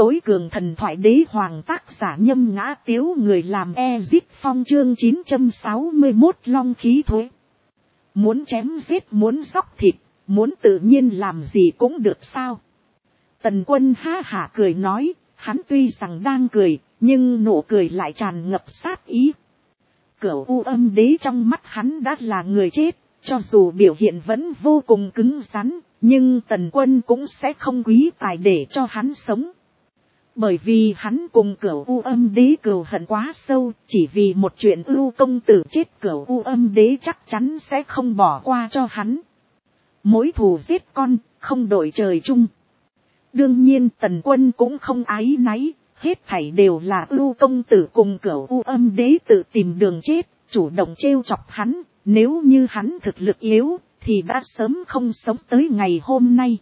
tối cường thần thoại đế hoàng tác giả Nhâm Ngã Tiếu, người làm Ezip Phong. Chương 961 long khí thuế. Muốn chém giết, muốn dóc thịt, muốn tự nhiên làm gì cũng được sao? Tần Quân ha hả cười nói, hắn tuy rằng đang cười, nhưng nụ cười lại tràn ngập sát ý. Cửu U Âm Đế trong mắt hắn đã là người chết, cho dù biểu hiện vẫn vô cùng cứng rắn, nhưng Tần Quân cũng sẽ không quý tài để cho hắn sống. Bởi vì hắn cùng Cửu U Âm Đế cừu hận quá sâu, chỉ vì một chuyện Ưu công tử chết Cửu U Âm Đế chắc chắn sẽ không bỏ qua cho hắn. Mối thù giết con, không đổi trời chung. Đương nhiên Tần Quân cũng không áy náy, hết thảy đều là Ưu công tử cùng Cửu U Âm Đế tự tìm đường chết, chủ động trêu chọc hắn, nếu như hắn thực lực yếu, thì đã sớm không sống tới ngày hôm nay.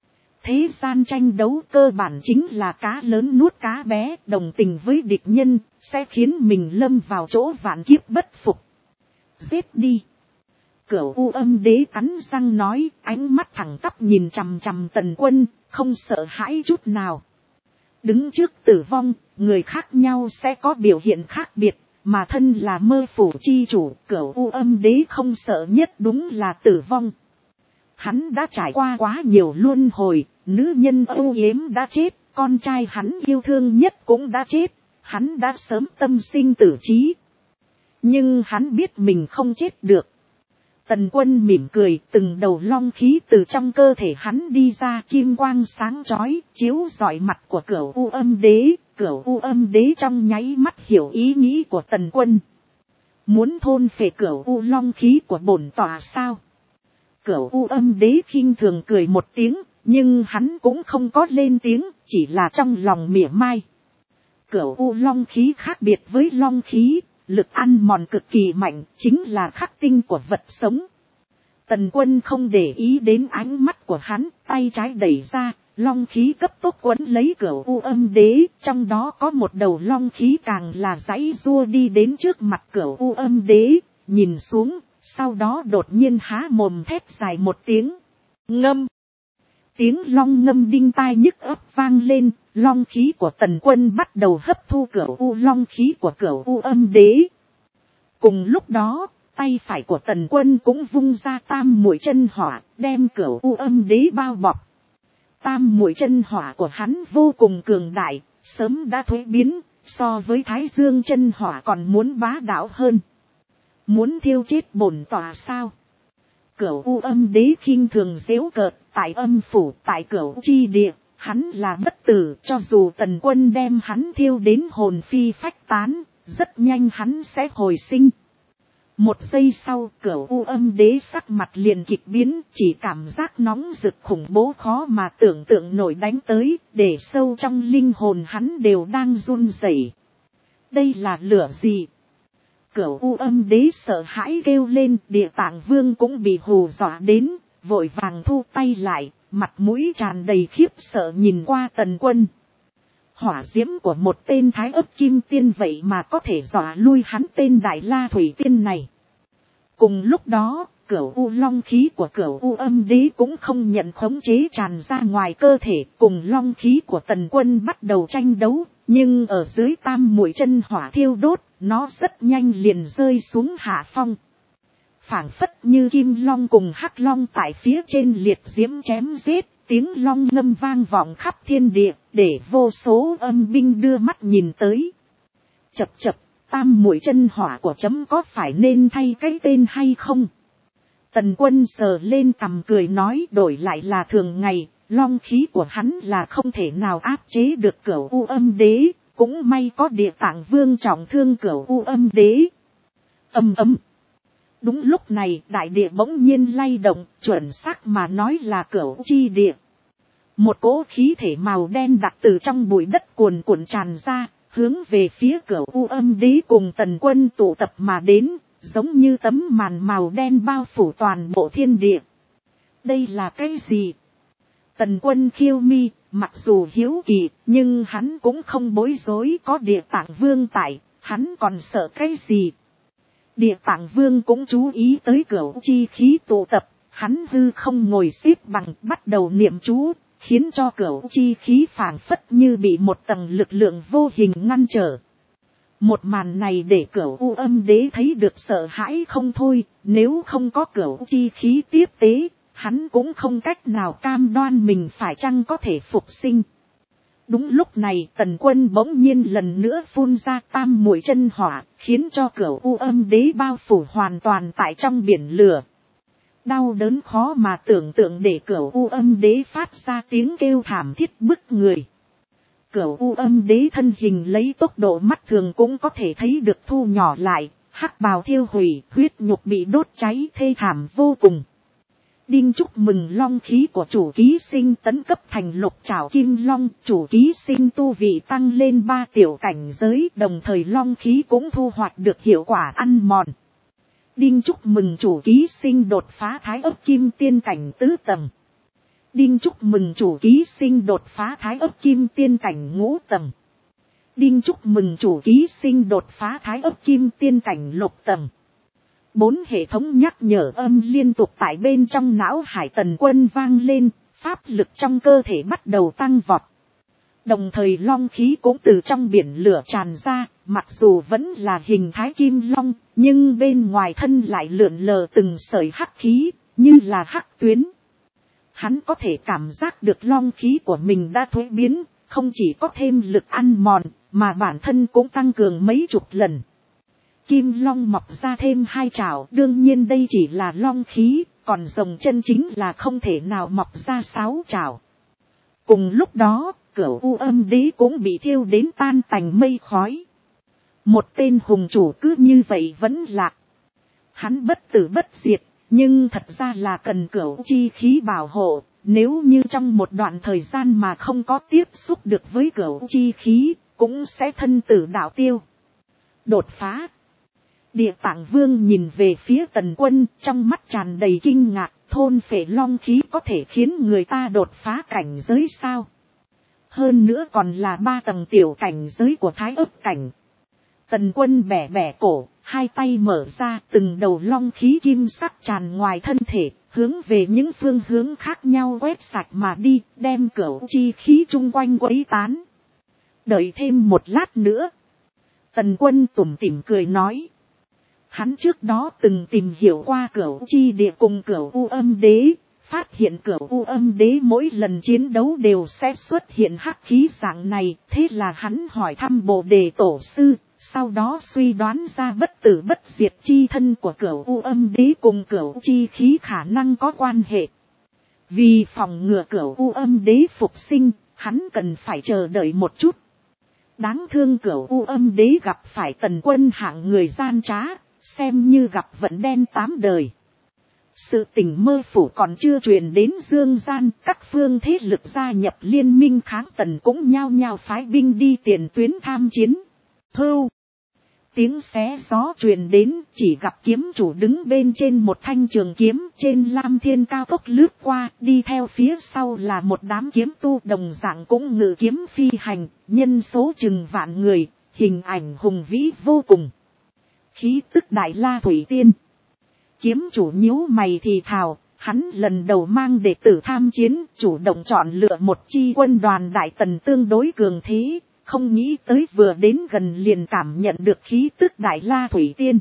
Thế gian tranh đấu cơ bản chính là cá lớn nuốt cá bé, đồng tình với địch nhân, sẽ khiến mình lâm vào chỗ vạn kiếp bất phục. Giết đi. Cửu U Âm Đế cắn răng nói, ánh mắt thẳng tắp nhìn chằm chằm Tần Quân, không sợ hãi chút nào. Đứng trước tử vong, người khác nhau sẽ có biểu hiện khác biệt, mà thân là mơ phủ chi chủ, Cửu U Âm Đế không sợ nhất đúng là tử vong. Hắn đã trải qua quá nhiều luân hồi, nữ nhân âu yếm đã chết, con trai hắn yêu thương nhất cũng đã chết, hắn đã sớm tâm sinh tử trí. Nhưng hắn biết mình không chết được. Tần Quân mỉm cười, từng đầu long khí từ trong cơ thể hắn đi ra, kim quang sáng chói, chiếu rọi mặt của Cửu U Âm Đế. Cửu U Âm Đế trong nháy mắt hiểu ý nghĩ của Tần Quân. Muốn thôn phệ Cửu U long khí của bổn tọa sao? Cửu U Âm Đế khinh thường cười một tiếng, nhưng hắn cũng không có lên tiếng, chỉ là trong lòng mỉa mai. Cửu U long khí khác biệt với long khí, lực ăn mòn cực kỳ mạnh, chính là khắc tinh của vật sống. Tần Quân không để ý đến ánh mắt của hắn, tay trái đẩy ra, long khí cấp tốc quấn lấy Cửu U Âm Đế, trong đó có một đầu long khí càng là giãy giụa đi đến trước mặt Cửu U Âm Đế, nhìn xuống, sau đó đột nhiên há mồm thét dài một tiếng, ngâm. Tiếng long ngâm đinh tai nhức óc vang lên, long khí của Tần Quân bắt đầu hấp thu Cửu U long khí của Cửu U Âm Đế. Cùng lúc đó, tay phải của Tần Quân cũng vung ra tam muội chân hỏa, đem Cửu U Âm Đế bao bọc. Tam muội chân hỏa của hắn vô cùng cường đại, sớm đã thuế biến, so với Thái Dương chân hỏa còn muốn bá đạo hơn. Muốn thiêu chết bổn tọa sao? Cửu U Âm Đế khinh thường giễu cợt, tại âm phủ, tại Cửu chi địa, hắn là bất tử, cho dù Tần Quân đem hắn thiêu đến hồn phi phách tán, rất nhanh hắn sẽ hồi sinh. Một giây sau, Cửu U Âm Đế sắc mặt liền kịch biến, chỉ cảm giác nóng rực khủng bố khó mà tưởng tượng nổi đánh tới, để sâu trong linh hồn hắn đều đang run rẩy. Đây là lửa gì? Cửu U Âm Đế sợ hãi kêu lên, Địa Tạng Vương cũng bị hù dọa đến, vội vàng thu tay lại, mặt mũi tràn đầy khiếp sợ nhìn qua Tần Quân. Hỏa diễm của một tên Thái Ấp Kim Tiên vậy mà có thể dọa lui hắn tên Đại La Thủy Tiên này. Cùng lúc đó, Cửu U long khí của Cửu U Âm Đế cũng không nhận khống chế tràn ra ngoài cơ thể, cùng long khí của Tần Quân bắt đầu tranh đấu, nhưng ở dưới tam muội chân hỏa thiêu đốt, nó rất nhanh liền rơi xuống hạ phong. Phảng phất như kim long cùng hắc long tại phía trên liệt diễm chém giết, tiếng long ngâm vang vọng khắp thiên địa, để vô số âm binh đưa mắt nhìn tới. Chập chập, tam muội chân hỏa của chấm có phải nên thay cái tên hay không? Tần Quân sờ lên cằm cười nói, đổi lại là thường ngày, long khí của hắn là không thể nào áp chế được Cửu U Âm Đế, cũng may có Địa Tạng Vương trọng thương Cửu U Âm Đế. Ầm ầm. Đúng lúc này, đại địa bỗng nhiên lay động, chuẩn xác mà nói là Cửu chi địa. Một cỗ khí thể màu đen đặc từ trong bụi đất cuồn cuộn tràn ra, hướng về phía Cửu U Âm Đế cùng Tần Quân tụ tập mà đến, giống như tấm màn màu đen bao phủ toàn bộ thiên địa. Đây là cái gì? Tần Quân khiêu mi, mặc dù hiếu kỳ, nhưng hắn cũng không bối rối, có Địa Tạng Vương tại, hắn còn sợ cái gì? Địa Tạng Vương cũng chú ý tới Cửu chi khí tụ tập, hắn hư không ngồi xếp bằng, bắt đầu niệm chú, khiến cho cửu chi khí phảng phất như bị một tầng lực lượng vô hình ngăn trở. Một màn này để cửu u âm đế thấy được sợ hãi không thôi, nếu không có cửu chi khí tiếp tế, hắn cũng không cách nào cam đoan mình phải chăng có thể phục sinh. Đúng lúc này Tần Quân bỗng nhiên lần nữa phun ra tam muội chân hỏa, khiến cho cửu u âm đế bao phủ hoàn toàn tại trong biển lửa. Đau đớn khó mà tưởng tượng để cửu u âm đế phát ra tiếng kêu thảm thiết bức người. Cửu u âm đế thân hình lấy tốc độ mắt thường cũng có thể thấy được thu nhỏ lại, hắc bào thiêu hủy, huyết nhục bị đốt cháy thê thảm vô cùng. Đinh chúc mừng long khí của chủ ký sinh tấn cấp thành lục trảo kim long, chủ ký sinh tu vị tăng lên 3 tiểu cảnh giới, đồng thời long khí cũng thu hoạch được hiệu quả ăn mòn. Đinh chúc mừng chủ ký sinh đột phá thái ấp kim tiên cảnh tứ tầng. Đinh chúc mừng chủ ký sinh đột phá thái ấp kim tiên cảnh ngũ tầng. Đinh chúc mừng chủ ký sinh đột phá thái ấp kim tiên cảnh lục tầng. 4 hệ thống nhắc nhở âm liên tục tại bên trong não hải Tần Quân vang lên, pháp lực trong cơ thể bắt đầu tăng vọt. Đồng thời long khí cũng từ trong biển lửa tràn ra, mặc dù vẫn là hình thái kim long, nhưng bên ngoài thân lại lượn lờ từng sợi hắc khí, như là hắc tuyến. Hắn có thể cảm giác được long khí của mình đã thuế biến, không chỉ có thêm lực ăn mòn, mà bản thân cũng tăng cường mấy chục lần. Kim long mọc ra thêm 2 trảo, đương nhiên đây chỉ là long khí, còn rồng chân chính là không thể nào mọc ra 6 trảo. Cùng lúc đó, cửu u âm đế cũng bị thiêu đến tan tành mây khói. Một tên hùng chủ cứ như vậy vẫn lạc. Hắn bất tử bất diệt, nhưng thật ra là cần cửu chi khí bảo hộ, nếu như trong một đoạn thời gian mà không có tiếp xúc được với cửu chi khí, cũng sẽ thân tử đạo tiêu. Đột phá. Địa Tạng Vương nhìn về phía Tần Quân, trong mắt tràn đầy kinh ngạc, thôn phệ long khí có thể khiến người ta đột phá cảnh giới sao? Hơn nữa còn là 3 tầng tiểu cảnh giới của thái ấp cảnh. Tần Quân bẻ bẻ cổ, 2 tay mở ra, từng đầu long khí kim sắc tràn ngoài thân thể, hướng về những phương hướng khác nhau quét sạch mà đi, đem cửu chi khí chung quanh quấy tán. Đợi thêm một lát nữa. Tần Quân tủm tỉm cười nói. Hắn trước đó từng tìm hiểu qua cửu chi địa cùng cửu u âm đế, phát hiện cửu u âm đế mỗi lần chiến đấu đều sẽ xuất hiện hắc khí dạng này, thế là hắn hỏi thăm Bồ Đề Tổ sư, sau đó suy đoán ra bất tử bất diệt chi thân của cửu u âm đế cùng cửu chi khí khả năng có quan hệ. Vì phòng ngừa cửu u âm đế phục sinh, hắn cần phải chờ đợi một chút. Đáng thương cửu u âm đế gặp phải Tần Quân hạng người gian trá, xem như gặp vận đen 8 đời. Sự tình mơ phủ còn chưa truyền đến dương gian, các phương thế lực gia nhập liên minh kháng Tần cũng nhao nhao phái binh đi tiền tuyến tham chiến. Hưu. Tiếng xé gió truyền đến, chỉ gặp kiếm chủ đứng bên trên một thanh trường kiếm, trên lam thiên cao tốc lướt qua, đi theo phía sau là một đám kiếm tu đồng dạng cũng ngự kiếm phi hành, nhân số chừng vạn người, hình ảnh hùng vĩ vô cùng. Khí tức đại la thủy tiên. Kiếm chủ nhíu mày thì thào, hắn lần đầu mang đệ tử tham chiến, chủ động chọn lựa một chi quân đoàn đại tần tương đối cường thế, không nghĩ tới vừa đến gần liền cảm nhận được khí tức đại la thủy tiên.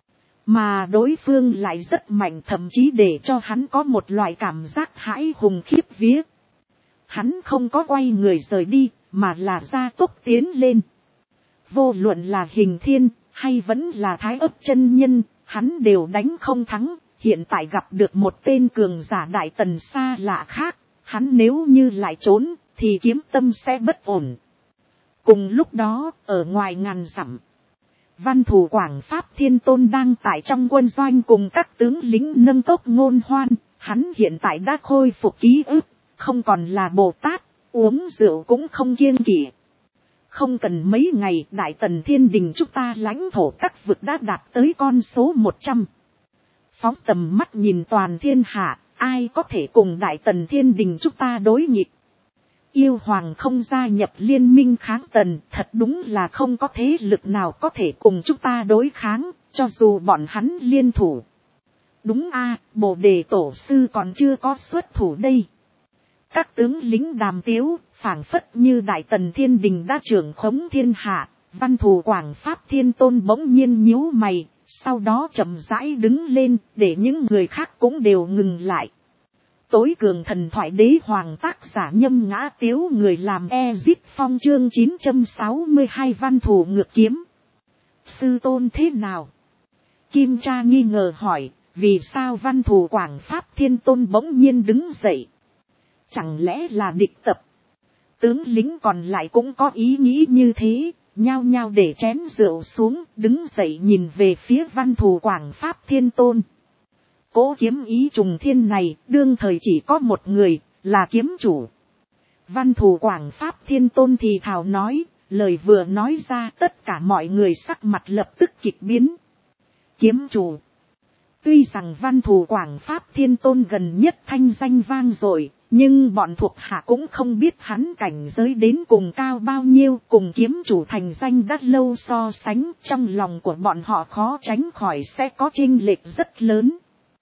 Mà đối phương lại rất mạnh, thậm chí để cho hắn có một loại cảm giác hãi hùng khiếp vía. Hắn không có quay người rời đi, mà là gia tốc tiến lên. Vô luận là Hình Thiên, hay vẫn là Thái Ấp chân nhân, hắn đều đánh không thắng. Hiện tại gặp được một tên cường giả đại tần xa lạ khác, hắn nếu như lại trốn, thì kiếm tâm sẽ bất ổn. Cùng lúc đó, ở ngoài ngàn dặm, Văn Thù Quảng Pháp Thiên Tôn đang tại trong quân doanh cùng các tướng lính nâng tốc ngôn hoan. Hắn hiện tại đã khôi phục ký ức, không còn là Bồ Tát, uống rượu cũng không kiêng kỵ. Không cần mấy ngày, Đại Tần Thiên Đình chúng ta lãnh thổ các vực đã đạt tới con số 100. Phóng tầm mắt nhìn toàn thiên hạ, ai có thể cùng Đại Tần Thiên Đình chúng ta đối nghịch. Yêu Hoàng không gia nhập liên minh kháng Tần, thật đúng là không có thế lực nào có thể cùng chúng ta đối kháng, cho dù bọn hắn liên thủ. Đúng a, Bồ Đề Tổ sư còn chưa có xuất thủ đây. Các tướng lính đàm tiếu, phảng phất như Đại Tần Thiên Đình đã trưởng khống thiên hạ. Văn Thù Quảng Pháp Thiên Tôn bỗng nhiên nhíu mày, sau đó chậm rãi đứng lên, để những người khác cũng đều ngừng lại. Tối cường thần thoại đế hoàng tác giả Nhâm Ngã Tiếu, người làm Ezip Phong, chương 962 Văn Thù ngược kiếm. Sư tôn thế nào? Kim Cha nghi ngờ hỏi, vì sao Văn Thù Quảng Pháp Thiên Tôn bỗng nhiên đứng dậy? Chẳng lẽ là địch tập? Tướng lính còn lại cũng có ý nghĩ như thế, nhao nhao để chén rượu xuống, đứng dậy nhìn về phía Văn Thù Quảng Pháp Thiên Tôn. Cố kiếm ý trùng thiên này, đương thời chỉ có một người, là kiếm chủ. Văn Thù Quảng Pháp Thiên Tôn thì thào nói, lời vừa nói ra tất cả mọi người sắc mặt lập tức kịch biến. Kiếm chủ. Tuy rằng Văn Thù Quảng Pháp Thiên Tôn gần nhất thanh danh vang dội, nhưng bọn thuộc hạ cũng không biết hắn cảnh giới đến cùng cao bao nhiêu, cùng kiếm chủ thành danh đã lâu so sánh, trong lòng của bọn họ khó tránh khỏi sẽ có chênh lệch rất lớn.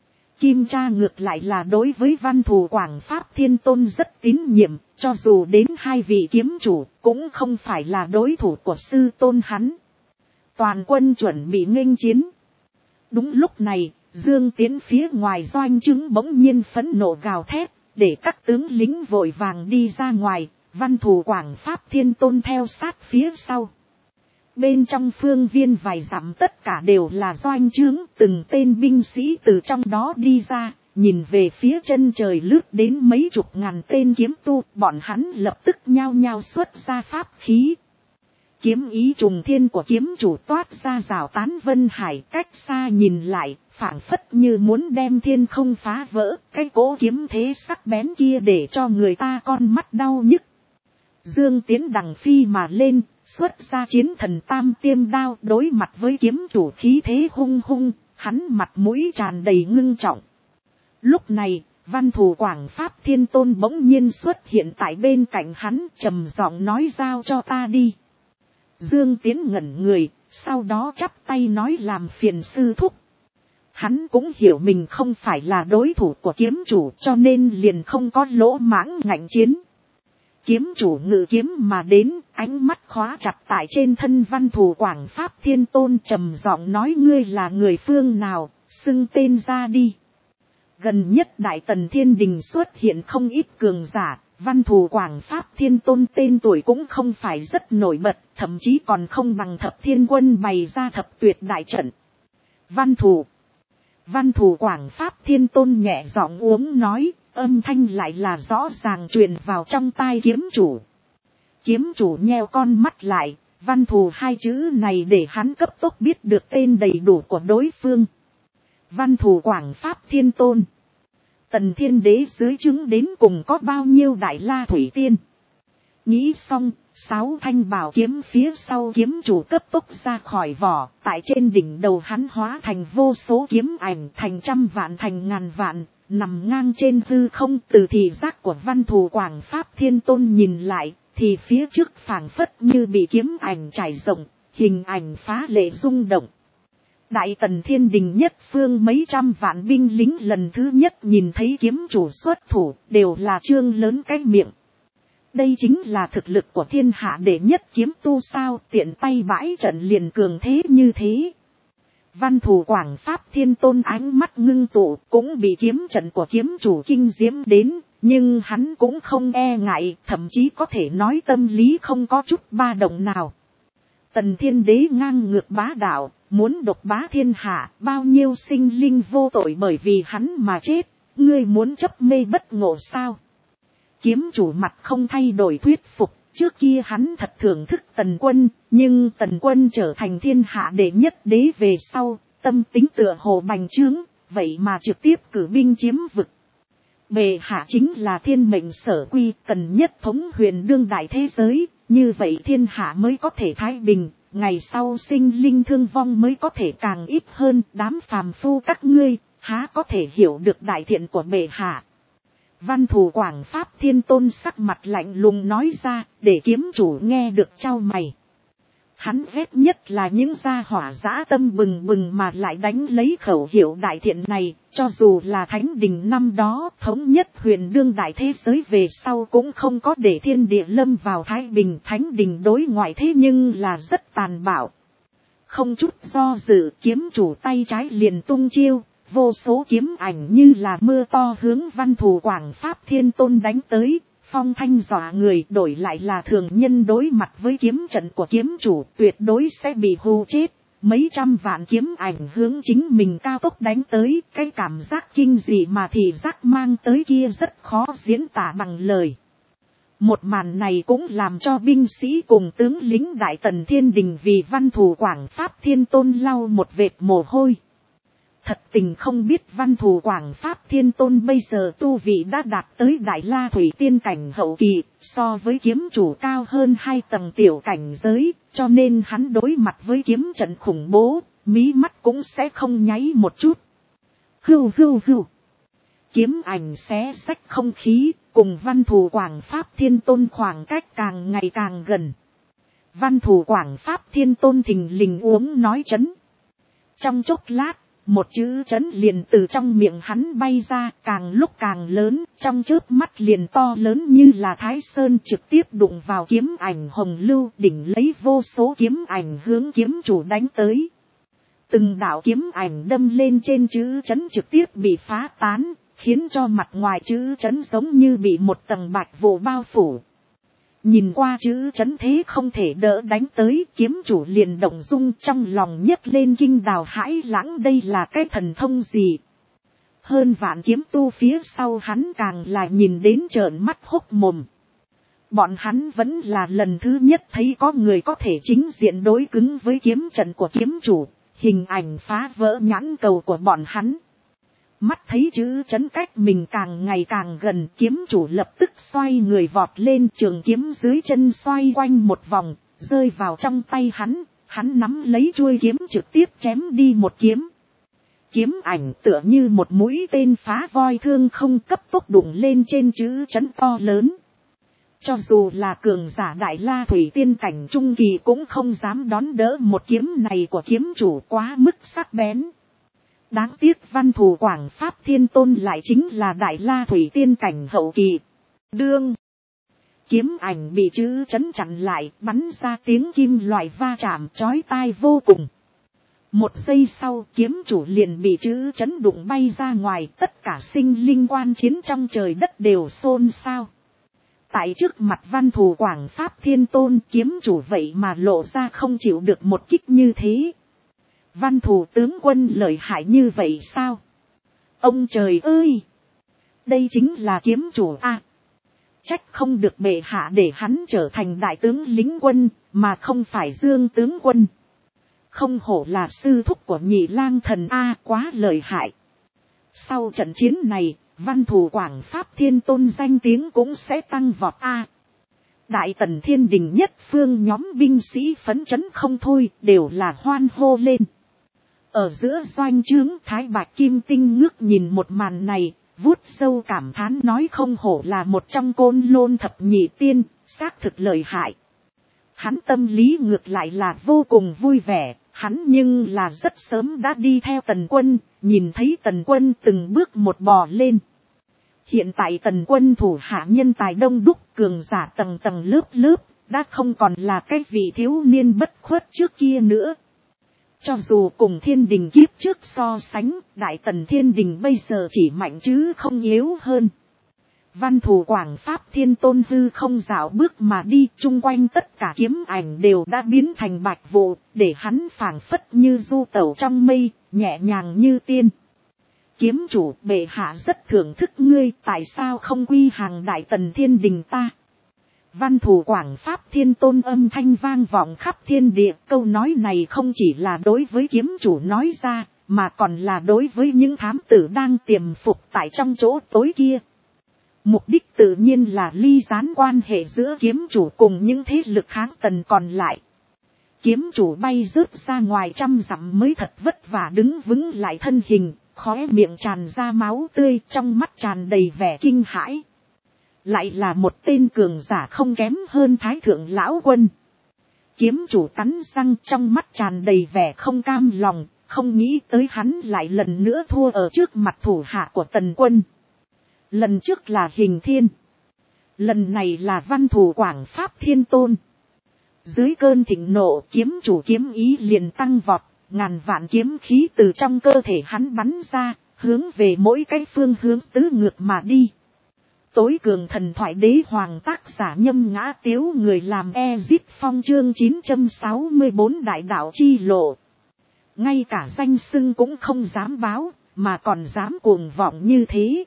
Kim Cha ngược lại là đối với Văn Thù Quảng Pháp Thiên Tôn rất tín nhiệm, cho dù đến hai vị kiếm chủ cũng không phải là đối thủ của sư tôn hắn. Toàn quân chuẩn bị nghênh chiến. Đúng lúc này, Dương Tiến phía ngoài doanh trướng bỗng nhiên phẫn nộ gào thét, để các tướng lính vội vàng đi ra ngoài, Văn Thù Quảng Pháp Thiên Tôn theo sát phía sau. Bên trong phương viên vài dặm tất cả đều là doanh trướng, từng tên binh sĩ từ trong đó đi ra, nhìn về phía chân trời lướt đến mấy chục ngàn tên kiếm tu, bọn hắn lập tức nhao nhao xuất ra pháp khí. Kiếm ý trùng thiên của kiếm chủ toát ra rào tán vân hải, cách xa nhìn lại, phảng phất như muốn đem thiên không phá vỡ, cái cỗ kiếm thế sắc bén kia để cho người ta con mắt đau nhức. Dương Tiến đằng phi mà lên, xuất ra chiến thần tam tiêm đao, đối mặt với kiếm chủ khí thế hung hung, hắn mặt mũi tràn đầy ngưng trọng. Lúc này, Văn Thù Quảng Pháp Thiên Tôn bỗng nhiên xuất hiện tại bên cạnh hắn, trầm giọng nói giao cho ta đi. Dương Tiến ngẩn người, sau đó chắp tay nói làm phiền sư thúc. Hắn cũng hiểu mình không phải là đối thủ của kiếm chủ, cho nên liền không có lỗ mãng ngạnh chiến. Kiếm chủ ngự kiếm mà đến, ánh mắt khóa chặt tại trên thân Văn Thù Quảng Pháp Thiên Tôn, trầm giọng nói ngươi là người phương nào, xưng tên ra đi. Gần nhất Đại Tần Thiên Đình xuất hiện không ít cường giả, Văn Thù Quảng Pháp Thiên Tôn tên tuổi cũng không phải rất nổi bật, thậm chí còn không bằng Thập Thiên Quân bày ra thập tuyệt đại trận. Văn Thù Quảng Pháp Thiên Tôn nhẹ giọng uống nói, âm thanh lại là rõ ràng truyền vào trong tai kiếm chủ. Kiếm chủ nheo con mắt lại, Văn Thù hai chữ này để hắn cấp tốc biết được tên đầy đủ của đối phương. Văn Thù Quảng Pháp Thiên Tôn. Tần Thiên Đế dưới trướng đến cùng có bao nhiêu Đại La Thủy Tiên. Nghĩ xong, 6 thanh bảo kiếm phía sau kiếm chủ cấp tốc ra khỏi vỏ, tại trên đỉnh đầu hắn hóa thành vô số kiếm ảnh, thành trăm vạn thành ngàn vạn, nằm ngang trên hư không. Từ thị giác của Văn Thù Quảng Pháp Thiên Tôn nhìn lại, thì phía trước phảng phất như bị kiếm ảnh trải rộng, hình ảnh phá lệ rung động. Đại Tần Thiên Đình nhất phương mấy trăm vạn binh lính lần thứ nhất nhìn thấy kiếm chủ xuất thủ, đều là trương lớn cái miệng. Đây chính là thực lực của thiên hạ đệ nhất kiếm tu sao, tiện tay bãi trận liền cường thế như thế. Văn Thù Quảng Pháp Thiên Tôn ánh mắt ngưng tụ, cũng bị kiếm trận của kiếm chủ kinh diễm đến, nhưng hắn cũng không e ngại, thậm chí có thể nói tâm lý không có chút ba động nào. Tần Thiên Đế ngang ngược bá đạo, muốn độc bá thiên hạ, bao nhiêu sinh linh vô tội bởi vì hắn mà chết, ngươi muốn chấp mê bất ngộ sao? Kiếm chủ mặt không thay đổi thuyết phục, trước kia hắn thật thưởng thức Tần Quân, nhưng Tần Quân trở thành thiên hạ đệ nhất đế về sau, tâm tính tựa hồ bành trướng, vậy mà trực tiếp cử binh chiếm vực. Bệ hạ chính là thiên mệnh sở quy, cần nhất thống huyền đương đại thế giới, như vậy thiên hạ mới có thể thái bình, ngày sau sinh linh thương vong mới có thể càng ít hơn. Đám phàm phu các ngươi, há có thể hiểu được đại thiện của bệ hạ. Văn Thù Quảng Pháp Thiên Tôn sắc mặt lạnh lùng nói ra, để kiếm chủ nghe được chau mày. Hắn ghét nhất là những gia hỏa dã tâm bừng bừng mà lại đánh lấy khẩu hiệu đại thiện này, cho dù là Thánh Đình năm đó thống nhất huyền đương đại thế giới về sau cũng không có để thiên địa lâm vào thái bình. Thánh Đình đối ngoại thế nhưng là rất tàn bạo. Không chút do dự, kiếm chủ tay trái liền tung chiêu, vô số kiếm ảnh như là mưa to hướng Văn Thù Quảng Pháp Thiên Tôn đánh tới. Phong thanh dọa người, đổi lại là thường nhân đối mặt với kiếm trận của kiếm chủ tuyệt đối sẽ bị hù chết. Mấy trăm vạn kiếm ảnh hướng chính mình cao tốc đánh tới, cái cảm giác kinh dị mà thị giác mang tới kia rất khó diễn tả bằng lời. Một màn này cũng làm cho binh sĩ cùng tướng lính Đại Tần Thiên Đình vì Văn Thù Quảng Pháp Thiên Tôn lau một vệt mồ hôi. Thật tình không biết Văn Thù Quảng Pháp Thiên Tôn bây giờ tu vị đã đạt tới Đại La Thủy Tiên cảnh hậu kỳ, so với kiếm chủ cao hơn 2 tầng tiểu cảnh giới, cho nên hắn đối mặt với kiếm trận khủng bố, mí mắt cũng sẽ không nháy một chút. Hưu hưu hưu. Kiếm ảnh xé xách không khí, cùng Văn Thù Quảng Pháp Thiên Tôn khoảng cách càng ngày càng gần. Văn Thù Quảng Pháp Thiên Tôn thình lình uống nói chấn. Trong chốc lát, một chữ chấn liền từ trong miệng hắn bay ra, càng lúc càng lớn, trong chớp mắt liền to lớn như là Thái Sơn, trực tiếp đụng vào kiếm ảnh hồng lưu, đỉnh lấy vô số kiếm ảnh hướng kiếm chủ đánh tới. Từng đạo kiếm ảnh đâm lên trên chữ chấn trực tiếp bị phá tán, khiến cho mặt ngoài chữ chấn giống như bị một tầng bạch vụ bao phủ. Nhìn qua chữ chấn thế không thể đỡ đánh tới, kiếm chủ liền động dung, trong lòng nhấc lên kinh đào hãi lãng, đây là cái thần thông gì. Hơn vạn kiếm tu phía sau hắn càng là nhìn đến trợn mắt hốc mồm. Bọn hắn vẫn là lần thứ nhất thấy có người có thể chính diện đối cứng với kiếm trận của kiếm chủ, hình ảnh phá vỡ nhãn cầu của bọn hắn. Mắt thấy chữ chấn cách mình càng ngày càng gần, kiếm chủ lập tức xoay người vọt lên, trường kiếm dưới chân xoay quanh một vòng, rơi vào trong tay hắn, hắn nắm lấy chuôi kiếm trực tiếp chém đi một kiếm. Kiếm ảnh tựa như một mũi tên phá voi thương không, cấp tốc đụng lên trên chữ chấn to lớn. Cho dù là cường giả Đại La Thủy Tiên cảnh trung kỳ cũng không dám đón đỡ một kiếm này của kiếm chủ, quá mức sắc bén. Đáng tiếc Văn Thù Quảng Pháp Thiên Tôn lại chính là Đại La Thủy Tiên cảnh hậu kỳ. Đương kiếm ảnh bị chữ chấn chặn lại, bắn ra tiếng kim loại va chạm chói tai vô cùng. Một giây sau, kiếm chủ liền bị chữ chấn đụng bay ra ngoài, tất cả sinh linh quan chiến trong trời đất đều xôn xao. Tại trước mặt Văn Thù Quảng Pháp Thiên Tôn, kiếm chủ vậy mà lộ ra không chịu được một kích như thế. Văn Thù tướng quân lợi hại như vậy sao? Ông trời ơi! Đây chính là kiếm chủ a. Trách không được bệ hạ để hắn trở thành đại tướng lính quân, mà không phải Dương tướng quân. Không hổ là sư thúc của Nhị Lang Thần a, quá lợi hại. Sau trận chiến này, Văn Thù Quảng Pháp Thiên Tôn danh tiếng cũng sẽ tăng vọt a. Đại Tần Thiên Đình nhất phương nhóm binh sĩ phấn chấn không thôi, đều là hoan hô lên. Ở giữa doanh trướng, Thái Bạch Kim Tinh ngước nhìn một màn này, vuốt sâu cảm thán nói không hổ là một trong Côn Lôn thập nhị tiên, xác thực lợi hại. Hắn tâm lý ngược lại là vô cùng vui vẻ, hắn nhưng là rất sớm đã đi theo Tần Quân, nhìn thấy Tần Quân từng bước một bò lên. Hiện tại Tần Quân thủ hạ nhân tài đông đúc, cường giả tầng tầng lớp lớp, đã không còn là cái vị thiếu niên bất khuất trước kia nữa. Cho dù cùng Thiên Đình kiếp trước so sánh, Đại Tần Thiên Đình bây giờ chỉ mạnh chứ không yếu hơn. Văn Thù Quảng Pháp Thiên Tôn hư không dạo bước mà đi, chung quanh tất cả kiếm ảnh đều đã biến thành bạch vụ, để hắn phảng phất như du tẩu trong mây, nhẹ nhàng như tiên. Kiếm chủ, bệ hạ rất thưởng thức ngươi, tại sao không quy hàng Đại Tần Thiên Đình ta? Văn Thù Quảng Pháp Thiên Tôn âm thanh vang vọng khắp thiên địa, câu nói này không chỉ là đối với kiếm chủ nói ra, mà còn là đối với những thám tử đang tiềm phục tại trong chỗ tối kia. Mục đích tự nhiên là ly gián quan hệ giữa kiếm chủ cùng những thế lực kháng Tần còn lại. Kiếm chủ bay rớt ra ngoài 100 dặm mới thật vất vả đứng vững lại thân hình, khóe miệng tràn ra máu tươi, trong mắt tràn đầy vẻ kinh hãi. Lại là một tên cường giả không kém hơn Thái Thượng Lão Quân. kiếm chủ cắn răng, trong mắt tràn đầy vẻ không cam lòng, không nghĩ tới hắn lại lần nữa thua ở trước mặt thủ hạ của Tần Quân. Lần trước là Hình Thiên, lần này là Văn Thủ Quảng Pháp Thiên Tôn. Dưới cơn thịnh nộ, kiếm chủ kiếm ý liền tăng vọt, ngàn vạn kiếm khí từ trong cơ thể hắn bắn ra, hướng về mỗi cái phương hướng tứ ngược mà đi. Tối cường thần thoại đế hoàng, tác giả Nhâm Ngã Tiếu, người làm Ezip Phong, chương 964 đại đạo chi lộ. Ngay cả danh xưng cũng không dám báo, mà còn dám cuồng vọng như thế.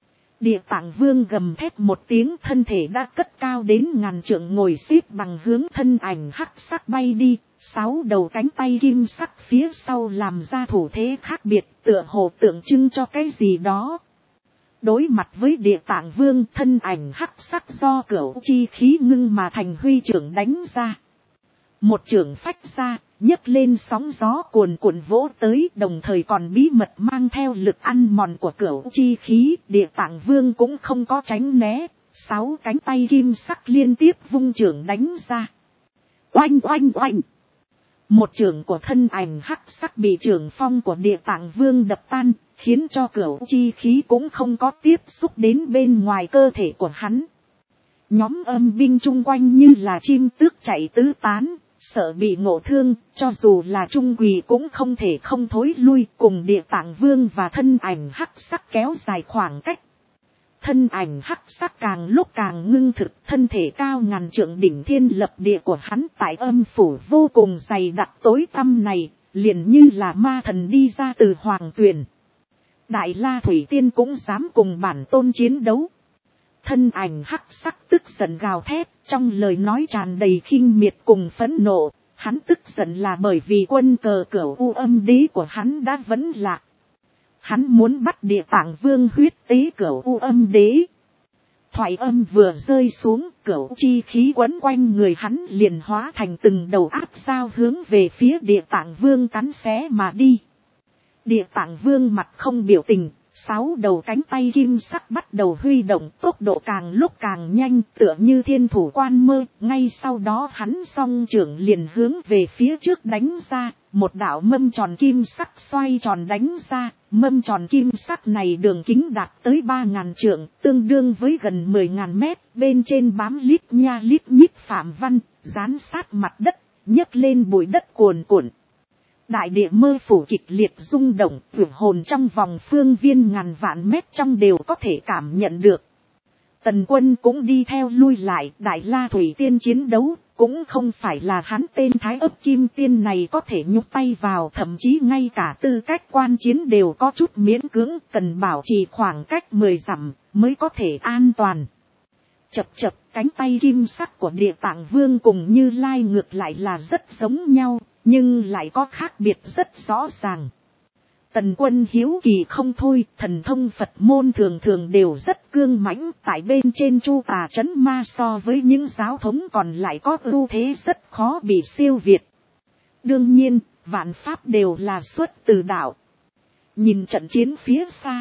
Địa Tạng Vương gầm thét một tiếng, thân thể đã cất cao đến ngàn trượng, ngồi xếp bằng hướng thân ảnh hắc sắc bay đi. 6 đầu cánh tay kim sắc phía sau làm ra thủ thế khác biệt, tựa hồ tượng trưng cho cái gì đó. Đối mặt với Địa Tạng Vương, thân ảnh hắc sắc do cửu chi khí ngưng mà thành huy trưởng đánh ra. Một trưởng phách ra, nhấc lên sóng gió cuồn cuộn vỗ tới, đồng thời còn bí mật mang theo lực ăn mòn của cửu chi khí. Địa Tạng Vương cũng không có tránh né, 6 cánh tay kim sắc liên tiếp vung trưởng đánh ra. Oanh oanh oanh! Một trưởng của thân ảnh hắc sắc bị trưởng phong của Địa Tạng Vương đập tan, khiến cho cửu chi khí cũng không có tiếp xúc đến bên ngoài cơ thể của hắn. Nhóm âm binh chung quanh như là chim tước chạy tứ tán, sợ bị ngộ thương, cho dù là trung quỳ cũng không thể không thối lui, cùng Địa Tạng Vương và thân ảnh hắc sắc kéo dài khoảng cách. Thân ảnh hắc sắc càng lúc càng ngưng thực, thân thể cao ngàn trượng đỉnh thiên lập địa của hắn tại âm phủ vô cùng dày đặc tối tăm này, liền như là ma thần đi ra từ hoàng tuyền. Đại La Thủy Tiên cũng dám cùng bản tôn chiến đấu. Thân ảnh hắc sắc tức giận gào thét, trong lời nói tràn đầy khinh miệt cùng phẫn nộ. Hắn tức giận là bởi vì quân cờ Cửu U Âm Đế của hắn đã vẫn lạc. Hắn muốn bắt Địa Tạng Vương huyết tế Cửu U Âm Đế. Thoại âm vừa rơi xuống, cửu chi khí quấn quanh người hắn liền hóa thành từng đầu áp sao hướng về phía Địa Tạng Vương cắn xé mà đi. Địa Tạng Vương mặt không biểu tình, 6 đầu cánh tay kim sắc bắt đầu huy động, tốc độ càng lúc càng nhanh, tựa như thiên thủ quan mơ. Ngay sau đó hắn song trưởng liền hướng về phía trước đánh ra, một đạo mâm tròn kim sắc xoay tròn đánh ra. Mâm tròn kim sắc này đường kính đạt tới 3.000 trượng, tương đương với gần 10.000 mét, bên trên bám lít nha lít nhít phạm văn, dán sát mặt đất, nhấc lên bụi đất cuồn cuộn. Đại địa mơ phủ kịch liệt rung động, vượt hồn trong vòng phương viên ngàn vạn mét trong đều có thể cảm nhận được. Tần Quân cũng đi theo lui lại, Đại La Thủy Tiên chiến đấu, cũng không phải là hắn tên Thái Ấp Kim Tiên này có thể nhúc tay vào, thậm chí ngay cả tư cách quan chiến đều có chút miễn cưỡng, cần bảo trì khoảng cách 10 dặm mới có thể an toàn. Chập chập, cánh tay kim sắc của Địa Tạng Vương cùng Như Lai ngược lại là rất giống nhau, nhưng lại có khác biệt rất rõ ràng. Tần Quân hiếu kỳ không thôi, thần thông Phật môn thường thường đều rất cương mãnh, tại bên trên Chu Tà trấn ma so với những giáo thống còn lại có ưu thế rất khó bị siêu việt. Đương nhiên, vạn pháp đều là xuất từ đạo. Nhìn trận chiến phía xa,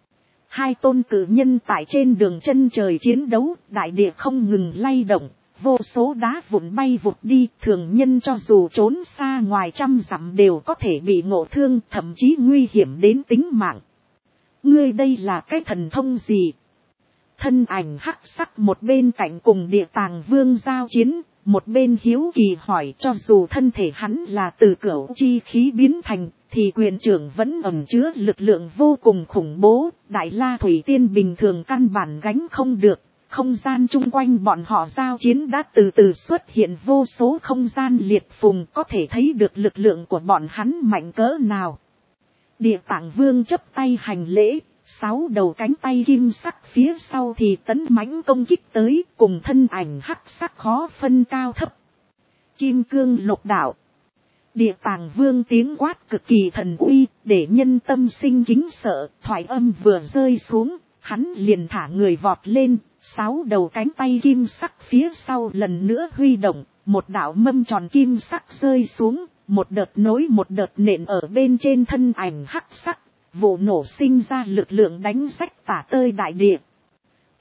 2 tôn cử nhân tại trên đường chân trời chiến đấu, đại địa không ngừng lay động. Vô số đá vụn bay vụt đi, thường nhân cho dù trốn xa ngoài trăm dặm đều có thể bị ngộ thương, thậm chí nguy hiểm đến tính mạng. Ngươi đây là cái thần thông gì? Thân ảnh hắc sắc một bên cạnh cùng Địa Tạng Vương giao chiến, một bên hiếu kỳ hỏi, cho dù thân thể hắn là từ cửu chi khí biến thành, thì quyền trưởng vẫn ẩn chứa lực lượng vô cùng khủng bố, Đại La Thủy Tiên bình thường căn bản gánh không được. Không gian chung quanh bọn họ giao chiến đã từ từ xuất hiện vô số không gian liệt phùng, có thể thấy được lực lượng của bọn hắn mạnh cỡ nào. Địa Tạng Vương chấp tay hành lễ, 6 đầu cánh tay kim sắc phía sau thì tấn mãnh công kích tới, cùng thân ảnh hắc sắc khó phân cao thấp. Kim cương lục đạo. Địa Tạng Vương tiếng quát cực kỳ thần uy, để nhân tâm sinh kính sợ, thoại âm vừa rơi xuống, hắn liền thả người vọt lên. 6 đầu cánh tay kim sắc phía sau lần nữa huy động, một đạo mâm tròn kim sắc rơi xuống, một đợt nối một đợt nện ở bên trên thân ảnh hắc sắc, vụ nổ sinh ra lực lượng đánh rách tả tơi đại địa.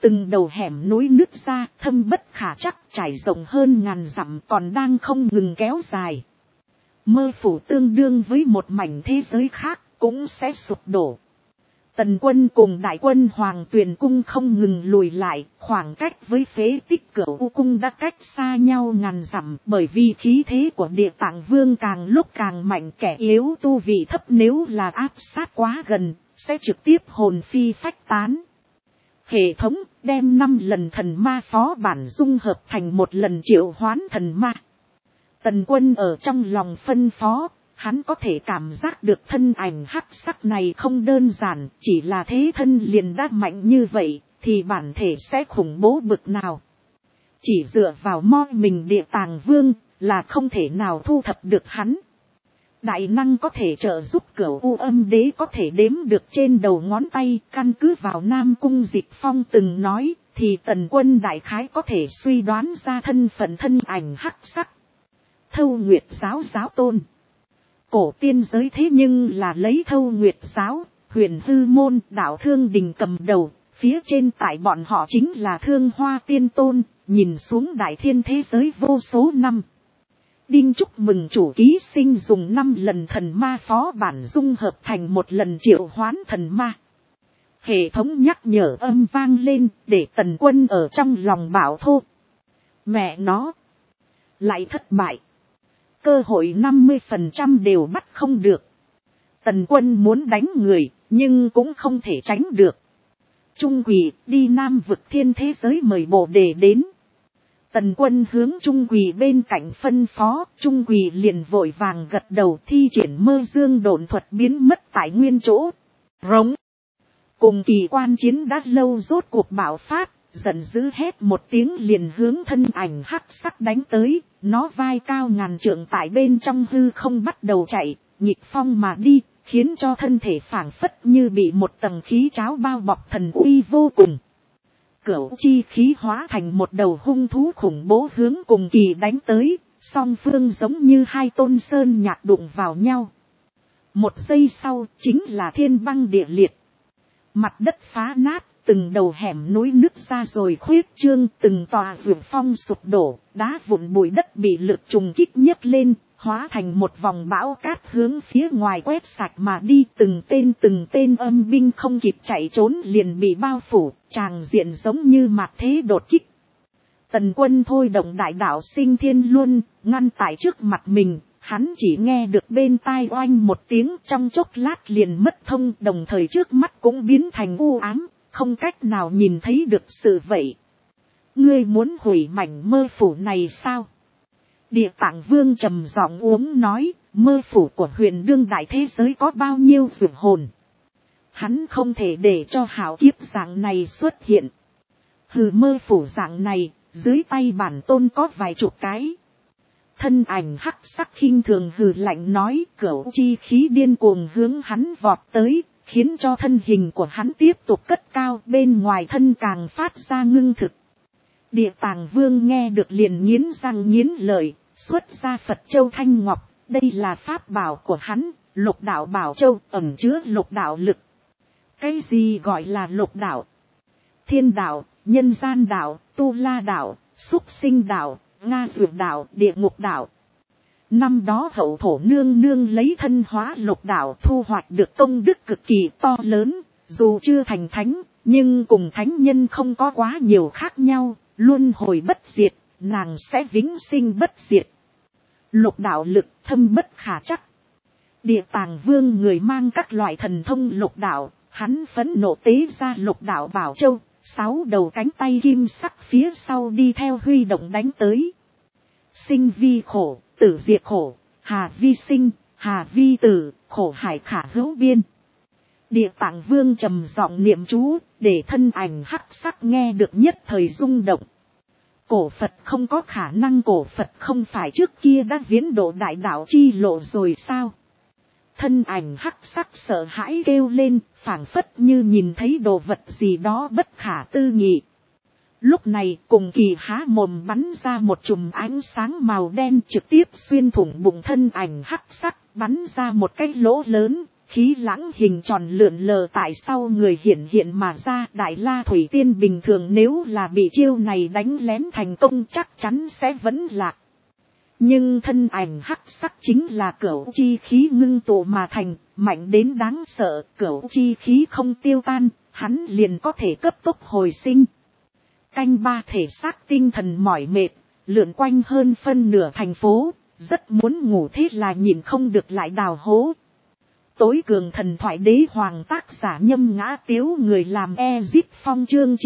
Từng đầu hẻm núi nứt ra, thâm bất khả chắc, trải rộng hơn ngàn dặm còn đang không ngừng kéo dài. Mơ phủ tương đương với một mảnh thế giới khác, cũng sẽ sụp đổ. Tần quân cùng đại quân Hoàng Tuyền Cung không ngừng lùi lại, khoảng cách với phế tích Cửu U Cung đã cách xa nhau ngàn dặm, bởi vì khí thế của Địa Tạng Vương càng lúc càng mạnh, kẻ yếu tu vị thấp nếu là áp sát quá gần, sẽ trực tiếp hồn phi phách tán. Hệ thống đem 5 lần thần ma phó bản dung hợp thành một lần triệu hoán thần ma. Tần quân ở trong lòng phân phó, hắn có thể cảm giác được thân ảnh hắc sắc này không đơn giản, chỉ là thế thân liền đã mạnh như vậy, thì bản thể sẽ khủng bố bực nào. Chỉ dựa vào moi mình Địa Tạng Vương là không thể nào thu thập được hắn. Đại năng có thể trợ giúp Cửu U Âm Đế có thể đếm được trên đầu ngón tay, căn cứ vào Nam Cung Dịch Phong từng nói, thì Tần quân đại khái có thể suy đoán ra thân phận thân ảnh hắc sắc. Thâu Nguyệt giáo giáo tôn. Cổ tiên giới thế nhưng là lấy Thâu Nguyệt giáo, Huyền Hư môn, đạo Thương Đình cầm đầu, phía trên tại bọn họ chính là Thương Hoa Tiên Tôn, nhìn xuống đại thiên thế giới vô số năm. Đinh chúc mừng chủ ký sinh dùng 5 lần thần ma phó bản dung hợp thành một lần triệu hoán thần ma. Hệ thống nhắc nhở âm vang lên để Tần quân ở trong lòng bảo thô. Mẹ nó. Lại thất bại. Cơ hội 50% đều bắt không được. Tần quân muốn đánh người nhưng cũng không thể tránh được. Trung Quỳ đi Nam vực thiên thế giới mời Bồ Đề đến. Tần quân hướng Trung Quỳ bên cạnh phân phó, Trung Quỳ liền vội vàng gật đầu thi triển mơ dương độn thuật biến mất tại nguyên chỗ. Rống. Cùng kỳ quan chiến đã lâu rốt cuộc bạo phát, giận dữ hét một tiếng liền hướng thân ảnh hắc sắc đánh tới, nó vai cao ngàn trượng tại bên trong hư không bắt đầu chạy, nhịp phong mà đi, khiến cho thân thể phảng phất như bị một tầng khí cháo bao bọc thần uy vô cùng. Cửu chi khí hóa thành một đầu hung thú khủng bố hướng cùng kỳ đánh tới, song phương giống như hai tôn sơn nhạc đụng vào nhau. Một giây sau chính là thiên băng địa liệt. Mặt đất phá nát, từng đầu hẻm núi nứt ra rồi khuyết trương, từng tòa vườn phong sụp đổ, đá vụn bụi đất bị lực trùng kích nhấc lên, hóa thành một vòng bão cát hướng phía ngoài quét sạch mà đi, từng tên âm binh không kịp chạy trốn liền bị bao phủ, tràng diện giống như mạt thế đột kích. Tần quân thôi động đại đạo sinh thiên luân, ngăn tại trước mặt mình, hắn chỉ nghe được bên tai oanh một tiếng, trong chốc lát liền mất thông, đồng thời trước mắt cũng biến thành u ám, không cách nào nhìn thấy được sự vậy. Ngươi muốn hủy mảnh mơ phủ này sao? Địa Tạng Vương trầm giọng uống nói, mơ phủ của huyền đương đại thế giới có bao nhiêu dược hồn. Hắn không thể để cho hảo kiếp dạng này xuất hiện. Hừ, mơ phủ dạng này, dưới tay bản tôn có vài chục cái. Thân ảnh hắc sắc khinh thường hừ lạnh nói, cửu chi khí điên cuồng hướng hắn vọt tới, khiến cho thân hình của hắn tiếp tục cất cao, bên ngoài thân càng phát ra ngưng thực. Địa Tạng Vương nghe được liền nghiến răng nghiến lợi, xuất ra Phật Châu Thanh Ngọc, đây là pháp bảo của hắn, Lục Đạo Bảo Châu ẩn chứa lục đạo lực. Cái gì gọi là lục đạo? Thiên đạo, nhân gian đạo, tu la đạo, súc sinh đạo, Nga Dược đạo, địa ngục đạo. Năm đó hậu thổ nương nương lấy thân hóa lục đạo thu hoạch được công đức cực kỳ to lớn, dù chưa thành thánh, nhưng cùng thánh nhân không có quá nhiều khác nhau, luân hồi bất diệt, nàng sẽ vĩnh sinh bất diệt. Lục đạo lực thâm bất khả chắc. Địa Tạng Vương người mang các loại thần thông lục đạo, hắn phẫn nộ tế ra lục đạo Bảo Châu, 6 đầu cánh tay kim sắc phía sau đi theo huy động đánh tới. Sinh vi khổ, tử diệt khổ, hà vi sinh, hà vi tử, khổ hải khả hữu biên. Địa Tạng Vương trầm giọng niệm chú, để thân ảnh hắc sắc nghe được nhất thời rung động. Cổ Phật không có khả năng, cổ Phật không phải trước kia đã viễn độ đại đạo chi lộ rồi sao? Thân ảnh hắc sắc sợ hãi kêu lên, phảng phất như nhìn thấy đồ vật gì đó bất khả tư nghị. Lúc này cùng kỳ há mồm bắn ra một chùm ánh sáng màu đen trực tiếp xuyên thủng bụng thân ảnh hắc sắc, bắn ra một cái lỗ lớn, khí lãng hình tròn lượn lờ tại sau người hiện hiện mà ra. Đại La Thủy Tiên bình thường nếu là bị chiêu này đánh lén thành công chắc chắn sẽ vẫn lạc. Nhưng thân ảnh hắc sắc chính là cửu chi khí ngưng tụ mà thành, mạnh đến đáng sợ. Cửu chi khí không tiêu tan, hắn liền có thể cấp tốc hồi sinh. Canh ba thể xác tinh thần mỏi mệt, lượn quanh hơn phân nửa thành phố, rất muốn ngủ thế là nhìn không được lại đào hố. Tối cường thần thoại đế hoàng tác giả Nhâm Ngã Tiếu, người làm Ezip Phong, chương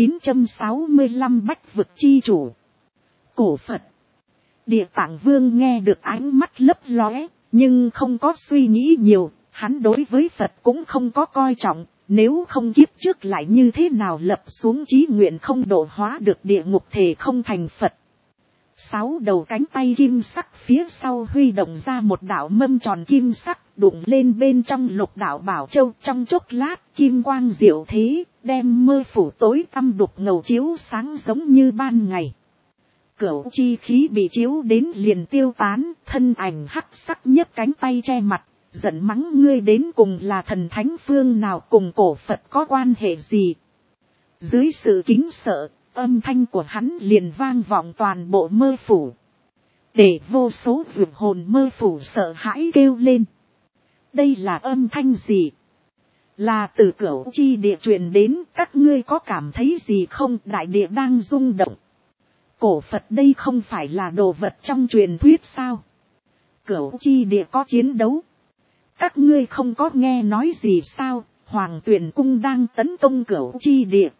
965 bách vực chi chủ. Cổ Phật. Địa Tạng Vương nghe được ánh mắt lấp lóe, nhưng không có suy nghĩ nhiều, hắn đối với Phật cũng không có coi trọng, nếu không kiếp trước lại như thế nào lập xuống chí nguyện không độ hóa được địa ngục thể không thành Phật. 6 đầu cánh tay kim sắc phía sau huy động ra một đạo mâm tròn kim sắc, đụng lên bên trong lục đạo bảo châu. Trong chốc lát kim quang diệu thế, đem mơ phủ tối tăm đục ngầu chiếu sáng giống như ban ngày. Cửu chi khí bị chiếu đến liền tiêu tán, thân ảnh hắc sắc nhấc cánh tay che mặt, giận mắng: ngươi đến cùng là thần thánh phương nào, cùng cổ Phật có quan hệ gì? Dưới sự kính sợ, âm thanh của hắn liền vang vọng toàn bộ mơ phủ, để vô số vượt hồn mơ phủ sợ hãi kêu lên. Đây là âm thanh gì? Là từ cửu chi địa truyền đến, các ngươi có cảm thấy gì không? Đại địa đang rung động. Cổ Phật đây không phải là đồ vật trong truyền thuyết sao? Cửu chi địa có chiến đấu. Các ngươi không có nghe nói gì sao? Hoàng Tuyền Cung đang tấn công cửu chi địa.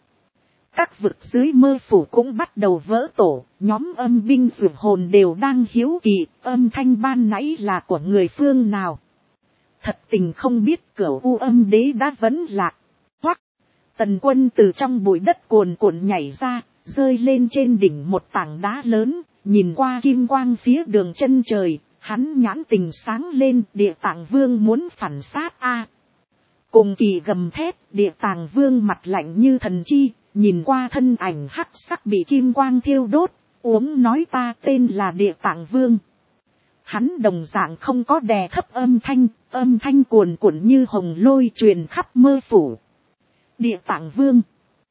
Các vực dưới mơ phủ cũng bắt đầu vỡ tổ, nhóm âm binh dược hồn đều đang hiếu kỳ, âm thanh ban nãy là của người phương nào. Thật tình không biết cửu u âm đế đã vẫn lạc. Hoắc, Tần Quân từ trong bụi đất cuồn cuộn nhảy ra, rơi lên trên đỉnh một tảng đá lớn, nhìn qua kim quang phía đường chân trời, hắn nhãn tình sáng lên. Địa Tạng Vương muốn phản sát a. Cùng kỳ gầm thét, Địa Tạng Vương mặt lạnh như thần chi, nhìn qua thân ảnh hắc sắc bị kim quang thiêu đốt, uống nói: ta tên là Địa Tạng Vương. Hắn đồng dạng không có đè thấp âm thanh cuồn cuộn như hồng lôi truyền khắp mơ phủ. Địa Tạng Vương.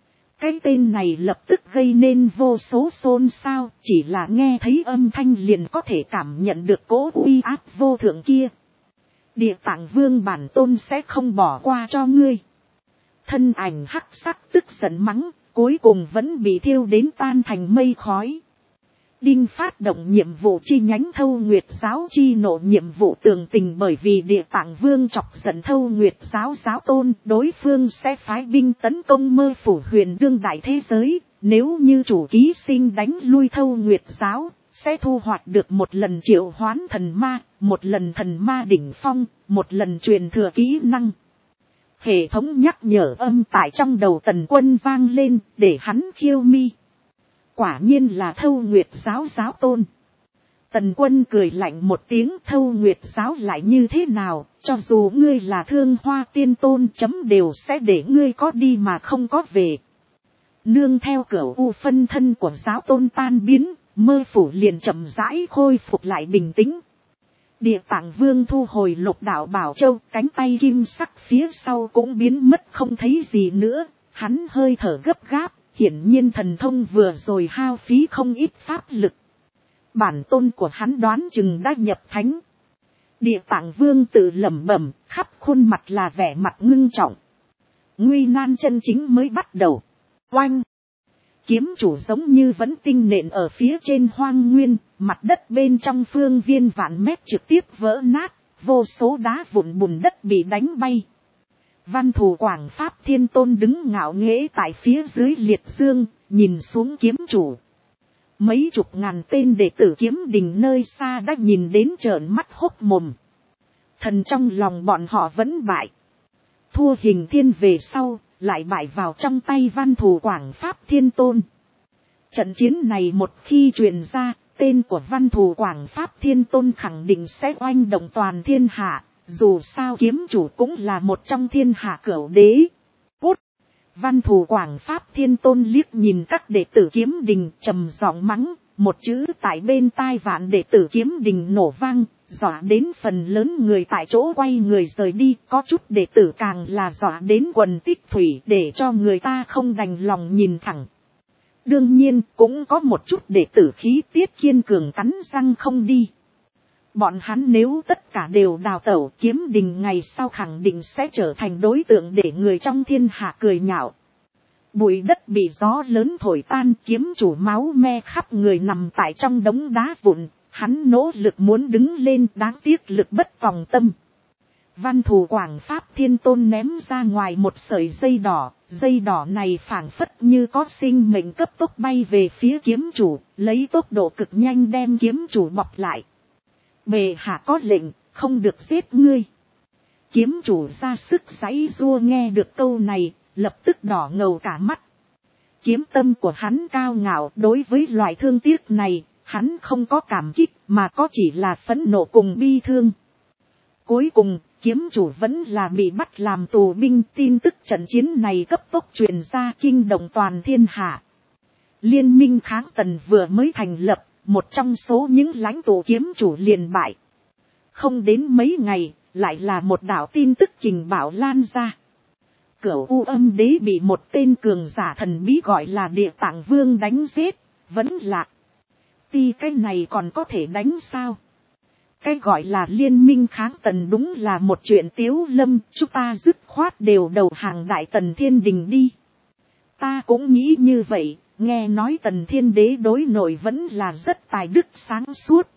Cái tên này lập tức gây nên vô số xôn xao, chỉ là nghe thấy âm thanh liền có thể cảm nhận được cỗ uy áp vô thượng kia. Địa Tạng Vương bản tôn sẽ không bỏ qua cho ngươi. Thân ảnh hắc sắc tức giận mắng, cuối cùng vẫn bị thiêu đến tan thành mây khói. Đinh phát động nhiệm vụ chi nhánh Thâu Nguyệt giáo chi nộ nhiệm vụ tường tình, bởi vì Địa Tạng Vương chọc giận Thâu Nguyệt giáo giáo tôn, đối phương sẽ phái binh tấn công mơ phủ huyền đương đại thế giới. Nếu như chủ ký sinh đánh lui Thâu Nguyệt giáo, sẽ thu hoạch được một lần triệu hoán thần ma, một lần thần ma đỉnh phong, một lần truyền thừa kỹ năng. Hệ thống nhắc nhở âm tại trong đầu Tần Quân vang lên, để hắn khiêu mi. Quả nhiên là Thâu Nguyệt giáo giáo tôn. Tần Quân cười lạnh một tiếng: Thâu Nguyệt giáo lại như thế nào, cho dù ngươi là Thương Hoa tiên tôn chấm đều sẽ để ngươi có đi mà không có về. Nương theo cửu u phân thân của giáo tôn tan biến, mơ phủ liền chậm rãi khôi phục lại bình tĩnh. Địa Tạng Vương thu hồi lục đạo bảo châu, cánh tay kim sắc phía sau cũng biến mất không thấy gì nữa. Hắn hơi thở gấp gáp, hiển nhiên thần thông vừa rồi hao phí không ít pháp lực. Bản tôn của hắn đoán chừng đã nhập thánh. Địa Tạng Vương tự lẩm bẩm, khắp khuôn mặt là vẻ mặt ngưng trọng. Nguy nan chân chính mới bắt đầu. Oanh! Kiếm chủ giống như vẫn tinh nện ở phía trên hoang nguyên, mặt đất bên trong phương viên vạn mét trực tiếp vỡ nát, vô số đá vụn bùn đất bị đánh bay. Văn Thù Quảng Pháp Thiên Tôn đứng ngạo nghễ tại phía dưới liệt dương, nhìn xuống kiếm chủ. Mấy chục ngàn tên đệ tử Kiếm Đình nơi xa đã nhìn đến trợn mắt hốc mồm. Thần trong lòng bọn họ vẫn bại. Thua Hình Thiên về sau, lại bại vào trong tay Văn Thù Quảng Pháp Thiên Tôn. Trận chiến này một khi truyền ra, tên của Văn Thù Quảng Pháp Thiên Tôn khẳng định sẽ oanh động toàn thiên hạ. Dù sao kiếm chủ cũng là một trong thiên hạ cửu đế. Cút! Văn Thù Quảng Pháp Thiên Tôn liếc nhìn các đệ tử Kiếm Đình trầm giọng mắng, một chữ tại bên tai vạn đệ tử Kiếm Đình nổ vang, dọa đến phần lớn người tại chỗ quay người rời đi, có chút đệ tử càng là dọa đến quần tích thủy để cho người ta không đành lòng nhìn thẳng. Đương nhiên cũng có một chút đệ tử khí tiết kiên cường cắn răng không đi. Bọn hắn nếu tất cả đều đào tẩu, Kiếm Đình ngày sau khẳng định sẽ trở thành đối tượng để người trong thiên hạ cười nhạo. Bụi đất bị gió lớn thổi tan, kiếm chủ máu me khắp người nằm tại trong đống đá vụn. Hắn nỗ lực muốn đứng lên, đáng tiếc lực bất tòng tâm. Văn Thù Quảng Pháp Thiên Tôn ném ra ngoài một sợi dây đỏ này phảng phất như có sinh mệnh cấp tốc bay về phía kiếm chủ, lấy tốc độ cực nhanh đem kiếm chủ bọc lại. Bệ hạ có lệnh, không được giết ngươi. Kiếm chủ ra sức giãy giụa, nghe được câu này, lập tức đỏ ngầu cả mắt. Kiếm tâm của hắn cao ngạo, đối với loại thương tiếc này, hắn không có cảm kích mà có chỉ là phẫn nộ cùng bi thương. Cuối cùng, kiếm chủ vẫn là bị bắt làm tù binh, tin tức trận chiến này cấp tốc truyền ra kinh động toàn thiên hạ. Liên minh kháng Tần vừa mới thành lập, một trong số những lãnh tụ kiếm chủ liền bại. Không đến mấy ngày, lại là một đạo tin tức kình bảo lan ra. Cửu U Âm Đế bị một tên cường giả thần bí gọi là Địa Tạng Vương đánh giết, vẫn lạc. Cái này còn có thể đánh sao? Cái gọi là liên minh kháng Tần đúng là một chuyện tiếu lâm, chúng ta dứt khoát đều đầu hàng Đại Tần Thiên Đình đi. Ta cũng nghĩ như vậy, nghe nói Tần Thiên Đế đối nội vẫn là rất tài đức sáng suốt.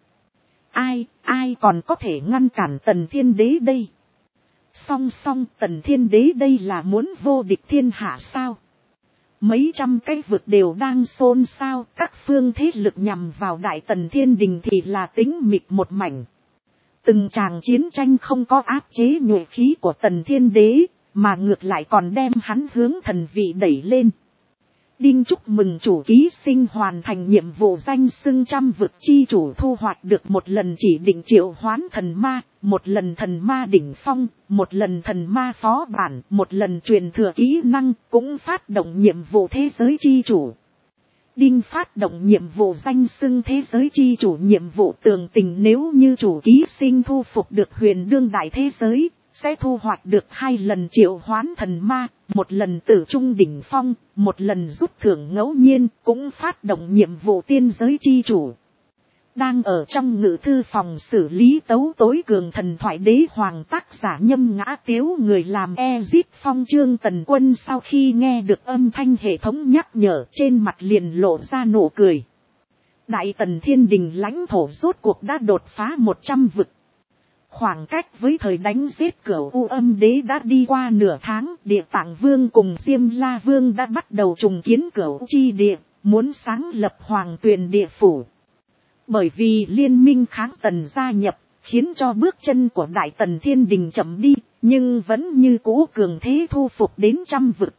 Ai còn có thể ngăn cản Tần Thiên Đế đây? Song Tần Thiên Đế đây là muốn vô địch thiên hạ sao? Mấy trăm cái vực đều đang xôn xao, các phương thế lực nhằm vào Đại Tần Thiên Đình thì là tĩnh mịch một mảnh. Từng tràng chiến tranh không có áp chế nhuệ khí của Tần Thiên Đế, mà ngược lại còn đem hắn hướng thần vị đẩy lên. Đinh chúc mừng chủ ký sinh hoàn thành nhiệm vụ danh xưng trăm vực chi chủ, thu hoạch được một lần chỉ định triệu hoán thần ma, một lần thần ma đỉnh phong, một lần thần ma phó bản, một lần truyền thừa kỹ năng, cũng phát động nhiệm vụ thế giới chi chủ. Đinh phát động nhiệm vụ danh xưng thế giới chi chủ nhiệm vụ tường tình, nếu như chủ ký sinh thu phục được huyền đương đại thế giới, sẽ thu hoạch được 2 lần triệu hoán thần ma, một lần tử trung đỉnh phong, một lần rút thưởng ngẫu nhiên, cũng phát động nhiệm vụ tiên giới chi chủ. Đang ở trong ngự thư phòng xử lý tấu tối cường thần thoại đế hoàng tác giả Nhâm Ngã Tiếu, người làm Ezip Phong Trương Tần Quân sau khi nghe được âm thanh hệ thống nhắc nhở trên mặt liền lộ ra nụ cười. Đại Tần Thiên Đình lãnh thổ rốt cuộc đã đột phá 100 vực. Khoảng cách với thời đánh giết Cửu U Âm Đế đã đi qua nửa tháng, Địa Tạng Vương cùng Diêm La Vương đã bắt đầu trùng kiến Cửu Chi Địa, muốn sáng lập Hoàng Tuyền Địa Phủ. Bởi vì liên minh kháng Tần gia nhập, khiến cho bước chân của Đại Tần Thiên Đình chậm đi, nhưng vẫn như cũ cường thế thu phục đến trăm vực.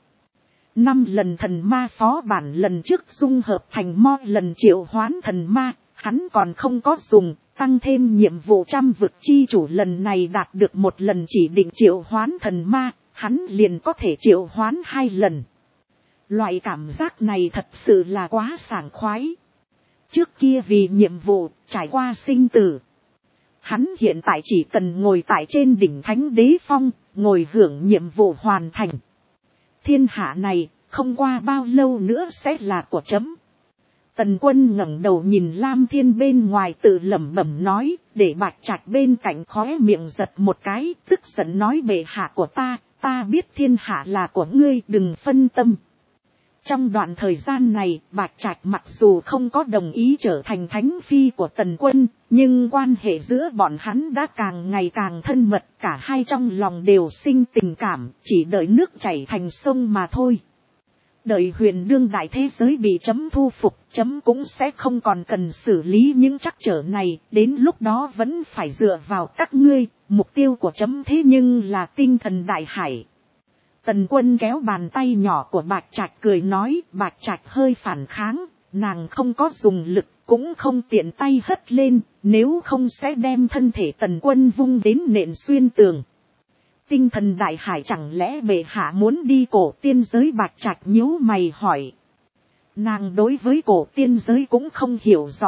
5 lần thần ma phó bản lần trước dung hợp thành mo lần triệu hoán thần ma, hắn còn không có dùng, tăng thêm nhiệm vụ trăm vực chi chủ lần này đạt được một lần chỉ định triệu hoán thần ma, hắn liền có thể triệu hoán 2 lần. Loại cảm giác này thật sự là quá sảng khoái. Trước kia vì nhiệm vụ, trải qua sinh tử. Hắn hiện tại chỉ cần ngồi tại trên đỉnh Thánh Đế Phong, ngồi hưởng nhiệm vụ hoàn thành. Thiên hạ này, không qua bao lâu nữa sẽ là của chấm. Tần Quân ngẩng đầu nhìn Lam Thiên bên ngoài tự lẩm bẩm nói, để Bạch Trạch bên cạnh khóe miệng giật một cái, tức giận nói: bệ hạ của ta biết thiên hạ là của ngươi, đừng phân tâm. Trong đoạn thời gian này, Bạch Trạch mặc dù không có đồng ý trở thành thánh phi của Tần Quân, nhưng quan hệ giữa bọn hắn đã càng ngày càng thân mật, cả hai trong lòng đều sinh tình cảm, chỉ đợi nước chảy thành sông mà thôi. Đợi huyền đương đại thế giới bị chấm thu phục, chấm cũng sẽ không còn cần xử lý những trắc trở này, đến lúc đó vẫn phải dựa vào các ngươi, mục tiêu của chấm thế nhưng là tinh thần đại hải. Tần Quân kéo bàn tay nhỏ của Bạch Trạch cười nói, Bạch Trạch hơi phản kháng, nàng không có dùng lực, cũng không tiện tay hất lên, nếu không sẽ đem thân thể Tần Quân vung đến nện xuyên tường. Tinh thần đại hải chẳng lẽ bệ hạ muốn đi cổ tiên giới? Bạch Trạch nhíu mày hỏi. Nàng đối với cổ tiên giới cũng không hiểu rõ,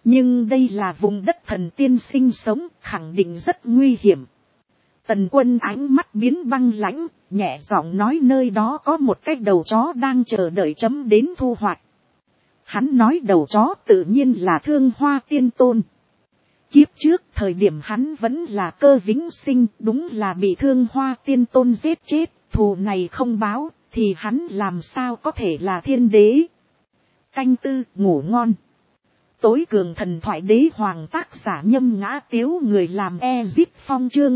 Nhưng đây là vùng đất thần tiên sinh sống, khẳng định rất nguy hiểm. Tần Quân ánh mắt biến băng lãnh, nhẹ giọng nói nơi đó có một cái đầu chó đang chờ đợi chấm đến thu hoạch. Hắn nói đầu chó tự nhiên là Thương Hoa Tiên Tôn. Kiếp trước thời điểm hắn vẫn là Cơ Vĩnh Sinh, đúng là bị Thương Hoa Tiên Tôn giết chết, thù này không báo, thì hắn làm sao có thể là thiên đế. Canh tư, ngủ ngon. Tối cường thần thoại đế hoàng, tác giả Nhâm Ngã Tiếu, người làm Ezip Phong, chương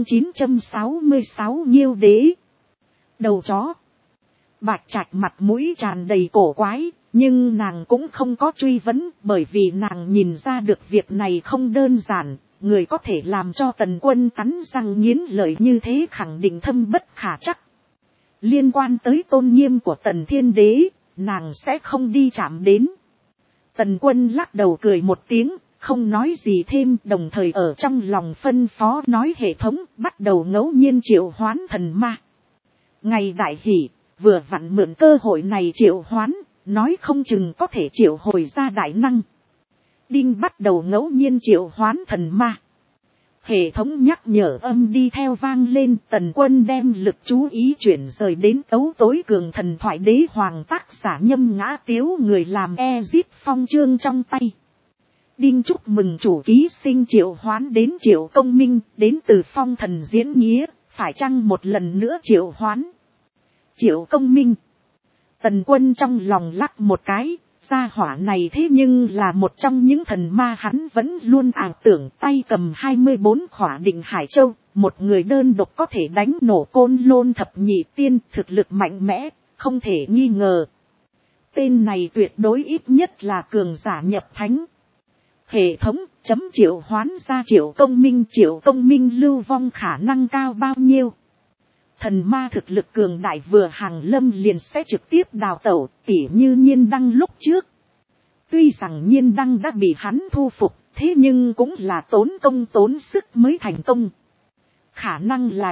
966 Nhiêu đế. Đầu chó. Bạch Trạch mặt mũi tràn đầy cổ quái, nhưng nàng cũng không có truy vấn, bởi vì nàng nhìn ra được việc này không đơn giản, người có thể làm cho Tần Quân cắn răng nghiến lợi như thế khẳng định thâm bất khả trắc. Liên quan tới tôn nghiêm của Tần Thiên Đế, nàng sẽ không đi chạm đến. Tần Quân lắc đầu cười một tiếng, không nói gì thêm, đồng thời ở trong lòng phân phó nói hệ thống bắt đầu ngẫu nhiên triệu hoán thần ma. Ngày đại hỷ, vừa vặn mượn cơ hội này triệu hoán, nói không chừng có thể triệu hồi ra đại năng. Đinh bắt đầu ngẫu nhiên triệu hoán thần ma. Hệ thống nhắc nhở âm đi theo vang lên, Tần Quân đem lực chú ý chuyển rời đến tấu tối cường thần thoại đế hoàng, tác giả Nhâm Ngã Tiếu, người làm Ezip Phong, chương trong tay. Đinh chúc mừng chủ ký sinh triệu hoán đến Triệu Công Minh, đến từ Phong Thần Diễn Nghĩa, phải chăng một lần nữa triệu hoán? Triệu Công Minh. Tần Quân trong lòng lắc một cái, gia hỏa này thế nhưng là một trong những thần ma hắn vẫn luôn ảo tưởng, tay cầm 24 khỏa định Hải Châu, một người đơn độc có thể đánh nổ Côn Lôn thập nhị tiên, thực lực mạnh mẽ, không thể nghi ngờ. Tên này tuyệt đối ít nhất là cường giả nhập thánh. Hệ thống chấm triệu hoán ra Triệu Công Minh lưu vong khả năng cao bao nhiêu? Thần ma thực lực cường đại vừa hàng lâm liền sẽ trực tiếp đào tẩu, tỉ như Nhiên Đăng lúc trước. Tuy rằng Nhiên Đăng đã bị hắn thu phục, thế nhưng cũng là tốn công tốn sức mới thành công. Khả năng là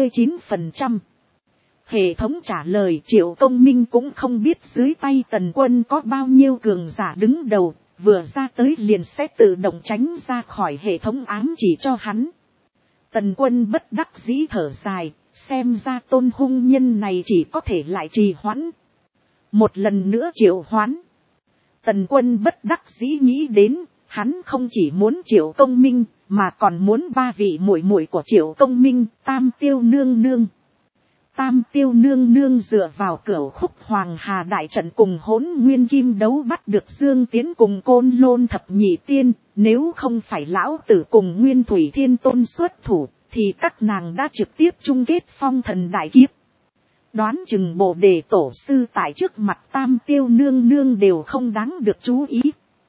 99%. Hệ thống trả lời Triệu Công Minh cũng không biết dưới tay Tần Quân có bao nhiêu cường giả đứng đầu, vừa ra tới liền sẽ tự động tránh ra khỏi hệ thống ám chỉ cho hắn. Tần Quân bất đắc dĩ thở dài, xem ra Tôn hung nhân này chỉ có thể lại trì hoãn. Một lần nữa triệu hoán. Tần Quân bất đắc dĩ nghĩ đến, hắn không chỉ muốn Triệu Công Minh, mà còn muốn ba vị muội muội của Triệu Công Minh, Tam Tiêu Nương Nương. Tam Tiêu Nương Nương dựa vào Cửu Khúc Hoàng Hà đại trận cùng Hỗn Nguyên Kim đấu bắt được Dương Tiến cùng Côn Lôn thập nhị tiên, nếu không phải lão tử cùng Nguyên Thủy Thiên Tôn xuất thủ, thì các nàng đã trực tiếp chung kết phong thần đại kiếp. Đoán chừng Bồ Đề tổ sư tại trước mặt Tam Tiêu Nương Nương đều không đáng được chú ý.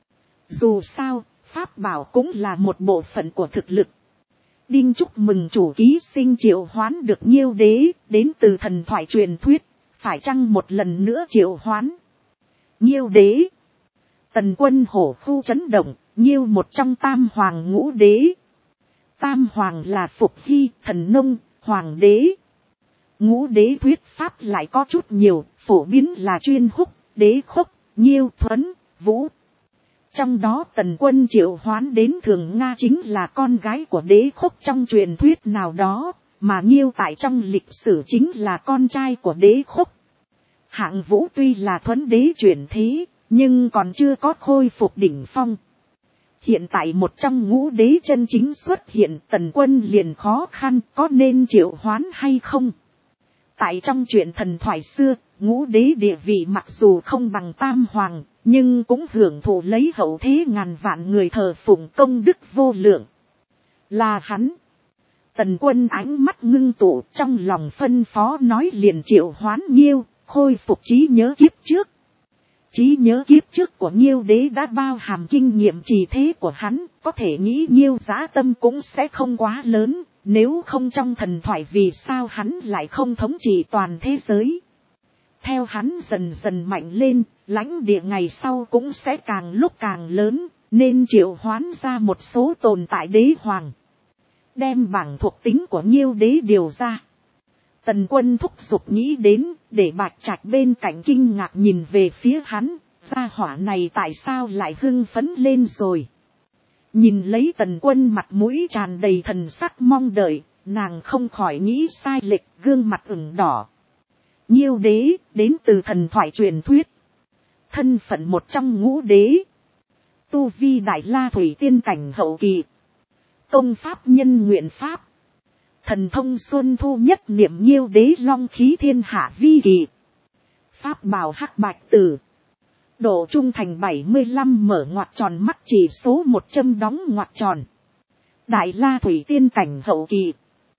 Dù sao, pháp bảo cũng là một bộ phận của thực lực. Đinh chúc mừng chủ ký sinh triệu hoán được Nhiêu đế, đến từ thần thoại truyền thuyết, phải chăng một lần nữa triệu hoán? Nhiêu đế. Tần Quân hổ khu chấn động, Nhiêu một trong tam hoàng ngũ đế. Tam hoàng là Phục Hy, Thần Nông, Hoàng đế. Ngũ đế thuyết pháp lại có chút nhiều, phổ biến là Chuyên Húc, Đế Khúc, Nhiêu Thuấn, Vũ. Trong đó Tần Quân triệu hoán đến Thường Nga chính là con gái của Đế Khúc trong truyền thuyết nào đó, mà Nhiêu tại trong lịch sử chính là con trai của Đế Khúc. Hạng Vũ tuy là Thuấn đế chuyển thế, nhưng còn chưa có khôi phục đỉnh phong. Hiện tại một trong ngũ đế chân chính xuất hiện, Tần Quân liền khó khăn có nên triệu hoán hay không. Tại trong truyện thần thoại xưa, ngũ đế địa vị mặc dù không bằng tam hoàng, nhưng cũng hưởng thụ lấy hậu thế ngàn vạn người thờ phụng công đức vô lượng. Là hắn. Tần Quân ánh mắt ngưng tụ, trong lòng phân phó nói liền triệu hoán Nhiêu, khôi phục trí nhớ kiếp trước. Trí nhớ kiếp trước của Nhiêu đế đã bao hàm kinh nghiệm trì thế của hắn, có thể nghĩ Nhiêu dã tâm cũng sẽ không quá lớn, nếu không trong thần thoại vì sao hắn lại không thống trị toàn thế giới. Theo hắn dần dần mạnh lên, lãnh địa ngày sau cũng sẽ càng lúc càng lớn, nên triệu hoán ra một số tồn tại đế hoàng. Đem bảng thuộc tính của Nhiêu đế điều ra. Tần Quân thúc giục nghĩ đến, để Bạch Trạch bên cạnh kinh ngạc nhìn về phía hắn, gia hỏa này tại sao lại hưng phấn lên rồi. Nhìn lấy Tần Quân mặt mũi tràn đầy thần sắc mong đợi, nàng không khỏi nghĩ sai lệch, gương mặt ửng đỏ. Nhiêu đế đến từ thần thoại truyền thuyết, thân phận một trong ngũ đế, tu vi đại la thủy tiên cảnh hậu kỳ, công pháp nhân nguyện pháp, thần thông xuân thu nhất niệm nhiêu đế long khí thiên hạ vi kỳ, pháp bào hắc bạch tử, độ trung thành 75 mở ngoặc tròn mắt chỉ số 100 đóng ngoặc tròn, đại la thủy tiên cảnh hậu kỳ.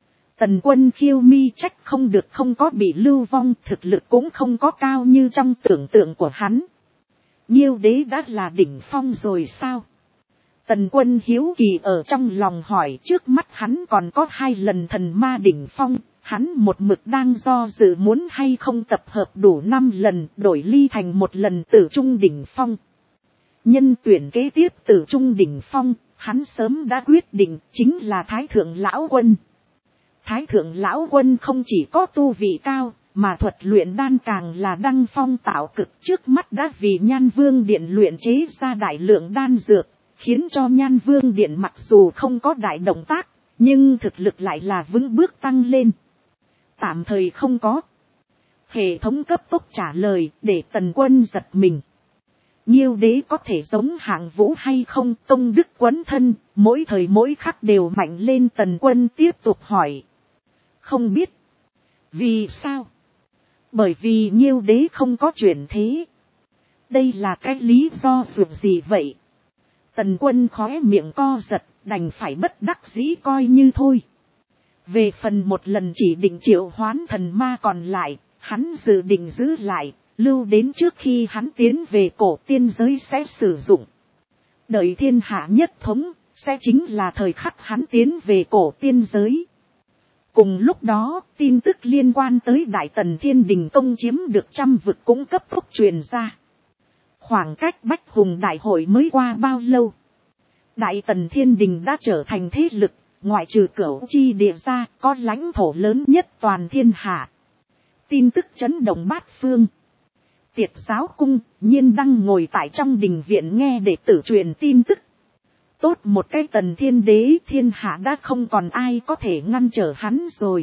Tần Quân khiêu mi trách không được không có bị lưu vong, thực lực cũng không có cao như trong tưởng tượng của hắn. Nhiêu đế đã là đỉnh phong rồi sao? Tần Quân hiếu kỳ ở trong lòng hỏi, trước mắt hắn còn có 2 lần thần ma đỉnh phong, hắn một mực đang do dự muốn hay không tập hợp đủ 5 lần đổi ly thành 1 lần tử trung đỉnh phong. Nhân tuyển kế tiếp tử trung đỉnh phong, hắn sớm đã quyết định chính là Thái Thượng Lão Quân. Thái Thượng Lão Quân không chỉ có tu vị cao, mà thuật luyện đan càng là đăng phong tạo cực, trước mắt đã vì Nhan Vương Điện luyện chế ra đại lượng đan dược, khiến cho Nhan Vương Điện mặc dù không có đại động tác, nhưng thực lực lại là vững bước tăng lên. Tạm thời không có. Hệ thống cấp tốc trả lời để Tần Quân giật mình. Nhiêu đế có thể giống hạng vũ hay không? Công đức quấn thân, mỗi thời mỗi khắc đều mạnh lên. Tần Quân tiếp tục hỏi. Không biết. Vì sao? Bởi vì nhiêu đế không có chuyển thế. Đây là cái lý do dù gì vậy? Tần Quân khóe miệng co giật, đành phải bất đắc dĩ coi như thôi. Về phần một lần chỉ định triệu hoán thần ma còn lại, hắn dự định giữ lại, lưu đến trước khi hắn tiến về cổ tiên giới sẽ sử dụng. Đợi thiên hạ nhất thống, sẽ chính là thời khắc hắn tiến về cổ tiên giới. Cùng lúc đó, tin tức liên quan tới Đại Tần Thiên Đình công chiếm được 100 vực cũng cấp tốc truyền ra. Khoảng cách Bách Hùng Đại hội mới qua bao lâu? Đại Tần Thiên Đình đã trở thành thế lực, ngoại trừ Cửu Chi địa ra, có lãnh thổ lớn nhất toàn thiên hạ. Tin tức chấn động bát phương. Tiệt giáo cung, Nhiên Đăng ngồi tại trong đình viện nghe đệ tử truyền tin tức. Tốt một cái Tần Thiên Đế, thiên hạ đã không còn ai có thể ngăn trở hắn rồi.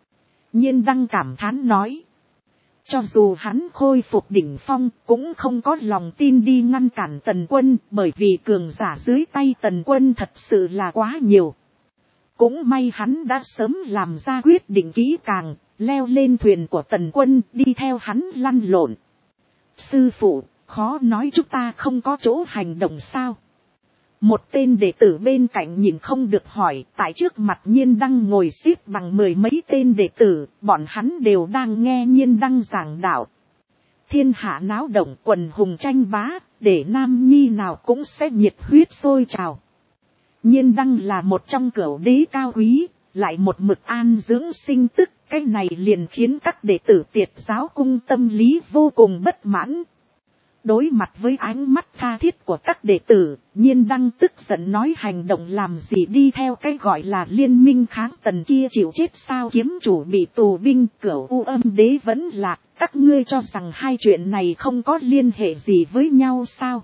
Nhiên Đăng cảm thán nói. Cho dù hắn khôi phục đỉnh phong, cũng không có lòng tin đi ngăn cản Tần Quân, bởi vì cường giả dưới tay Tần Quân thật sự là quá nhiều. Cũng may hắn đã sớm làm ra quyết định kỹ càng, leo lên thuyền của Tần Quân, đi theo hắn lăn lộn. Sư phụ, khó nói chúng ta không có chỗ hành động sao? Một tên đệ tử bên cạnh nhìn không được hỏi, tại trước mặt Nhiên Đăng ngồi xếp bằng 10 mấy tên đệ tử, bọn hắn đều đang nghe Nhiên Đăng giảng đạo. Thiên hạ náo động, quần hùng tranh bá, để nam nhi nào cũng sẽ nhiệt huyết sôi trào. Nhiên Đăng là một trong cửu đế cao quý, lại một mực an dưỡng sinh tức, cái này liền khiến các đệ tử Tiệt giáo cung tâm lý vô cùng bất mãn. Đối mặt với ánh mắt tha thiết của các đệ tử, Nhiên Đăng tức giận nói hành động làm gì đi theo cái gọi là liên minh kháng Tần kia chịu chết sao? Kiếm chủ bị tù binh, Cửu U Âm đế vẫn lạc, các ngươi cho rằng hai chuyện này không có liên hệ gì với nhau sao?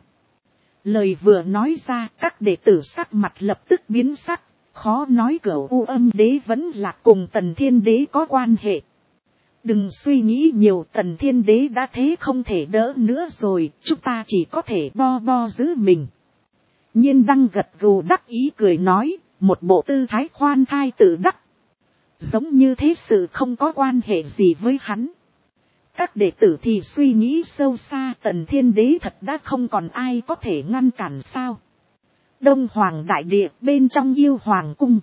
Lời vừa nói ra, các đệ tử sắc mặt lập tức biến sắc, khó nói Cửu U Âm đế vẫn lạc cùng Tần Thiên đế có quan hệ. Đừng suy nghĩ nhiều, Tần Thiên đế đã thế không thể đỡ nữa rồi, chúng ta chỉ có thể bo giữ mình. Nhiên Đăng gật gù đắc ý cười nói, một bộ tư thái khoan thai tự đắc. Giống như thế sự không có quan hệ gì với hắn. Các đệ tử thì suy nghĩ sâu xa, Tần Thiên đế thật đã không còn ai có thể ngăn cản sao? Đông Hoàng đại địa bên trong Yêu Hoàng cung.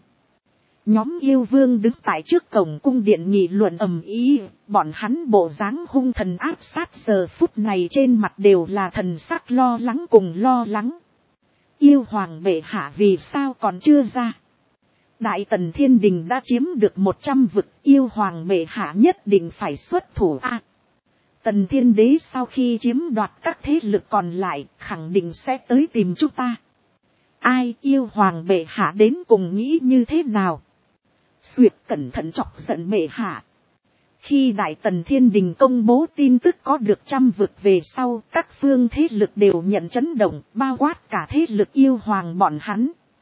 Nhóm yêu vương đứng tại trước cổng cung điện nghị luận ầm ĩ, bọn hắn bộ dáng hung thần áp sát giờ phút này trên mặt đều là thần sắc lo lắng cùng lo lắng. Yêu Hoàng bệ hạ vì sao còn chưa ra? Đại Tần Thiên Đình đã chiếm được 100 vực, Yêu Hoàng bệ hạ nhất định phải xuất thủ a. Tần Thiên đế sau khi chiếm đoạt các thế lực còn lại, khẳng định sẽ tới tìm chúng ta. Ai? Yêu Hoàng bệ hạ đến cùng nghĩ như thế nào? Duyệt cẩn thận chọc giận bệ hạ. Khi Đại Tần Thiên Đình công bố tin tức có được 100 vực về sau, các phương thế lực đều nhận chấn động, bao quát cả thế lực Yêu Hoàng bọn hắn.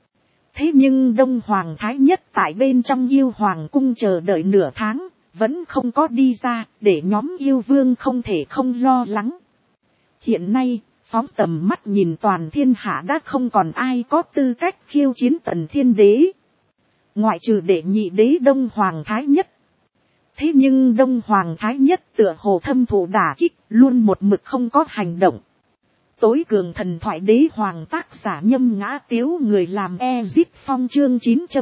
Thế nhưng Đông Hoàng Thái Nhất tại bên trong yêu hoàng cung chờ đợi nửa tháng, vẫn không có đi ra, để nhóm yêu vương không thể không lo lắng. Hiện nay, phóng tầm mắt nhìn toàn thiên hạ đã không còn ai có tư cách khiêu chiến Tần Thiên Đế. Ngoại trừ đệ nhị đế Đông Hoàng Thái Nhất. Thế nhưng Đông Hoàng Thái Nhất tựa hồ thâm thụ đả kích, luôn một mực không có hành động. Tối cường thần thoại đế hoàng tác giả Nhâm Ngã Tiếu người làm Ezip Phong chương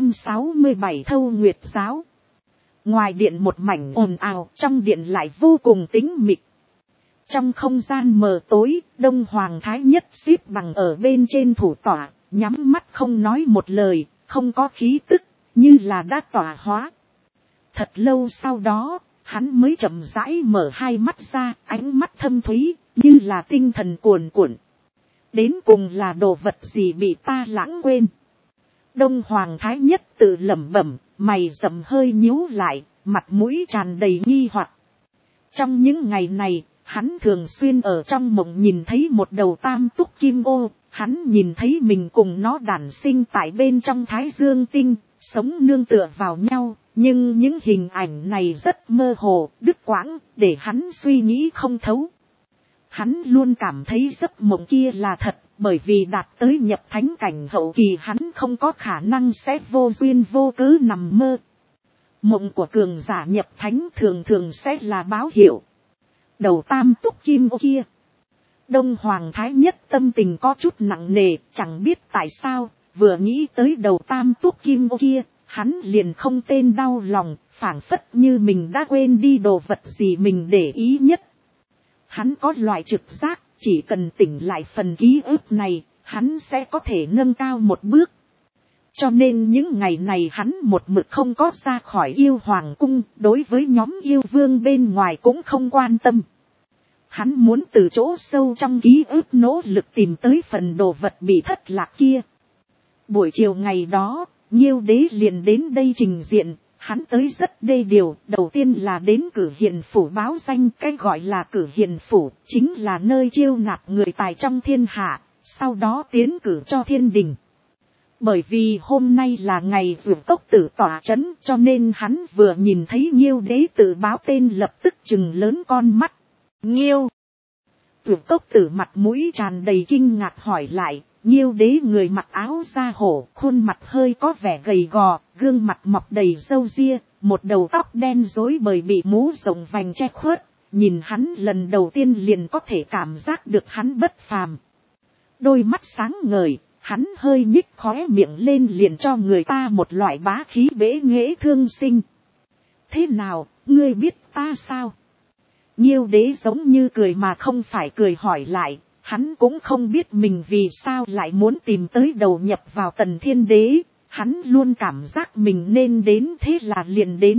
967 Thâu Nguyệt Giáo. Ngoài điện một mảnh ồn ào, trong điện lại vô cùng tĩnh mịch. Trong không gian mờ tối, Đông Hoàng Thái Nhất xếp bằng ở bên trên thủ tọa, nhắm mắt không nói một lời, không có khí tức, như là đã tọa hóa. Thật lâu sau đó, hắn mới chậm rãi mở hai mắt ra, ánh mắt thâm thúy, như là tinh thần cuồn cuộn. Đến cùng là đồ vật gì bị ta lãng quên. Đông Hoàng Thái Nhất tự lẩm bẩm, mày rậm hơi nhíu lại, mặt mũi tràn đầy nghi hoặc. Trong những ngày này, hắn thường xuyên ở trong mộng nhìn thấy một đầu tam túc kim ô, hắn nhìn thấy mình cùng nó đản sinh tại bên trong Thái Dương Tinh, sống nương tựa vào nhau, nhưng những hình ảnh này rất mơ hồ, đứt quãng, để hắn suy nghĩ không thấu. Hắn luôn cảm thấy giấc mộng kia là thật, bởi vì đạt tới nhập thánh cảnh hậu kỳ hắn không có khả năng sẽ vô duyên vô cớ nằm mơ. Mộng của cường giả nhập thánh thường thường sẽ là báo hiệu. Đầu tam túc kim ô kia. Đông Hoàng Thái Nhất tâm tình có chút nặng nề, chẳng biết tại sao, vừa nghĩ tới đầu tam túc kim ô kia, hắn liền không tên đau lòng, phảng phất như mình đã quên đi đồ vật gì mình để ý nhất. Hắn có loại trực giác, chỉ cần tỉnh lại phần ký ức này, hắn sẽ có thể nâng cao một bước. Cho nên những ngày này hắn một mực không có ra khỏi yêu hoàng cung, đối với nhóm yêu vương bên ngoài cũng không quan tâm. Hắn muốn từ chỗ sâu trong ký ức nỗ lực tìm tới phần đồ vật bị thất lạc kia. Buổi chiều ngày đó, Nhiêu Đế liền đến đây trình diện, hắn tới rất đê điều, đầu tiên là đến Cử Hiền Phủ báo danh, cái gọi là Cử Hiền Phủ, chính là nơi chiêu nạp người tài trong thiên hạ, sau đó tiến cử cho thiên đình. Bởi vì hôm nay là ngày Dược Cốc Tử tỏa chấn, cho nên hắn vừa nhìn thấy Nhiêu Đế tự báo tên lập tức trừng lớn con mắt. Nhiêu! Dược Cốc Tử mặt mũi tràn đầy kinh ngạc hỏi lại. Nhiêu Đế người mặc áo da hổ, khuôn mặt hơi có vẻ gầy gò, gương mặt mọc đầy râu ria, một đầu tóc đen rối bời bị mũ rộng vành che khuất, nhìn hắn lần đầu tiên liền có thể cảm giác được hắn bất phàm. Đôi mắt sáng ngời, hắn hơi nhích khóe miệng lên liền cho người ta một loại bá khí bế nghệ thương sinh. Thế nào, ngươi biết ta sao? Nhiêu Đế giống như cười mà không phải cười hỏi lại. Hắn cũng không biết mình vì sao lại muốn tìm tới đầu nhập vào Tần Thiên Đế, hắn luôn cảm giác mình nên đến thế là liền đến.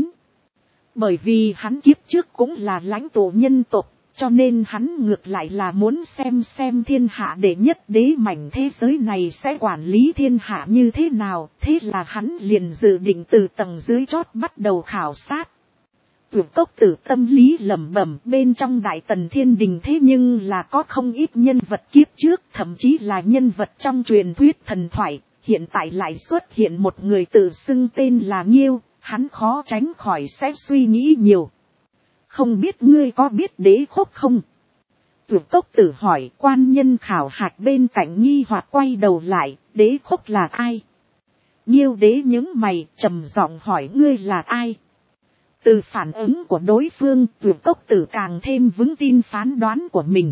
Bởi vì hắn kiếp trước cũng là lãnh tụ nhân tộc, cho nên hắn ngược lại là muốn xem thiên hạ đệ nhất đế mảnh thế giới này sẽ quản lý thiên hạ như thế nào, thế là hắn liền dự định từ tầng dưới chót bắt đầu khảo sát. Dược Cốc Tử tâm lý lẩm bẩm, bên trong Đại Tần Thiên Đình thế nhưng là có không ít nhân vật kiếp trước, thậm chí là nhân vật trong truyền thuyết thần thoại, hiện tại lại xuất hiện một người tự xưng tên là Nhiêu, hắn khó tránh khỏi sẽ suy nghĩ nhiều. Không biết ngươi có biết Đế Khốc không? Dược Cốc Tử hỏi. Quan nhân khảo hạch bên cạnh nghi hoặc quay đầu lại, Đế Khốc là ai? Nhiêu Đế nhướng mày, trầm giọng hỏi ngươi là ai? Từ phản ứng của đối phương, Dược Cốc Tử càng thêm vững tin phán đoán của mình.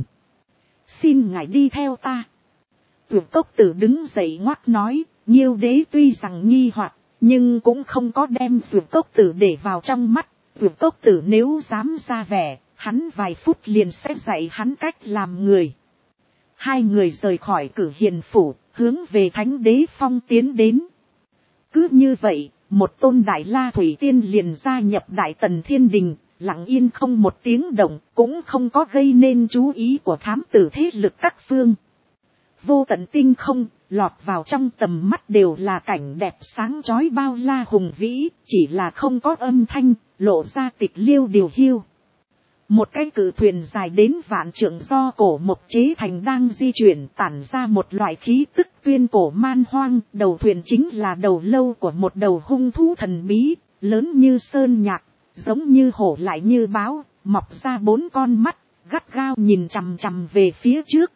Xin ngài đi theo ta. Dược Cốc Tử đứng dậy ngoắc nói, Nhiêu Đế tuy rằng nghi hoặc, nhưng cũng không có đem Dược Cốc Tử để vào trong mắt. Dược Cốc Tử nếu dám ra vẻ, hắn vài phút liền sẽ dạy hắn cách làm người. Hai người rời khỏi Cử Hiền Phủ, hướng về Thánh Đế Phong tiến đến. Cứ như vậy, một tôn Đại La Thủy Tiên liền gia nhập Đại Tần Thiên Đình, lặng yên không một tiếng động, cũng không có gây nên chú ý của thám tử thế lực các phương. Vô tận tinh không, lọt vào trong tầm mắt đều là cảnh đẹp sáng chói bao la hùng vĩ, chỉ là không có âm thanh, lộ ra tịch liêu điều hiu. Một cái cự thuyền dài đến vạn trượng do cổ mộc chế thành đang di chuyển, tản ra một loại khí tức tuyên cổ man hoang. Đầu thuyền chính là đầu lâu của một đầu hung thú thần bí, lớn như sơn nhạc, giống như hổ lại như báo, mọc ra 4 con mắt, gắt gao nhìn chằm chằm về phía trước.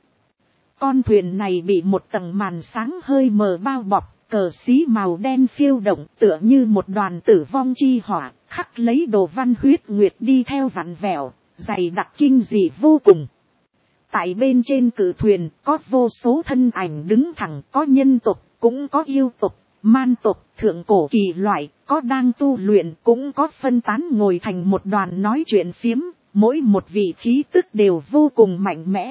Con thuyền này bị một tầng màn sáng hơi mờ bao bọc, cờ xí màu đen phiêu động tựa như một đoàn tử vong chi hỏa, khắc lấy đồ văn huyết nguyệt đi theo vặn vẹo, dày đặc kinh dị vô cùng. Tại bên trên cự thuyền có vô số thân ảnh đứng thẳng, có nhân tộc, cũng có yêu tộc, man tộc, thượng cổ kỳ loại, có đang tu luyện, cũng có phân tán ngồi thành một đoàn nói chuyện phiếm, mỗi một vị khí tức đều vô cùng mạnh mẽ.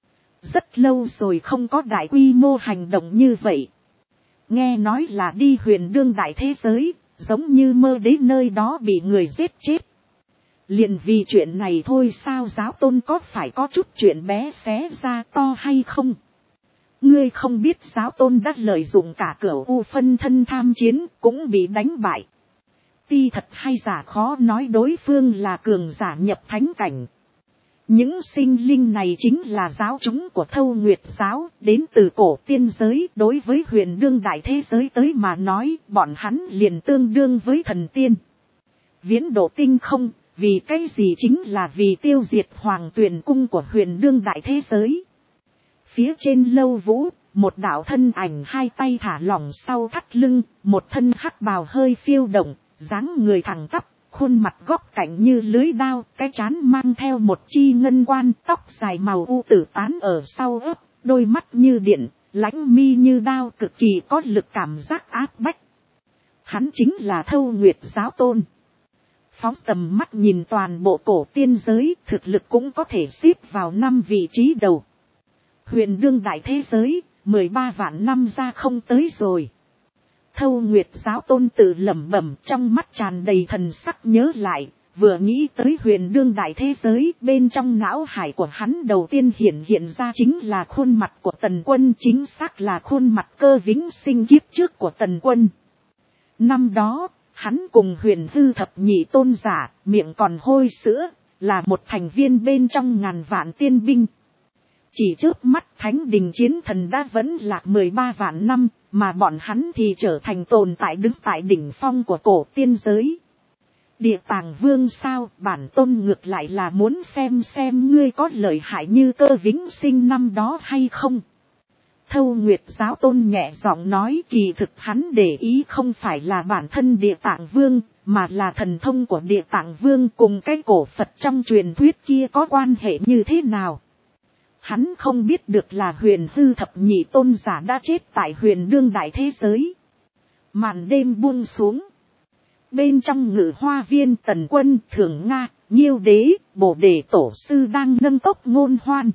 Rất lâu rồi không có đại quy mô hành động như vậy. Nghe nói là đi huyền đương đại thế giới, giống như mơ đến nơi đó bị người giết chết. Liền vì chuyện này thôi sao giáo tôn có phải có chút chuyện bé xé ra to hay không? Ngươi không biết giáo tôn đã lợi dụng cả cửu u phân thân tham chiến cũng bị đánh bại. Ti thật hay giả khó nói, đối phương là cường giả nhập thánh cảnh. Những sinh linh này chính là giáo chúng của Thâu Nguyệt giáo, đến từ cổ tiên giới. Đối với huyền đương đại thế giới tới mà nói, bọn hắn liền tương đương với thần tiên. Viễn độ tinh không, vì cái gì chính là vì tiêu diệt hoàng tuyển cung của huyền đương đại thế giới. Phía trên lâu vũ, một đạo thân ảnh hai tay thả lỏng sau thắt lưng, một thân hắc bào hơi phiêu động, dáng người thẳng tắp, khuôn mặt góc cạnh như lưới đao, cái trán mang theo một chi ngân quan, tóc dài màu u tử tán ở sau ớt, đôi mắt như điện, lãnh mi như đao, cực kỳ có lực cảm giác áp bách. Hắn chính là Thâu Nguyệt giáo tôn. Phóng tầm mắt nhìn toàn bộ cổ tiên giới, thực lực cũng có thể xếp vào 5 vị trí đầu. Huyền đương đại thế giới, 13 vạn năm ra không tới rồi. Thâu Nguyệt giáo tôn tự lẩm bẩm, trong mắt tràn đầy thần sắc nhớ lại, vừa nghĩ tới huyền đương đại thế giới, bên trong não hải của hắn đầu tiên hiện ra chính là khuôn mặt của Tần Quân, chính xác là khuôn mặt Cơ Vĩnh Sinh kiếp trước của Tần Quân. Năm đó, hắn cùng Huyền Hư thập nhị tôn giả, miệng còn hôi sữa, là một thành viên bên trong ngàn vạn tiên binh. Chỉ trước mắt thánh đình chiến thần đã vẫn lạc 13 vạn năm, mà bọn hắn thì trở thành tồn tại đứng tại đỉnh phong của cổ tiên giới. Địa Tàng Vương sao, bản tôn ngược lại là muốn xem ngươi có lợi hại như Cơ Vĩnh Sinh năm đó hay không. Thâu Nguyệt giáo tôn nhẹ giọng nói, kỳ thực hắn để ý không phải là bản thân Địa Tạng Vương, mà là thần thông của Địa Tạng Vương cùng cái cổ Phật trong truyền thuyết kia có quan hệ như thế nào. Hắn không biết được là Huyền Hư thập nhị tôn giả đã chết tại huyền đương đại thế giới. Màn đêm buông xuống. Bên trong ngự hoa viên, Tần Quân, Thường Nga, Nhiêu Đế, Bồ Đề Tổ Sư đang nâng cốc ngôn hoan.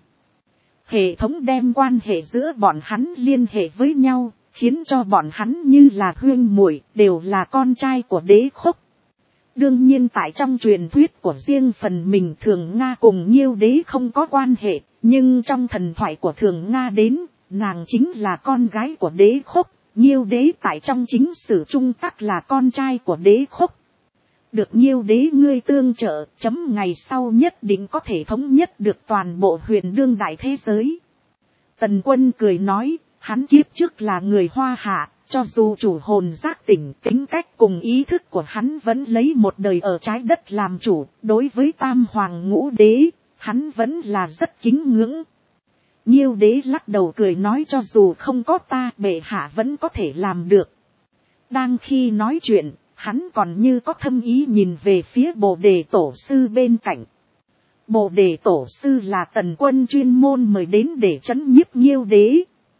Hệ thống đem quan hệ giữa bọn hắn liên hệ với nhau, khiến cho bọn hắn như là huynh muội, đều là con trai của Đế Khốc. Đương nhiên tại trong truyền thuyết của riêng phần mình, Thường Nga cùng Nhiêu Đế không có quan hệ, nhưng trong thần thoại của Thường Nga đến, nàng chính là con gái của Đế Khốc, Nhiêu Đế tại trong chính sử trung tắc là con trai của Đế Khốc. Được Nhiêu Đế ngươi tương trợ, chấm ngày sau nhất định có thể thống nhất được toàn bộ huyền đương đại thế giới. Tần Quân cười nói, hắn kiếp trước là người Hoa Hạ, cho dù chủ hồn giác tỉnh, tính cách cùng ý thức của hắn vẫn lấy một đời ở trái đất làm chủ, đối với Tam Hoàng Ngũ Đế, hắn vẫn là rất kính ngưỡng. Nhiêu Đế lắc đầu cười nói, cho dù không có ta, bệ hạ vẫn có thể làm được. Đang khi nói chuyện, hắn còn như có thâm ý nhìn về phía Bồ Đề Tổ Sư bên cạnh. Bồ Đề Tổ Sư là Tần Quân chuyên môn mời đến để trấn nhiếp Nhiêu Đế.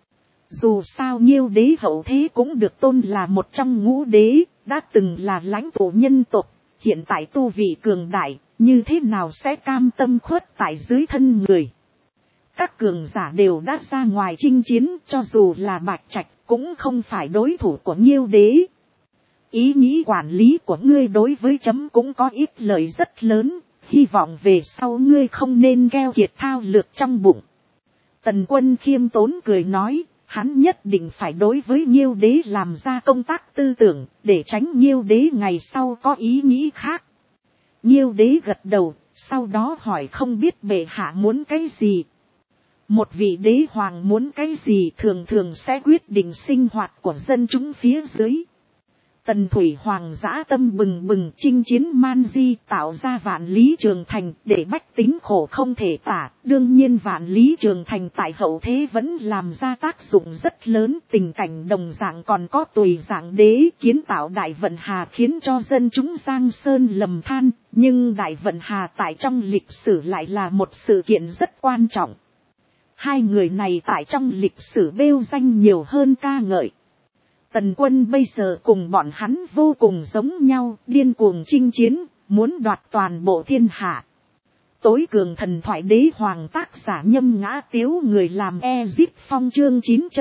Dù sao Nhiêu Đế hậu thế cũng được tôn là một trong ngũ đế, đã từng là lãnh tụ nhân tộc, hiện tại tu vị cường đại, như thế nào sẽ cam tâm khuất tại dưới thân người. Các cường giả đều đã ra ngoài chinh chiến, cho dù là Bạch Trạch cũng không phải đối thủ của Nhiêu Đế. Ý nghĩ quản lý của ngươi đối với chấm cũng có ít lợi rất lớn, hy vọng về sau ngươi không nên keo kiệt thao lược trong bụng. Tần Quân khiêm tốn cười nói, hắn nhất định phải đối với Nhiêu Đế làm ra công tác tư tưởng, để tránh Nhiêu Đế ngày sau có ý nghĩ khác. Nhiêu Đế gật đầu, sau đó hỏi không biết bệ hạ muốn cái gì. Một vị đế hoàng muốn cái gì thường thường sẽ quyết định sinh hoạt của dân chúng phía dưới. Tần Thủy Hoàng dã tâm bừng bừng chinh chiến Man Di, tạo ra Vạn Lý Trường Thành để bách tính khổ không thể tả. Đương nhiên Vạn Lý Trường Thành tại hậu thế vẫn làm ra tác dụng rất lớn. Tình cảnh đồng dạng còn có Tùy Dạng Đế kiến tạo Đại Vận Hà khiến cho dân chúng Giang Sơn lầm than. Nhưng Đại Vận Hà tại trong lịch sử lại là một sự kiện rất quan trọng. Hai người này tại trong lịch sử bêu danh nhiều hơn ca ngợi. Tần Quân bây giờ cùng bọn hắn vô cùng giống nhau, điên cuồng chinh chiến, muốn đoạt toàn bộ thiên hạ. Tối cường thần thoại đế hoàng tác giả Nhâm Ngã Tiếu, người làm Ezip Phong chương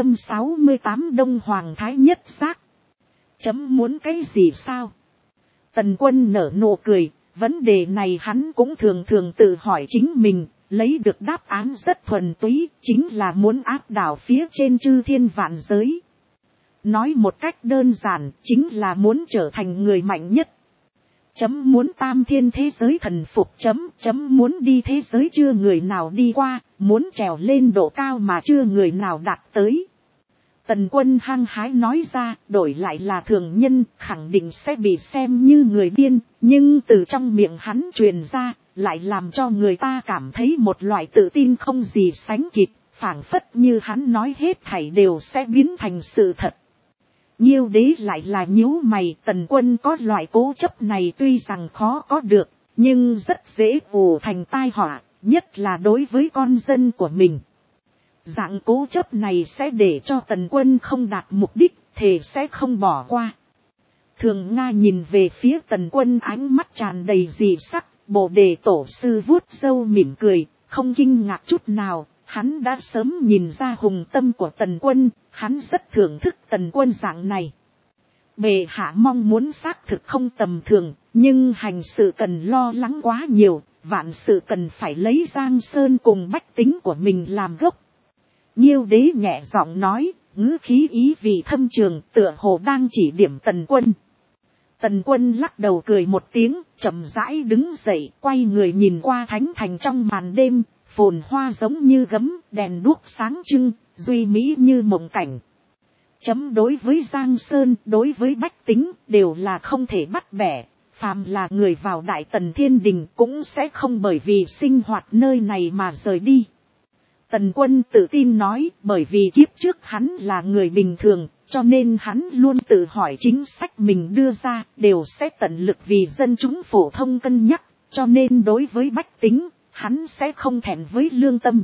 968 Đông Hoàng Thái Nhất Giác. Chấm muốn cái gì sao? Tần Quân nở nụ cười, vấn đề này hắn cũng thường thường tự hỏi chính mình, lấy được đáp án rất thuần túy, chính là muốn áp đảo phía trên chư thiên vạn giới. Nói một cách đơn giản, chính là muốn trở thành người mạnh nhất. Chấm muốn tam thiên thế giới thần phục, chấm muốn đi thế giới chưa người nào đi qua, muốn trèo lên độ cao mà chưa người nào đạt tới. Tần Quân hăng hái nói ra, đổi lại là thường nhân, khẳng định sẽ bị xem như người điên, nhưng từ trong miệng hắn truyền ra, lại làm cho người ta cảm thấy một loại tự tin không gì sánh kịp, phảng phất như hắn nói hết thảy đều sẽ biến thành sự thật. Nhiêu đế lại là nhíu mày, Tần Quân có loại cố chấp này tuy rằng khó có được, nhưng rất dễ ù thành tai họa, nhất là đối với con dân của mình. Dạng cố chấp này sẽ để cho Tần Quân không đạt mục đích, thề sẽ không bỏ qua. Thường Nga nhìn về phía Tần Quân ánh mắt tràn đầy dị sắc, Bồ Đề Tổ sư vuốt râu mỉm cười, không kinh ngạc chút nào. Hắn đã sớm nhìn ra hùng tâm của Tần Quân, hắn rất thưởng thức Tần Quân dạng này. Bệ hạ mong muốn xác thực không tầm thường, nhưng hành sự cần lo lắng quá nhiều, vạn sự cần phải lấy Giang Sơn cùng bách tính của mình làm gốc. Nhiêu đế nhẹ giọng nói, ngữ khí ý vị thâm trường, tựa hồ đang chỉ điểm Tần Quân. Tần Quân lắc đầu cười một tiếng, chậm rãi đứng dậy, quay người nhìn qua thánh thành trong màn đêm. Phồn hoa giống như gấm, đèn đuốc sáng trưng, duy mỹ như mộng cảnh. Chấm đối với Giang Sơn, đối với bách tính, đều là không thể bắt bẻ. Phàm là người vào Đại Tần Thiên Đình cũng sẽ không bởi vì sinh hoạt nơi này mà rời đi. Tần Quân tự tin nói, bởi vì kiếp trước hắn là người bình thường, cho nên hắn luôn tự hỏi chính sách mình đưa ra, đều sẽ tận lực vì dân chúng phổ thông cân nhắc, cho nên đối với bách tính, hắn sẽ không thẹn với lương tâm.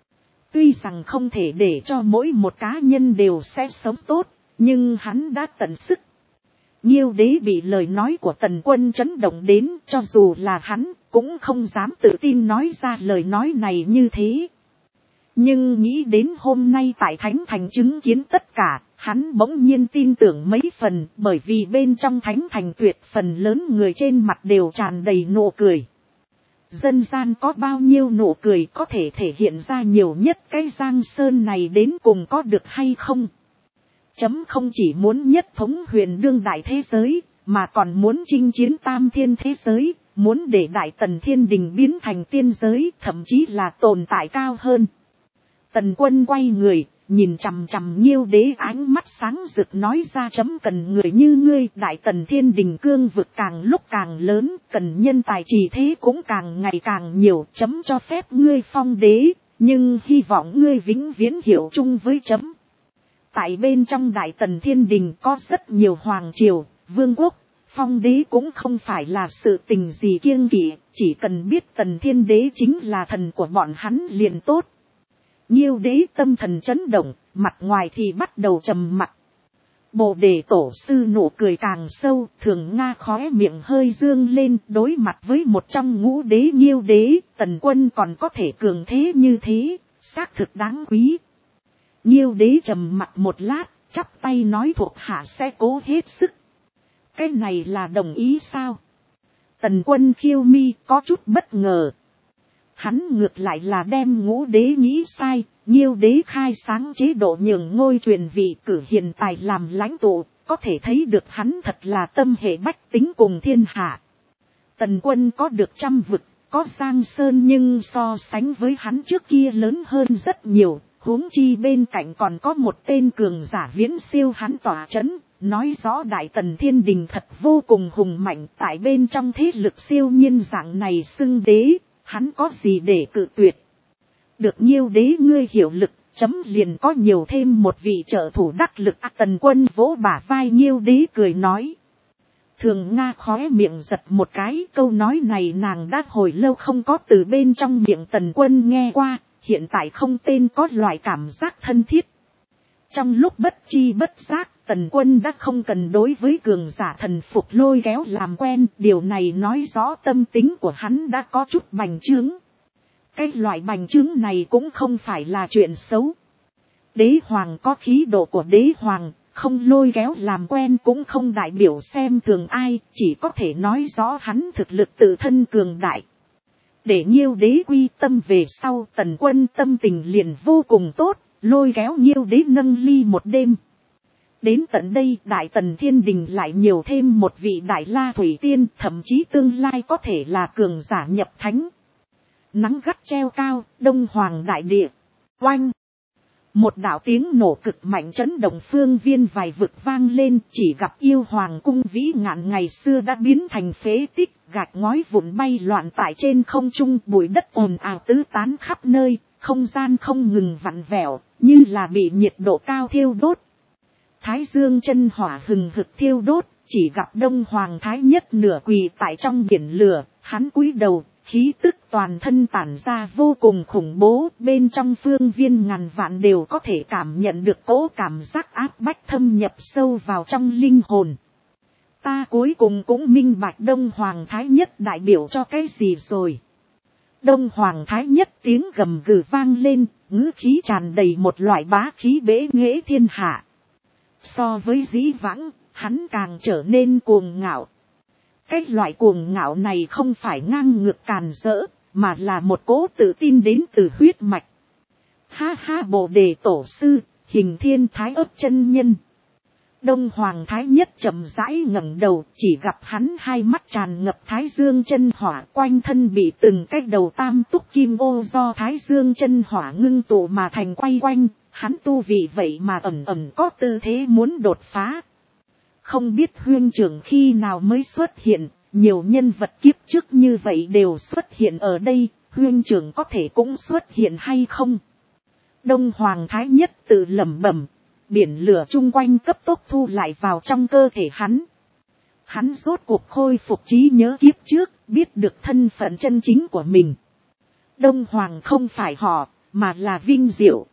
Tuy rằng không thể để cho mỗi một cá nhân đều sẽ sống tốt, nhưng hắn đã tận sức. Nhiêu đế bị lời nói của Tần Quân chấn động đến, cho dù là hắn, cũng không dám tự tin nói ra lời nói này như thế. Nhưng nghĩ đến hôm nay tại Thánh Thành chứng kiến tất cả, hắn bỗng nhiên tin tưởng mấy phần, bởi vì bên trong Thánh Thành tuyệt phần lớn người trên mặt đều tràn đầy nụ cười. Dân gian có bao nhiêu nụ cười có thể thể hiện ra nhiều nhất cái Giang Sơn này đến cùng có được hay không? Chấm không chỉ muốn nhất thống huyền đương đại thế giới, mà còn muốn chinh chiến tam thiên thế giới, muốn để Đại Tần Thiên Đình biến thành tiên giới, thậm chí là tồn tại cao hơn. Tần Quân quay người, nhìn chằm chằm Nhiêu đế ánh mắt sáng rực nói ra, chấm cần người như ngươi. Đại Tần Thiên Đình cương vực càng lúc càng lớn, cần nhân tài trì thế cũng càng ngày càng nhiều. Chấm cho phép ngươi phong đế, nhưng hy vọng ngươi vĩnh viễn hiểu chung với chấm. Tại bên trong Đại Tần Thiên Đình có rất nhiều hoàng triều, vương quốc, phong đế cũng không phải là sự tình gì kiêng kỵ, chỉ cần biết Tần Thiên Đế chính là thần của bọn hắn liền tốt. Nhiêu đế tâm thần chấn động, mặt ngoài thì bắt đầu trầm mặc. Bồ Đề Tổ sư nụ cười càng sâu, Thường Nga khóe miệng hơi dương lên, đối mặt với một trong ngũ đế Nhiêu đế, Tần Quân còn có thể cường thế như thế, xác thực đáng quý. Nhiêu đế trầm mặc một lát, chắp tay nói thuộc hạ sẽ cố hết sức. Cái này là đồng ý sao? Tần Quân khiêu mi có chút bất ngờ. Hắn ngược lại là đem ngũ đế nghĩ sai, Nhiêu đế khai sáng chế độ nhường ngôi truyền vị cử hiền tài làm lãnh tụ, có thể thấy được hắn thật là tâm hệ bách tính cùng thiên hạ. Tần Quân có được trăm vực, có Giang Sơn nhưng so sánh với hắn trước kia lớn hơn rất nhiều, huống chi bên cạnh còn có một tên cường giả viễn siêu hắn tỏa chấn, nói rõ Đại Tần Thiên Đình thật vô cùng hùng mạnh, tại bên trong thế lực siêu nhiên dạng này xưng đế, hắn có gì để cự tuyệt. Được Nhiêu đế ngươi hiểu lực, chấm liền có nhiều thêm một vị trợ thủ đắc lực. Tần Quân vỗ bả vai Nhiêu đế cười nói. Thường Nga khóe miệng giật một cái, câu nói này nàng đã hồi lâu không có từ bên trong miệng Tần Quân nghe qua, hiện tại không tên có loại cảm giác thân thiết. Trong lúc bất chi bất giác, Tần Quân đã không cần đối với cường giả thần phục lôi kéo làm quen, điều này nói rõ tâm tính của hắn đã có chút bành trướng. Cái loại bành trướng này cũng không phải là chuyện xấu. Đế hoàng có khí độ của đế hoàng, không lôi kéo làm quen cũng không đại biểu xem thường ai, chỉ có thể nói rõ hắn thực lực tự thân cường đại. Để Nhiêu đế quy tâm về sau, Tần Quân tâm tình liền vô cùng tốt, lôi kéo Nhiêu đế nâng ly một đêm. Đến tận đây Đại Tần Thiên Đình lại nhiều thêm một vị Đại La Thủy Tiên, thậm chí tương lai có thể là cường giả nhập thánh. Nắng gắt treo cao, Đông Hoàng đại địa. Oanh! Một đạo tiếng nổ cực mạnh chấn động phương viên vài vực vang lên, chỉ gặp yêu hoàng cung vĩ ngạn ngày xưa đã biến thành phế tích, gạch ngói vụn bay loạn tại trên không trung, bụi đất ồn ào tứ tán khắp nơi, không gian không ngừng vặn vẹo, như là bị nhiệt độ cao thiêu đốt. Thái dương chân hỏa hừng hực thiêu đốt, chỉ gặp Đông Hoàng Thái Nhất nửa quỳ tại trong biển lửa, hắn cúi đầu, khí tức toàn thân tản ra vô cùng khủng bố, bên trong phương viên ngàn vạn đều có thể cảm nhận được cỗ cảm giác áp bách thâm nhập sâu vào trong linh hồn. Ta cuối cùng cũng minh bạch Đông Hoàng Thái Nhất đại biểu cho cái gì rồi. Đông Hoàng Thái Nhất tiếng gầm gừ vang lên, ngữ khí tràn đầy một loại bá khí bế nghệ thiên hạ. So với dĩ vãng, hắn càng trở nên cuồng ngạo. Cái loại cuồng ngạo này không phải ngang ngược càn rỡ, mà là một cố tự tin đến từ huyết mạch. Ha ha, Bồ Đề Tổ Sư, Hình Thiên Thái Ấp chân nhân. Đông Hoàng Thái Nhất chậm rãi ngẩng đầu, chỉ gặp hắn hai mắt tràn ngập Thái Dương chân hỏa, quanh thân bị từng cái đầu tam túc kim ô do Thái Dương chân hỏa ngưng tụ mà thành quay quanh, hắn tu vị vậy mà ẩn ẩn có tư thế muốn đột phá. Không biết huynh trưởng khi nào mới xuất hiện, nhiều nhân vật kiếp trước như vậy đều xuất hiện ở đây, huynh trưởng có thể cũng xuất hiện hay không? Đông Hoàng Thái Nhất tự lẩm bẩm, biển lửa chung quanh cấp tốc thu lại vào trong cơ thể hắn. Hắn rốt cuộc khôi phục trí nhớ kiếp trước, biết được thân phận chân chính của mình. Đông Hoàng không phải họ, mà là vinh diệu.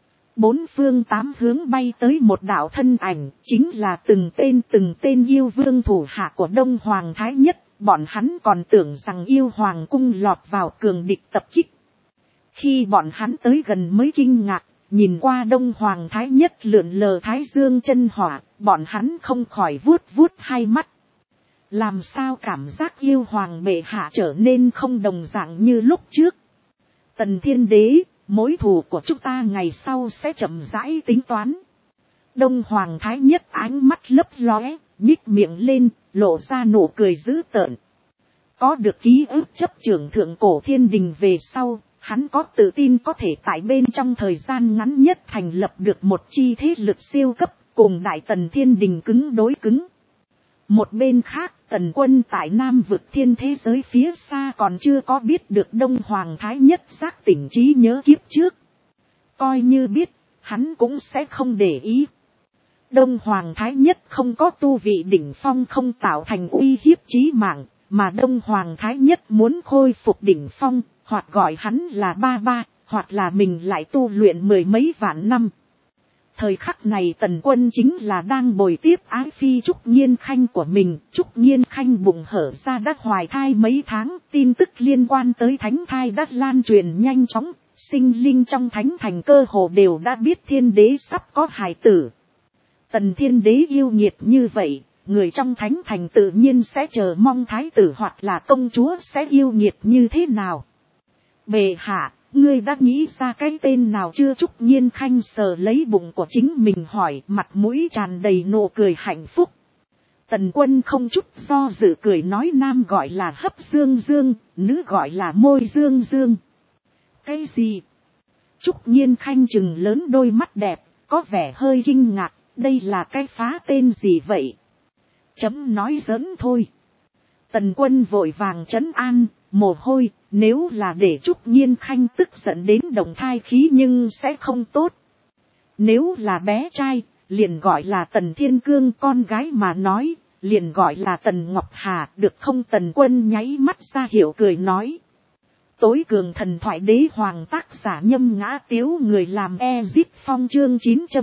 Bốn phương tám hướng bay tới một đạo thân ảnh, chính là từng tên yêu vương thủ hạ của Đông Hoàng Thái Nhất, bọn hắn còn tưởng rằng yêu hoàng cung lọt vào cường địch tập kích. Khi bọn hắn tới gần mới kinh ngạc, nhìn qua Đông Hoàng Thái Nhất lượn lờ Thái Dương chân hỏa, bọn hắn không khỏi vuốt vuốt hai mắt. Làm sao cảm giác yêu hoàng bệ hạ trở nên không đồng dạng như lúc trước? Tần Thiên Đế, mối thù của chúng ta ngày sau sẽ chậm rãi tính toán. Đông Hoàng Thái Nhất ánh mắt lấp lóe, nhích miệng lên, lộ ra nụ cười dữ tợn. Có được ký ức chấp trưởng thượng cổ thiên đình về sau, hắn có tự tin có thể tại bên trong thời gian ngắn nhất thành lập được một chi thế lực siêu cấp, cùng Đại Tần Thiên Đình cứng đối cứng. Một bên khác, Tần Quân tại Nam vực thiên thế giới phía xa còn chưa có biết được Đông Hoàng Thái Nhất giác tỉnh trí nhớ kiếp trước. Coi như biết, hắn cũng sẽ không để ý. Đông Hoàng Thái Nhất không có tu vị đỉnh phong không tạo thành uy hiếp chí mạng, mà Đông Hoàng Thái Nhất muốn khôi phục đỉnh phong, hoặc gọi hắn là ba ba, hoặc là mình lại tu luyện mười mấy vạn năm. Thời khắc này Tần Quân chính là đang bồi tiếp ái phi Trúc Nhiên Khanh của mình. Trúc Nhiên Khanh bụng hở ra đã hoài thai mấy tháng, tin tức liên quan tới thánh thai đã lan truyền nhanh chóng, sinh linh trong thánh thành cơ hồ đều đã biết Thiên Đế sắp có hài tử. Tần Thiên Đế yêu nghiệt như vậy, người trong thánh thành tự nhiên sẽ chờ mong thái tử hoặc là công chúa sẽ yêu nghiệt như thế nào. Bệ hạ, ngươi đã nghĩ ra cái tên nào chưa? Trúc Nhiên Khanh sờ lấy bụng của chính mình hỏi, mặt mũi tràn đầy nụ cười hạnh phúc. Tần Quân không chút do dự cười nói nam gọi là hấp dương dương, nữ gọi là môi dương dương. Cái gì? Trúc Nhiên Khanh chừng lớn đôi mắt đẹp, có vẻ hơi kinh ngạc, đây là cái phá tên gì vậy? Chấm nói giỡn thôi. Tần Quân vội vàng trấn an, mồ hôi, nếu là để Trúc Nhiên Khanh tức giận đến động thai khí nhưng sẽ không tốt. Nếu là bé trai, liền gọi là Tần Thiên Cương, con gái mà nói, liền gọi là Tần Ngọc Hà, được không? Tần Quân nháy mắt ra hiệu cười nói. Tối cường thần thoại đế hoàng tác giả Nhâm Ngã Tiếu, người làm Ezip Phong, chương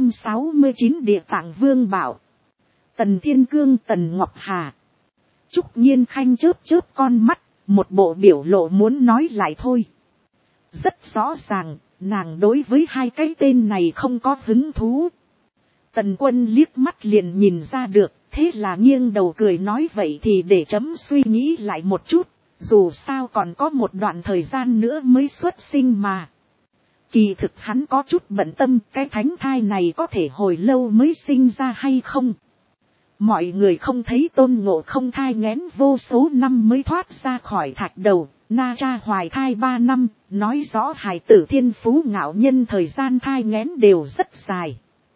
969 Địa Tạng Vương bảo. Tần Thiên Cương, Tần Ngọc Hà. Trúc Nhiên Khanh chớp chớp con mắt, một bộ biểu lộ muốn nói lại thôi. Rất rõ ràng, nàng đối với hai cái tên này không có hứng thú. Tần Quân liếc mắt liền nhìn ra được, thế là nghiêng đầu cười nói vậy thì để chấm suy nghĩ lại một chút, dù sao còn có một đoạn thời gian nữa mới xuất sinh mà. Kỳ thực hắn có chút bận tâm, cái thánh thai này có thể hồi lâu mới sinh ra hay không. Mọi người không thấy Tôn Ngộ Không thai nghén vô số năm mới thoát ra khỏi thạch đầu, Na Cha hoài thai 3 năm, nói rõ hài tử thiên phú ngạo nhân thời gian thai nghén đều rất dài.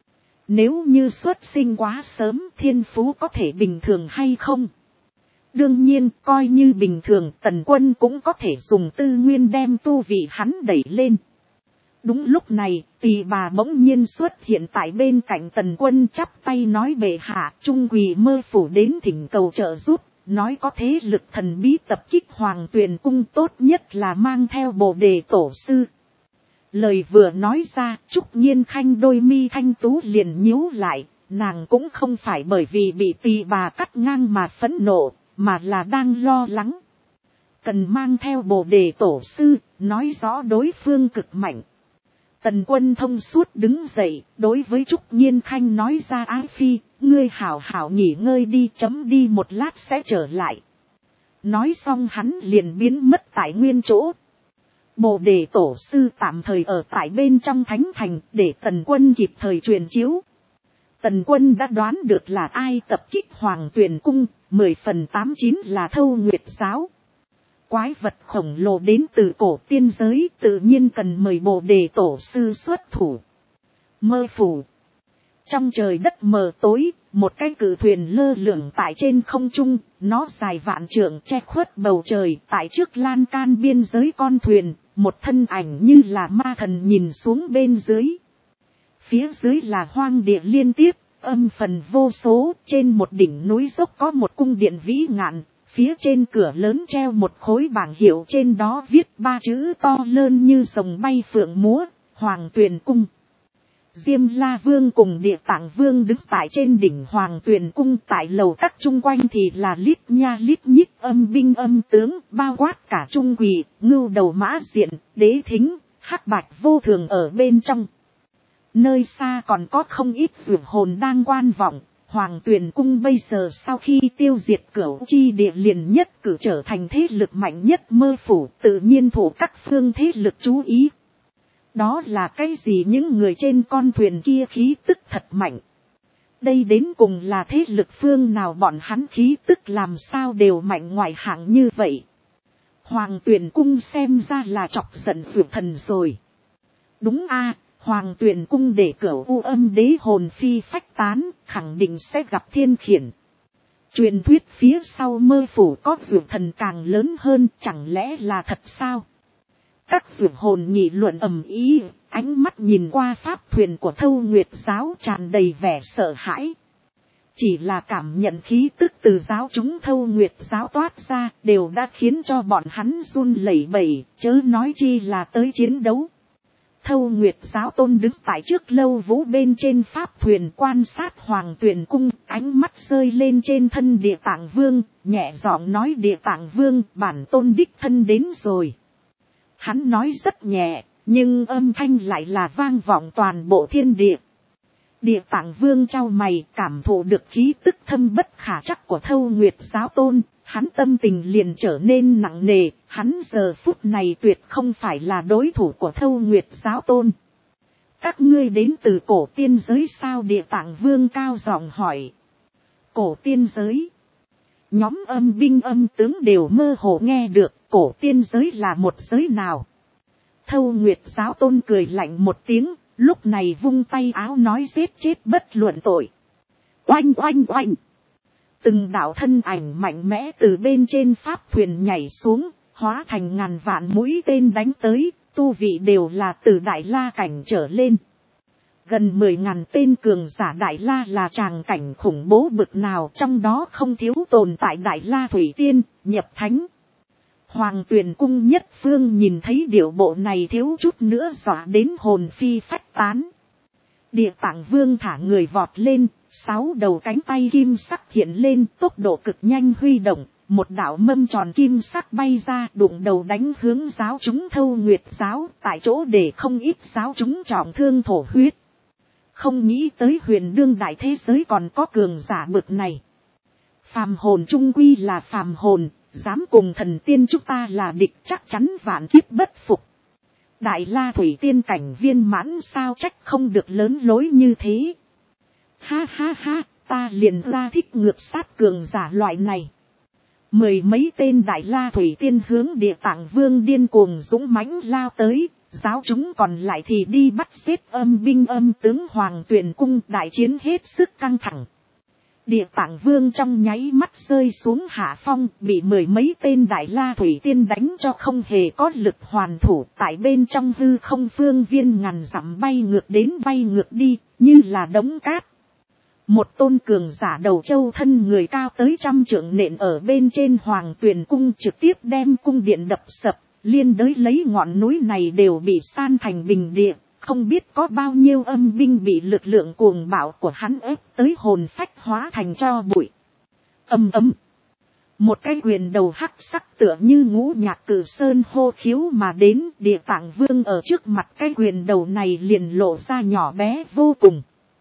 Nếu như xuất sinh quá sớm, thiên phú có thể bình thường hay không? Đương nhiên, coi như bình thường, Tần Quân cũng có thể dùng tư nguyên đem tu vị hắn đẩy lên. Đúng lúc này, Tỳ bà bỗng nhiên xuất hiện tại bên cạnh Tần Quân, chắp tay nói bệ hạ, Trung Quỳ Mơ Phủ đến thỉnh cầu trợ giúp, nói có thế lực thần bí tập kích Hoàng Tuyền Cung, tốt nhất là mang theo Bồ Đề Tổ Sư. Lời vừa nói ra, Trúc Nhiên Khanh đôi mi thanh tú liền nhíu lại, nàng cũng không phải bởi vì bị Tỳ bà cắt ngang mà phẫn nộ, mà là đang lo lắng. Cần mang theo Bồ Đề Tổ Sư, nói rõ đối phương cực mạnh. Tần Quân thông suốt đứng dậy, đối với Trúc Nhiên Khanh nói ra Ái Phi, ngươi hảo hảo nghỉ ngơi đi, chấm đi một lát sẽ trở lại. Nói xong hắn liền biến mất tại nguyên chỗ. Bồ Đề Tổ Sư tạm thời ở tại bên trong thánh thành để Tần Quân kịp thời truyền chiếu. Tần Quân đã đoán được là ai tập kích Hoàng Tuyền Cung, 10/89 là Thâu Nguyệt Giáo. Quái vật khổng lồ đến từ cổ tiên giới, tự nhiên cần mời Bồ Đề Tổ Sư xuất thủ. Mơ phủ. Trong trời đất mờ tối, một cái cự thuyền lơ lửng tại trên không trung, nó dài vạn trượng che khuất bầu trời, tại trước lan can biên giới con thuyền, một thân ảnh như là ma thần nhìn xuống bên dưới. Phía dưới là hoang địa liên tiếp, âm phần vô số, trên một đỉnh núi dốc có một cung điện vĩ ngạn. Phía trên cửa lớn treo một khối bảng hiệu, trên đó viết 3 chữ to lớn như rồng bay phượng múa, Hoàng Tuyền Cung. Diêm La Vương cùng Địa Tạng Vương đứng tại trên đỉnh Hoàng Tuyền Cung, tại lầu các chung quanh thì là lít nha lít nhít âm binh âm tướng, bao quát cả Trung Quỳ, Ngưu Đầu Mã Diện, Đế Thính, Hắc Bạch Vô Thường ở bên trong. Nơi xa còn có không ít dược hồn đang quan vọng. Hoàng Tuyền Cung bây giờ sau khi tiêu diệt Cửu Chi Địa liền nhất cử trở thành thế lực mạnh nhất Mơ Phủ, tự nhiên thủ các phương thế lực chú ý. Đó là cái gì? Những người trên con thuyền kia khí tức thật mạnh. Đây đến cùng là thế lực phương nào? Bọn hắn khí tức làm sao đều mạnh ngoại hạng như vậy? Hoàng Tuyền Cung xem ra là chọc giận Dược Thần rồi. Đúng a. Hoàng Tuyền Cung để Cửu U Âm Đế hồn phi phách tán, khẳng định sẽ gặp thiên khiển. Truyền thuyết phía sau Mơ Phủ có Dược Thần càng lớn hơn, chẳng lẽ là thật sao? Các dược hồn nghị luận ầm ĩ, ánh mắt nhìn qua pháp thuyền của Thâu Nguyệt Giáo tràn đầy vẻ sợ hãi. Chỉ là cảm nhận khí tức từ giáo chúng Thâu Nguyệt Giáo toát ra, đều đã khiến cho bọn hắn run lẩy bẩy, chớ nói chi là tới chiến đấu. Thâu Nguyệt Giáo tôn đứng tại trước lâu vũ bên trên pháp thuyền quan sát Hoàng Tuyền Cung, ánh mắt rơi lên trên thân Địa Tạng Vương, nhẹ giọng nói Địa Tạng Vương, bản tôn đích thân đến rồi. Hắn nói rất nhẹ, nhưng âm thanh lại là vang vọng toàn bộ thiên địa. Địa Tạng Vương chau mày, cảm thụ được khí tức thâm bất khả trắc của Thâu Nguyệt Giáo tôn, hắn tâm tình liền trở nên nặng nề, hắn giờ phút này tuyệt không phải là đối thủ của Thâu Nguyệt Giáo tôn. Các ngươi đến từ cổ tiên giới sao? Địa Tạng Vương cao giọng hỏi. cổ tiên giới. Nhóm âm binh âm tướng đều mơ hồ nghe được cổ tiên giới là một giới nào. Thâu Nguyệt giáo tôn cười lạnh một tiếng, lúc này vung tay áo nói giết chết bất luận tội. Oanh oanh oanh. Từng đạo thân ảnh mạnh mẽ từ bên trên pháp thuyền nhảy xuống, hóa thành ngàn vạn mũi tên đánh tới, tu vị đều là từ Đại La cảnh trở lên. Gần 10.000 tên cường giả Đại La là tràng cảnh khủng bố bực nào, trong đó không thiếu tồn tại Đại La Thủy Tiên, nhập thánh. Hoàng Tuyền Cung Nhất Phương nhìn thấy điệu bộ này thiếu chút nữa dọa đến hồn phi phách tán. Địa Tạng Vương thả người vọt lên, 6 đầu cánh tay kim sắc hiện lên, tốc độ cực nhanh huy động, một đạo mâm tròn kim sắc bay ra, đụng đầu đánh hướng giáo chúng Thâu Nguyệt giáo, tại chỗ để không ít giáo chúng trọng thương thổ huyết. Không nghĩ tới huyền đương đại thế giới còn có cường giả bực này. Phàm hồn trung quy là phàm hồn, dám cùng thần tiên chúng ta là địch chắc chắn vạn kiếp bất phục. Đại La Thủy Tiên cảnh viên mãn sao trách không được lớn lối như thế. Ha ha ha, ta liền ra thích ngược sát cường giả loại này. 10 mấy tên Đại La Thủy Tiên hướng Địa Tạng Vương điên cuồng dũng mãnh lao tới, giáo chúng còn lại thì đi bắt giết âm binh âm tướng Hoàng Tuyền Cung, đại chiến hết sức căng thẳng. Địa Tạng Vương trong nháy mắt rơi xuống hạ phong, bị 10 mấy tên Đại La Thủy Tiên đánh cho không hề có lực hoàn thủ, tại bên trong hư không phương viên ngàn dặm bay ngược đến bay ngược đi, như là đống cát. Một tôn cường giả đầu châu thân người cao tới 100 trượng nện ở bên trên Hoàng Tuyền Cung, trực tiếp đem cung điện đập sập, liên đới lấy ngọn núi này đều bị san thành bình địa. Không biết có bao nhiêu âm binh bị lực lượng cuồng bạo của hắn ép tới hồn phách hóa thành tro bụi. Ầm ầm. Một cái quyền đầu hắc sắc tựa như ngũ nhạc cử sơn hô khiếu mà đến, Địa Tạng Vương ở trước mặt cái quyền đầu này liền lộ ra nhỏ bé vô cùng.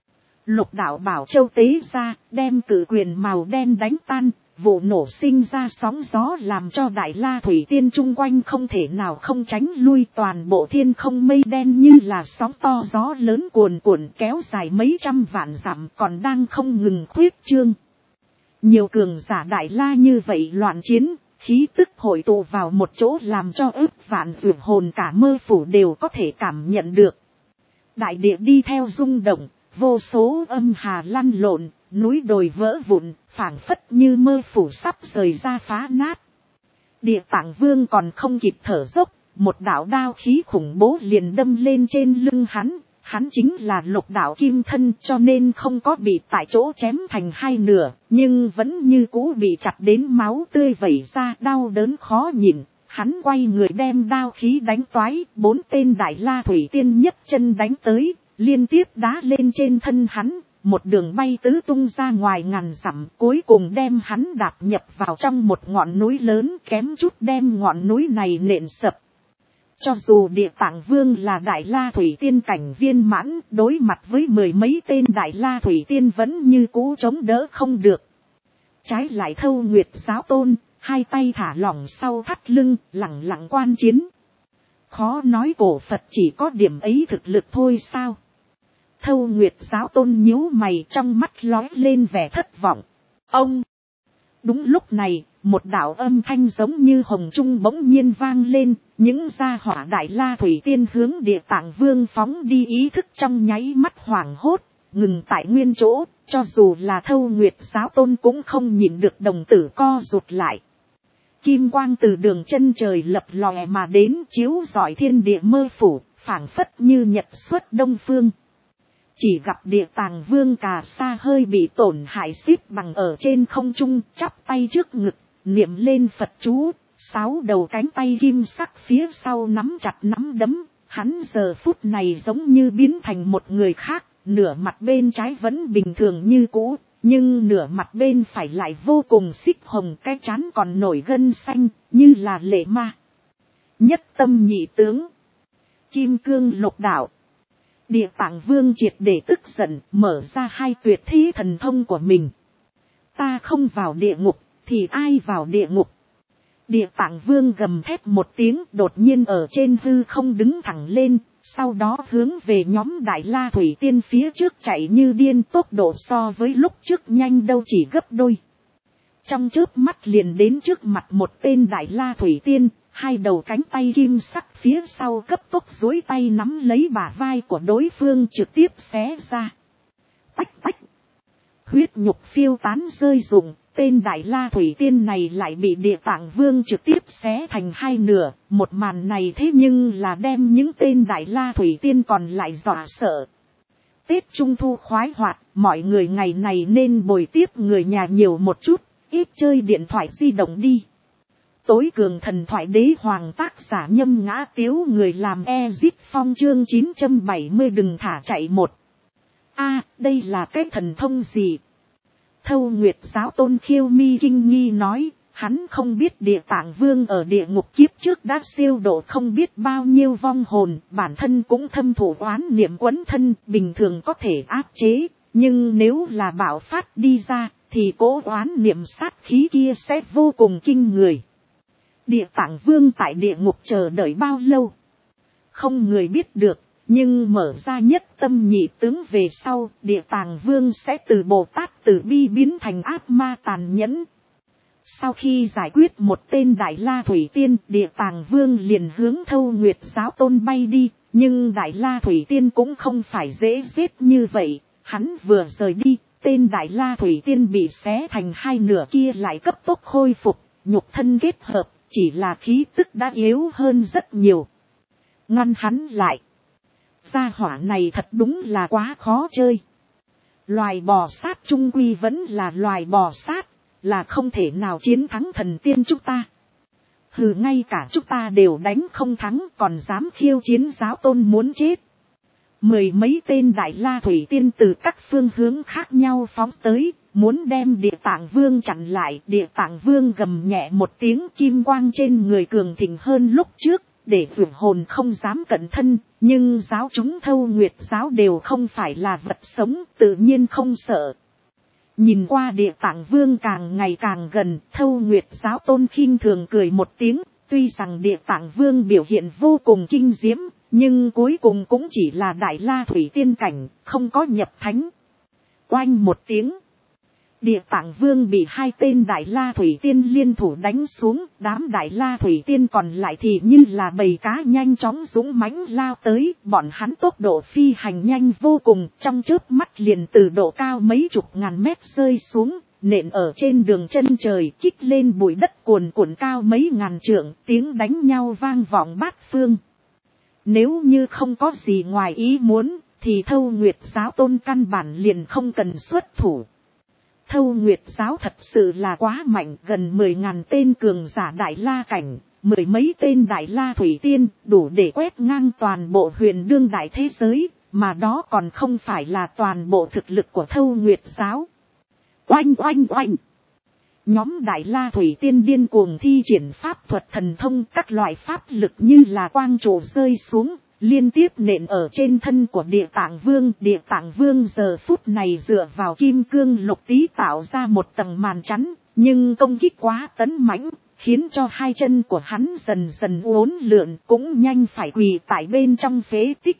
Lục đạo bảo châu tế ra, đem cử quyền màu đen đánh tan, vụ nổ sinh ra sóng gió làm cho Đại La Thủy Tiên chung quanh không thể nào không tránh lui, toàn bộ thiên không mây đen như là sóng to gió lớn cuồn cuộn kéo dài mấy trăm vạn dặm, còn đang không ngừng khuyết trương. Nhiều cường giả Đại La như vậy loạn chiến, khí tức hội tụ vào một chỗ làm cho ức vạn dược hồn cả mơ phủ đều có thể cảm nhận được. Đại địa đi theo rung động, vô số âm hà lăn lộn, núi đồi vỡ vụn, phảng phất như mơ phủ sắp rời ra phá nát. Địa Tạng Vương còn không kịp thở dốc, một đạo đao khí khủng bố liền đâm lên trên lưng hắn. Hắn chính là lục đạo kim thân, cho nên không có bị tại chỗ chém thành hai nửa, nhưng vẫn như cũ bị chặt đến máu tươi vẩy ra, đau đớn khó nhìn. Hắn quay người đem đao khí đánh toái, 4 tên Đại La Thủy Tiên nhấc chân đánh tới, liên tiếp đá lên trên thân hắn, một đường bay tứ tung ra ngoài ngàn dặm, cuối cùng đem hắn đạp nhập vào trong một ngọn núi lớn, kém chút đem ngọn núi này nện sập. Cho dù Địa Tạng Vương là Đại La Thủy Tiên cảnh viên mãn, đối mặt với 10 mấy tên Đại La Thủy Tiên vẫn như cũ chống đỡ không được. Trái lại Thâu Nguyệt giáo tôn, hai tay thả lỏng sau thắt lưng, lặng lặng quan chiến. Khó nói cổ Phật chỉ có điểm ấy thực lực thôi sao? Thâu Nguyệt giáo tôn nhíu mày, trong mắt lóe lên vẻ thất vọng. Ông! Đúng lúc này, một đạo âm thanh giống như hồng trung bỗng nhiên vang lên, những gia hỏa Đại La Thủy Tiên hướng Địa Tạng Vương phóng đi, ý thức trong nháy mắt hoảng hốt, ngừng tại nguyên chỗ, cho dù là Thâu Nguyệt giáo tôn cũng không nhìn được đồng tử co rụt lại. Kim quang từ đường chân trời lập lòe mà đến, chiếu rọi thiên địa mơ phủ, phảng phất như nhật xuất đông phương. Chỉ gặp Địa Tạng Vương cà sa hơi bị tổn hại xếp bằng ở trên không trung, chắp tay trước ngực, niệm lên Phật chú, 6 đầu cánh tay kim sắc phía sau nắm chặt nắm đấm. Hắn giờ phút này giống như biến thành một người khác, nửa mặt bên trái vẫn bình thường như cũ, nhưng nửa mặt bên phải lại vô cùng xích hồng, cái trán còn nổi gân xanh, như là lệ ma. Nhất tâm nhị tướng, kim cương lục đạo. Địa Tạng Vương triệt để tức giận, mở ra hai tuyệt thế thần thông của mình. Ta không vào địa ngục, thì ai vào địa ngục? Địa Tạng Vương gầm thét một tiếng, đột nhiên ở trên hư không đứng thẳng lên, Sau đó hướng về nhóm Đại La Thủy Tiên phía trước chạy như điên, tốc độ so với lúc trước nhanh đâu chỉ gấp đôi. Trong chớp mắt liền đến trước mặt một tên Đại La Thủy Tiên, hai đầu cánh tay kim sắc phía sau cấp tốc duỗi tay nắm lấy bả vai của đối phương trực tiếp xé ra. Tách tách. Huyết nhục phiêu tán rơi rụng, tên Đại La Thủy Tiên này lại bị Địa Tạng Vương trực tiếp xé thành hai nửa. Một màn này thế nhưng là đem những tên Đại La Thủy Tiên còn lại dọa sợ. Tết Trung Thu khoái hoạt, mọi người ngày này nên bồi tiếp người nhà nhiều một chút, ít chơi điện thoại di động đi. Tối cường thần thoại đế hoàng tác giả Nhâm Ngã Tiếu, người làm Ezip Phong, chương 970 đừng thả chạy một. Đây là cái thần thông gì? Thâu Nguyệt giáo tôn Khiêu Mi kinh nghi nói, hắn không biết Địa Tạng Vương ở địa ngục kiếp trước đã siêu độ không biết bao nhiêu vong hồn, bản thân cũng thâm thụ oán niệm quấn thân, bình thường có thể áp chế, nhưng nếu là bạo phát đi ra, thì cỗ oán niệm sát khí kia sẽ vô cùng kinh người. Địa Tạng Vương tại địa ngục chờ đợi bao lâu? Không người biết được, nhưng mở ra nhất tâm nhị tướng về sau, Địa Tạng Vương sẽ từ Bồ Tát Từ Bi biến thành ác ma tàn nhẫn. Sau khi giải quyết một tên Đại La Thủy Tiên, Địa Tạng Vương liền hướng Thâu Nguyệt giáo tôn bay đi, nhưng Đại La Thủy Tiên cũng không phải dễ giết như vậy, hắn vừa rời đi, tên Đại La Thủy Tiên bị xé thành hai nửa kia lại cấp tốc khôi phục, nhục thân kết hợp, chỉ là khí tức đã yếu hơn rất nhiều. Ngăn hắn lại. Gia hỏa này thật đúng là quá khó chơi. Loài bò sát trung quy vẫn là loài bò sát, là không thể nào chiến thắng thần tiên chúng ta. Hừ, ngay cả chúng ta đều đánh không thắng, còn dám khiêu chiến giáo tôn muốn chết. Mười mấy tên Đại La Thủy Tiên từ các phương hướng khác nhau phóng tới, muốn đem Địa Tạng Vương chặn lại. Địa Tạng Vương gầm nhẹ một tiếng, kim quang trên người cường thịnh hơn lúc trước, để vượt hồn không dám cận thân, nhưng giáo chúng Thâu Nguyệt giáo đều không phải là vật sống, tự nhiên không sợ. Nhìn qua Địa Tạng Vương càng ngày càng gần, Thâu Nguyệt giáo tôn khinh thường cười một tiếng, tuy rằng Địa Tạng Vương biểu hiện vô cùng kinh diễm, nhưng cuối cùng cũng chỉ là Đại La Thủy Tiên cảnh, không có nhập thánh. Oanh một tiếng, Địa Tạng Vương bị hai tên Đại La Thủy Tiên liên thủ đánh xuống, đám Đại La Thủy Tiên còn lại thì như là bầy cá nhanh chóng dũng mãnh lao tới, bọn hắn tốc độ phi hành nhanh vô cùng, trong chớp mắt liền từ độ cao mấy chục ngàn mét rơi xuống, nện ở trên đường chân trời, kích lên bụi đất cuồn cuộn cao mấy ngàn trượng, tiếng đánh nhau vang vọng bát phương. Nếu như không có gì ngoài ý muốn, thì Thâu Nguyệt giáo tôn căn bản liền không cần xuất thủ. Thâu Nguyệt giáo thật sự là quá mạnh, gần 10.000 tên cường giả Đại La cảnh, mười mấy tên Đại La Thủy Tiên, đủ để quét ngang toàn bộ huyền đương đại thế giới, mà đó còn không phải là toàn bộ thực lực của Thâu Nguyệt giáo. Oanh oanh oanh! Nhóm Đại La Thủy Tiên điên cuồng thi triển pháp thuật thần thông, các loại pháp lực như là quang trụ rơi xuống, liên tiếp nện ở trên thân của Địa Tạng Vương. Địa Tạng Vương giờ phút này dựa vào kim cương lục tí tạo ra một tầng màn chắn, nhưng công kích quá tấn mãnh, khiến cho hai chân của hắn dần dần uốn lượn, cũng nhanh phải quỳ tại bên trong phế tích.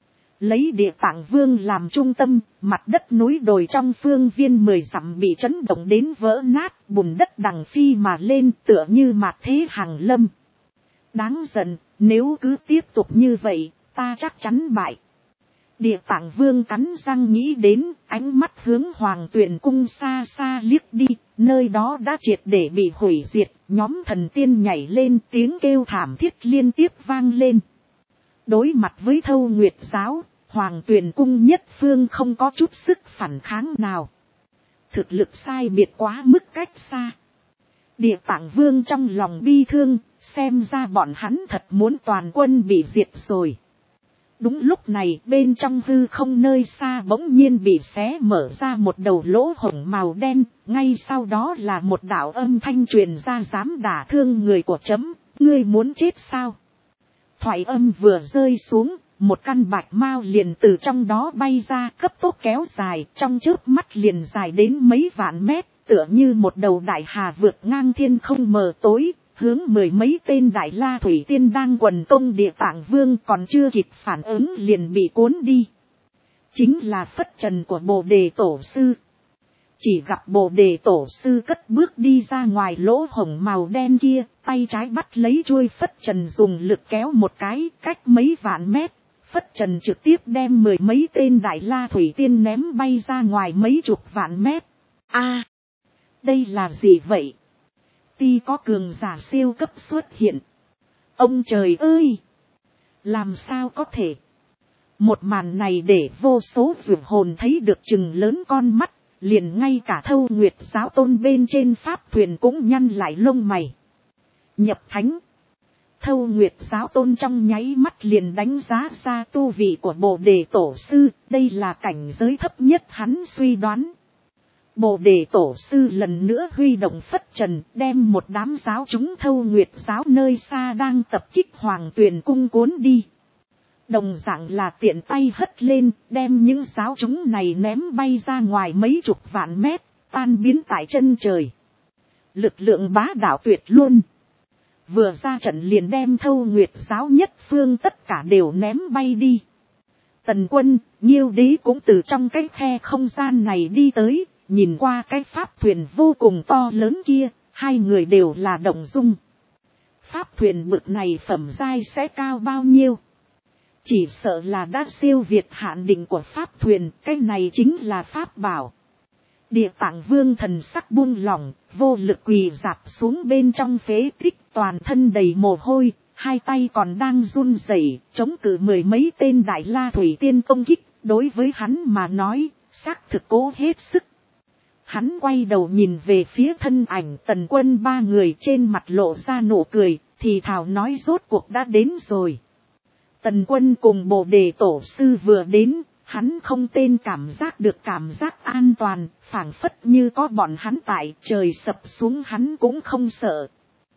Lấy Địa Tạng Vương làm trung tâm, mặt đất núi đồi trong phương viên 10 dặm bị chấn động đến vỡ nát, bùn đất đằng phi mà lên, tựa như mạt thế hàng lâm. Đáng giận, nếu cứ tiếp tục như vậy, ta chắc chắn bại. Địa Tạng Vương cắn răng nghĩ đến, ánh mắt hướng Hoàng Tuyền cung xa xa liếc đi, nơi đó đã triệt để bị hủy diệt, nhóm thần tiên nhảy lên, tiếng kêu thảm thiết liên tiếp vang lên. Đối mặt với Thâu Nguyệt giáo, Hoàng Tuyền cung nhất phương không có chút sức phản kháng nào. Thực lực sai biệt quá mức cách xa. Địa Tạng Vương trong lòng bi thương, xem ra bọn hắn thật muốn toàn quân bị diệt rồi. Đúng lúc này, bên trong hư không nơi xa bỗng nhiên bị xé mở ra một đầu lỗ hổng màu đen, ngay sau đó là một đạo âm thanh truyền ra, dám đả thương người của chấm, ngươi muốn chết sao? Thoại âm vừa rơi xuống, một căn bạch mao liền từ trong đó bay ra, cấp tốc kéo dài, trong chớp mắt liền dài đến mấy vạn mét, tựa như một đầu đại hà vượt ngang thiên không mờ tối, hướng mười mấy tên đại la thủy tiên đang quần công Địa Tạng Vương còn chưa kịp phản ứng liền bị cuốn đi. Chính là phất trần của Bồ Đề Tổ Sư. Chỉ gặp Bồ Đề Tổ Sư cất bước đi ra ngoài lỗ hổng màu đen kia, tay trái bắt lấy chuôi phất trần dùng lực kéo một cái, cách mấy vạn mét. Phất trần trực tiếp đem mười mấy tên đại la thủy tiên ném bay ra ngoài mấy chục vạn mét. A, đây là gì vậy? Ti có cường giả siêu cấp xuất hiện. Ông trời ơi! Làm sao có thể? Một màn này để vô số vượt hồn thấy được chừng lớn con mắt, liền ngay cả Thâu Nguyệt Giáo Tôn bên trên pháp thuyền cũng nhăn lại lông mày. Nhập thánh. Thâu Nguyệt Giáo Tôn trong nháy mắt liền đánh giá ra tu vị của Bồ Đề Tổ Sư, đây là cảnh giới thấp nhất hắn suy đoán. Bồ Đề Tổ Sư lần nữa huy động phất trần, đem một đám giáo chúng Thâu Nguyệt Giáo nơi xa đang tập kích Hoàng Tuyền Cung cuốn đi. Đồng dạng là tiện tay hất lên, đem những giáo chúng này ném bay ra ngoài mấy chục vạn mét, tan biến tại chân trời. Lực lượng bá đạo tuyệt luôn. Vừa ra trận liền đem Thâu Nguyệt Giáo nhất phương tất cả đều ném bay đi. Tần Quân, Nhiêu Đế cũng từ trong cái khe không gian này đi tới, nhìn qua cái pháp thuyền vô cùng to lớn kia, hai người đều là động dung. Pháp thuyền bực này phẩm giai sẽ cao bao nhiêu? Chỉ sợ là đã siêu việt hạn định của pháp thuyền, cái này chính là pháp bảo. Địa Tạng Vương thần sắc buông lỏng, vô lực quỳ rạp xuống bên trong phế tích, toàn thân đầy mồ hôi, hai tay còn đang run rẩy, chống cự mười mấy tên đại la thủy tiên công kích, đối với hắn mà nói, xác thực cố hết sức. Hắn quay đầu nhìn về phía thân ảnh Tần Quân ba người, trên mặt lộ ra nụ cười, thì thào nói rốt cuộc đã đến rồi. Tần Quân cùng Bồ Đề Tổ Sư vừa đến, hắn không tên cảm giác được cảm giác an toàn, phảng phất như có bọn hắn tại, trời sập xuống hắn cũng không sợ.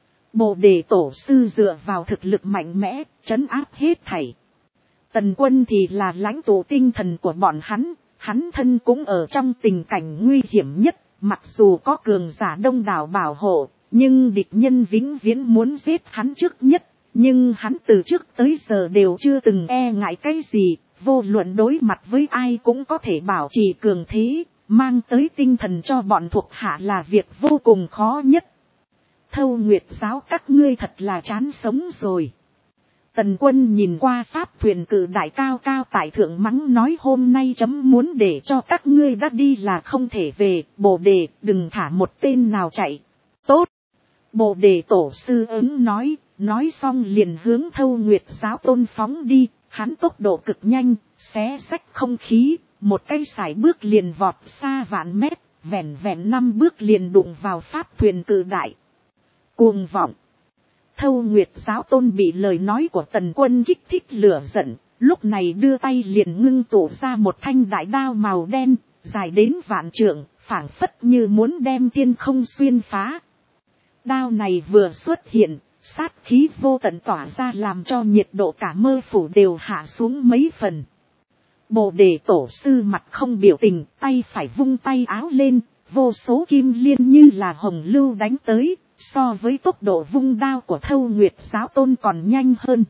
Bồ Đề Tổ Sư dựa vào thực lực mạnh mẽ, trấn áp hết thảy. Tần Quân thì là lãnh tụ tinh thần của bọn hắn, hắn thân cũng ở trong tình cảnh nguy hiểm nhất, mặc dù có cường giả đông đảo bảo hộ, nhưng địch nhân vĩnh viễn muốn giết hắn trước nhất. Nhưng hắn từ trước tới giờ đều chưa từng e ngại cái gì, vô luận đối mặt với ai cũng có thể bảo trì cường thế, mang tới tinh thần cho bọn thuộc hạ là việc vô cùng khó nhất. Thâu Nguyệt Giáo các ngươi thật là chán sống rồi. Tần Quân nhìn qua pháp thuyền cự đại cao cao tại thượng mắng nói hôm nay chấm muốn để cho các ngươi đã đi là không thể về, Bồ Đề đừng thả một tên nào chạy. Tốt. Bồ Đề Tổ Sư ứng nói xong liền hướng Thâu Nguyệt Giáo Tôn phóng đi, hắn tốc độ cực nhanh, xé xách không khí, một cái sải bước liền vọt xa vạn mét, vẹn vẹn 5 bước liền đụng vào pháp thuyền cự đại. Cuồng vọng. Thâu Nguyệt Giáo Tôn bị lời nói của Tần Quân kích thích lửa giận, lúc này đưa tay liền ngưng tụ ra một thanh đại đao màu đen, dài đến vạn trượng, phảng phất như muốn đem thiên không xuyên phá. Đao này vừa xuất hiện, sát khí vô tận tỏa ra làm cho nhiệt độ cả mơ phủ đều hạ xuống mấy phần. Bồ Đề Tổ Sư mặt không biểu tình, tay phải vung tay áo lên, vô số kim liên như là hồng lưu đánh tới, so với tốc độ vung đao của Thâu Nguyệt Giáo Tôn còn nhanh hơn.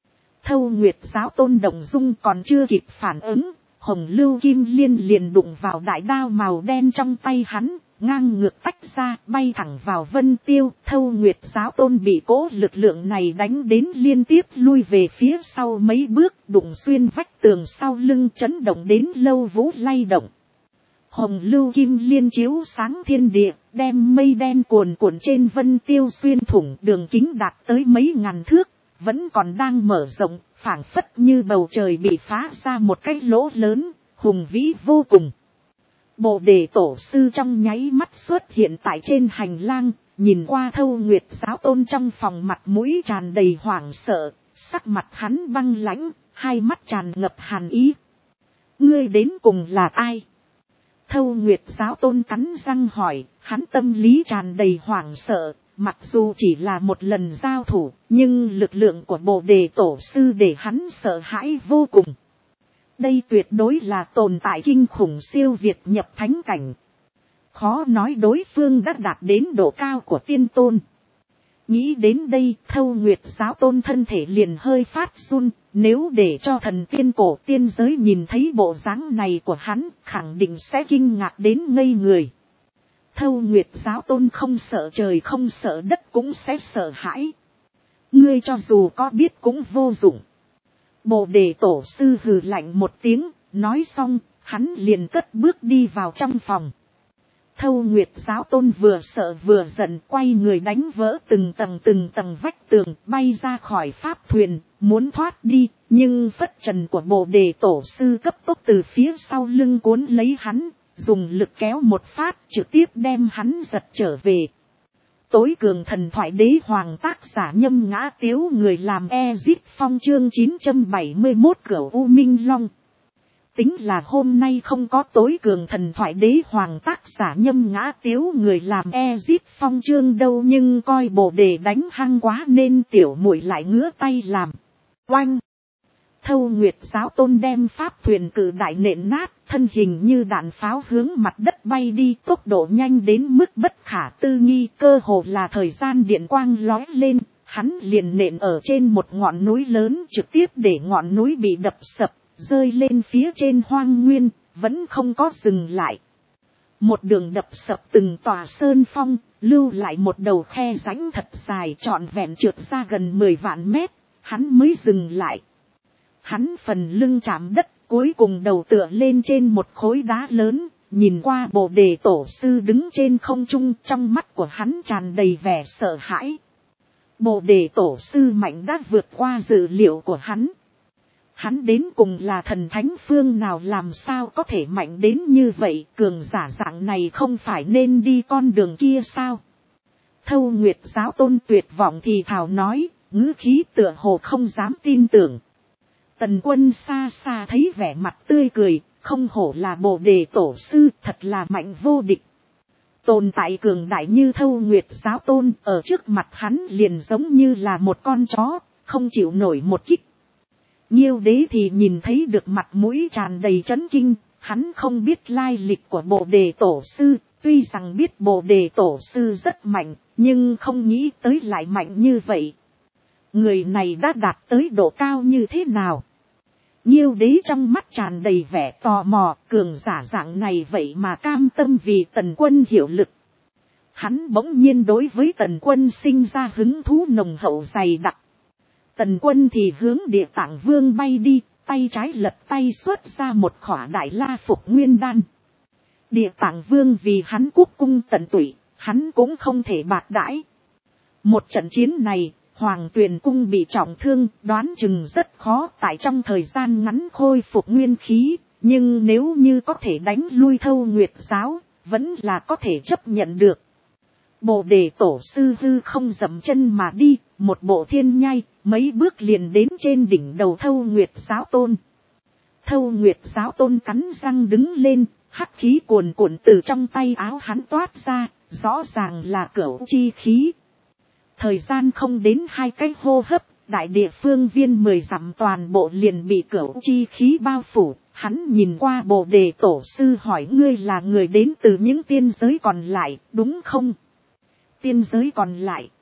Thâu Nguyệt Giáo Tôn động dung còn chưa kịp phản ứng, hồng lưu kim liên liền đụng vào đại đao màu đen trong tay hắn, ngang ngược tách ra, bay thẳng vào Vân Tiêu. Thâu Nguyệt Giáo Tôn bị cỗ lực lượng này đánh đến liên tiếp lui về phía sau mấy bước, đụng xuyên vách tường sau lưng, chấn động đến lâu vũ lay động. Hồng lưu kim liên chiếu sáng thiên địa, đem mây đen cuồn cuộn trên Vân Tiêu xuyên thủng, đường kính đạt tới mấy ngàn thước, vẫn còn đang mở rộng, phảng phất như bầu trời bị phá ra một cái lỗ lớn, hùng vĩ vô cùng. Bồ Đề Tổ Sư trong nháy mắt xuất hiện tại trên hành lang, nhìn qua Thâu Nguyệt Giáo Tôn trong phòng, mặt mũi tràn đầy hoảng sợ, sắc mặt hắn băng lãnh, hai mắt tràn ngập hàn ý. Ngươi đến cùng là ai? Thâu Nguyệt Giáo Tôn cắn răng hỏi, hắn tâm lý tràn đầy hoảng sợ, mặc dù chỉ là một lần giao thủ, nhưng lực lượng của Bồ Đề Tổ Sư để hắn sợ hãi vô cùng. Đây tuyệt đối là tồn tại kinh khủng siêu việt nhập thánh cảnh. Khó nói đối phương đã đạt đến độ cao của tiên tôn. Nghĩ đến đây, Thâu Nguyệt giáo tôn thân thể liền hơi phát run, nếu để cho thần tiên cổ tiên giới nhìn thấy bộ dáng này của hắn, khẳng định sẽ kinh ngạc đến ngây người. Thâu Nguyệt giáo tôn không sợ trời không sợ đất cũng sẽ sợ hãi. Ngươi cho dù có biết cũng vô dụng. Bồ đề tổ sư hừ lạnh một tiếng, nói xong, hắn liền cất bước đi vào trong phòng. Thâu Nguyệt giáo tôn vừa sợ vừa giận, quay người đánh vỡ từng tầng vách tường, bay ra khỏi pháp thuyền, muốn thoát đi, nhưng phất trần của bồ đề tổ sư cấp tốc từ phía sau lưng cuốn lấy hắn, dùng lực kéo một phát trực tiếp đem hắn giật trở về. Tối cường thần thoại đế hoàng tác giả Nhâm Ngã Tiếu, người làm Ezip Phong, chương 971 Cửu U Minh Long. Tính là hôm nay không có tối cường thần thoại đế hoàng tác giả Nhâm Ngã Tiếu, người làm Ezip Phong chương đâu, nhưng coi bồ đề đánh hăng quá nên tiểu muội lại ngứa tay làm. Oanh! Thâu Nguyệt giáo tôn đem pháp thuyền cử đại nện nát, thân hình như đạn pháo hướng mặt đất bay đi, tốc độ nhanh đến mức bất khả tư nghị, cơ hồ là thời gian điện quang lóe lên, hắn liền nện ở trên một ngọn núi lớn, trực tiếp để ngọn núi bị đập sập, rơi lên phía trên hoang nguyên, vẫn không có dừng lại. Một đường đập sập từng tòa sơn phong, lưu lại một đầu khe rãnh thật dài, trọn vẹn trượt ra gần 10 vạn mét, hắn mới dừng lại. Hắn phần lưng chạm đất, cuối cùng đầu tựa lên trên một khối đá lớn, nhìn qua bồ đề tổ sư đứng trên không trung, trong mắt của hắn tràn đầy vẻ sợ hãi. Bồ đề tổ sư mạnh đã vượt qua dự liệu của hắn. Hắn đến cùng là thần thánh phương nào, làm sao có thể mạnh đến như vậy, cường giả dạng này không phải nên đi con đường kia sao? Thâu Nguyệt giáo tôn tuyệt vọng thì thào nói, ngữ khí tựa hồ không dám tin tưởng. Tần Quân xa xa thấy vẻ mặt tươi cười, không hổ là bồ đề tổ sư, thật là mạnh vô địch. Tồn tại cường đại như Thâu Nguyệt giáo tôn, ở trước mặt hắn liền giống như là một con chó, không chịu nổi một kích. Nhiêu đế thì nhìn thấy được mặt mũi tràn đầy chấn kinh, hắn không biết lai lịch của bồ đề tổ sư, tuy rằng biết bồ đề tổ sư rất mạnh, nhưng không nghĩ tới lại mạnh như vậy. Người này đã đạt tới độ cao như thế nào? Nhiêu đế trong mắt tràn đầy vẻ tò mò, cường giả dạng này vậy mà cam tâm vì Tần Quân hiệu lực. Hắn bỗng nhiên đối với Tần Quân sinh ra hứng thú nồng hậu dày đặc. Tần Quân thì hướng Địa Tạng Vương bay đi, tay trái lật tay xuất ra một khỏa Đại La Phục Nguyên Đan. Địa Tạng Vương vì hắn quốc cung tận tụy, hắn cũng không thể bạc đãi. Một trận chiến này, Hoàng Tuyền Cung bị trọng thương, đoán chừng rất khó tại trong thời gian ngắn khôi phục nguyên khí, nhưng nếu như có thể đánh lui Thâu Nguyệt giáo, vẫn là có thể chấp nhận được. Bồ đề tổ sư hư không dậm chân mà đi, một bộ thiên nhai, mấy bước liền đến trên đỉnh đầu Thâu Nguyệt giáo tôn. Thâu Nguyệt giáo tôn cắn răng đứng lên, hắc khí cuồn cuộn từ trong tay áo hắn toát ra, rõ ràng là cửu chi khí. Thời gian không đến 2 cái hô hấp, đại địa phương viên 10 dặm toàn bộ liền bị cửu chi khí bao phủ. Hắn nhìn qua bồ đề tổ sư hỏi, ngươi là người đến từ những tiên giới còn lại, đúng không? Tiên giới còn lại.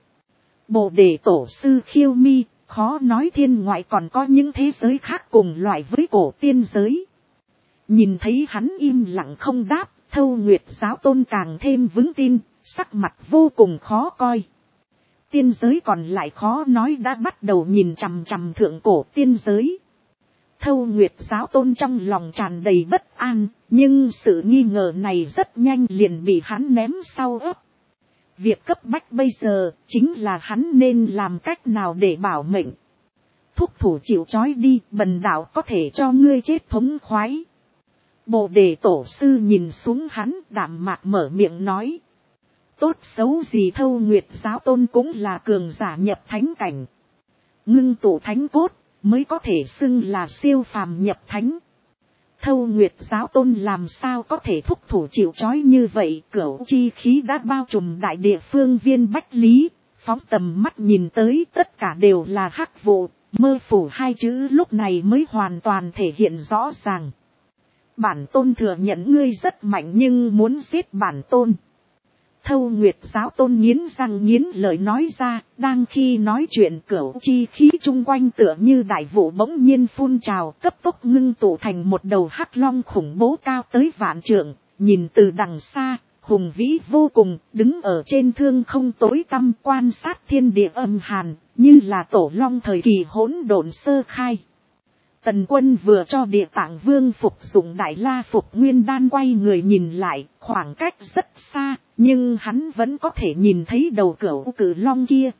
Bồ đề tổ sư khiêu mi, khó nói thiên ngoại còn có những thế giới khác cùng loại với cổ tiên giới. Nhìn thấy hắn im lặng không đáp, Thâu Nguyệt giáo tôn càng thêm vững tin, sắc mặt vô cùng khó coi. Tiên giới còn lại khó nói đã bắt đầu nhìn chằm chằm thượng cổ tiên giới. Thâu Nguyệt giáo tôn trong lòng tràn đầy bất an, nhưng sự nghi ngờ này rất nhanh liền bị hắn ném sau ớt. Việc cấp bách bây giờ chính là hắn nên làm cách nào để bảo mệnh. Thúc thủ chịu trói đi, bần đạo có thể cho ngươi chết thống khoái. Bồ đề tổ sư nhìn xuống hắn, đạm mạc mở miệng nói. Tốt xấu gì Thâu Nguyệt giáo tôn cũng là cường giả nhập thánh cảnh. Ngưng tụ thánh cốt, mới có thể xưng là siêu phàm nhập thánh. Thâu Nguyệt giáo tôn làm sao có thể thúc thủ chịu trói như vậy, cửu chi khí đã bao trùm đại địa phương viên bách lý, phóng tầm mắt nhìn tới tất cả đều là hắc vụ, mơ phủ 2 chữ lúc này mới hoàn toàn thể hiện rõ ràng. Bản tôn thừa nhận ngươi rất mạnh nhưng muốn giết bản tôn. Thâu Nguyệt giáo tôn nghiến răng nghiến lời nói ra, đang khi nói chuyện cửu chi khí chung quanh tựa như đại vụ bỗng nhiên phun trào, cấp tốc ngưng tụ thành một đầu hắc long khủng bố cao tới vạn trượng, nhìn từ đằng xa, hùng vĩ vô cùng, đứng ở trên thương không tối tăm quan sát thiên địa âm hàn, như là tổ long thời kỳ hỗn độn sơ khai. Tần Quân vừa cho Địa Tạng Vương phục dụng Đại La Phục Nguyên Đan quay người nhìn lại, khoảng cách rất xa, nhưng hắn vẫn có thể nhìn thấy đầu cửu cử long kia.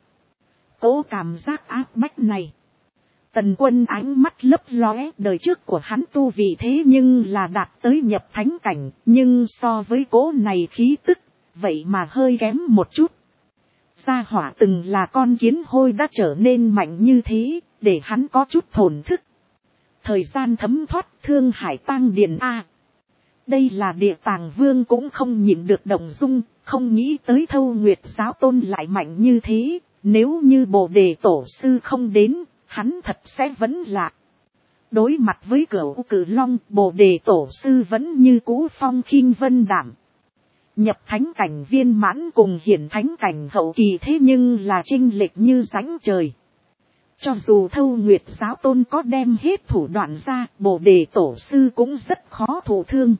Cố cảm giác áp bách này. Tần Quân ánh mắt lấp lóe, đời trước của hắn tu vị thế nhưng là đạt tới nhập thánh cảnh, nhưng so với cố này khí tức, vậy mà hơi kém một chút. Gia hỏa từng là con kiến hôi đã trở nên mạnh như thế, để hắn có chút thổn thức. Thời gian thấm thoát Thương Hải Tang Điền A. Đây là Địa Tạng Vương cũng không nhịn được động dung, không nghĩ tới Thâu Nguyệt giáo tôn lại mạnh như thế, nếu như Bồ Đề tổ sư không đến, hắn thật sẽ vẫn lạc. Đối mặt với Cửu Cử Long, Bồ Đề tổ sư vẫn như cũ phong khinh vân đảm. Nhập thánh cảnh viên mãn cùng hiển thánh cảnh hậu kỳ thế nhưng là chênh lệch như rãnh trời. Cho dù Thâu Nguyệt giáo tôn có đem hết thủ đoạn ra, Bồ Đề tổ sư cũng rất khó thụ thương.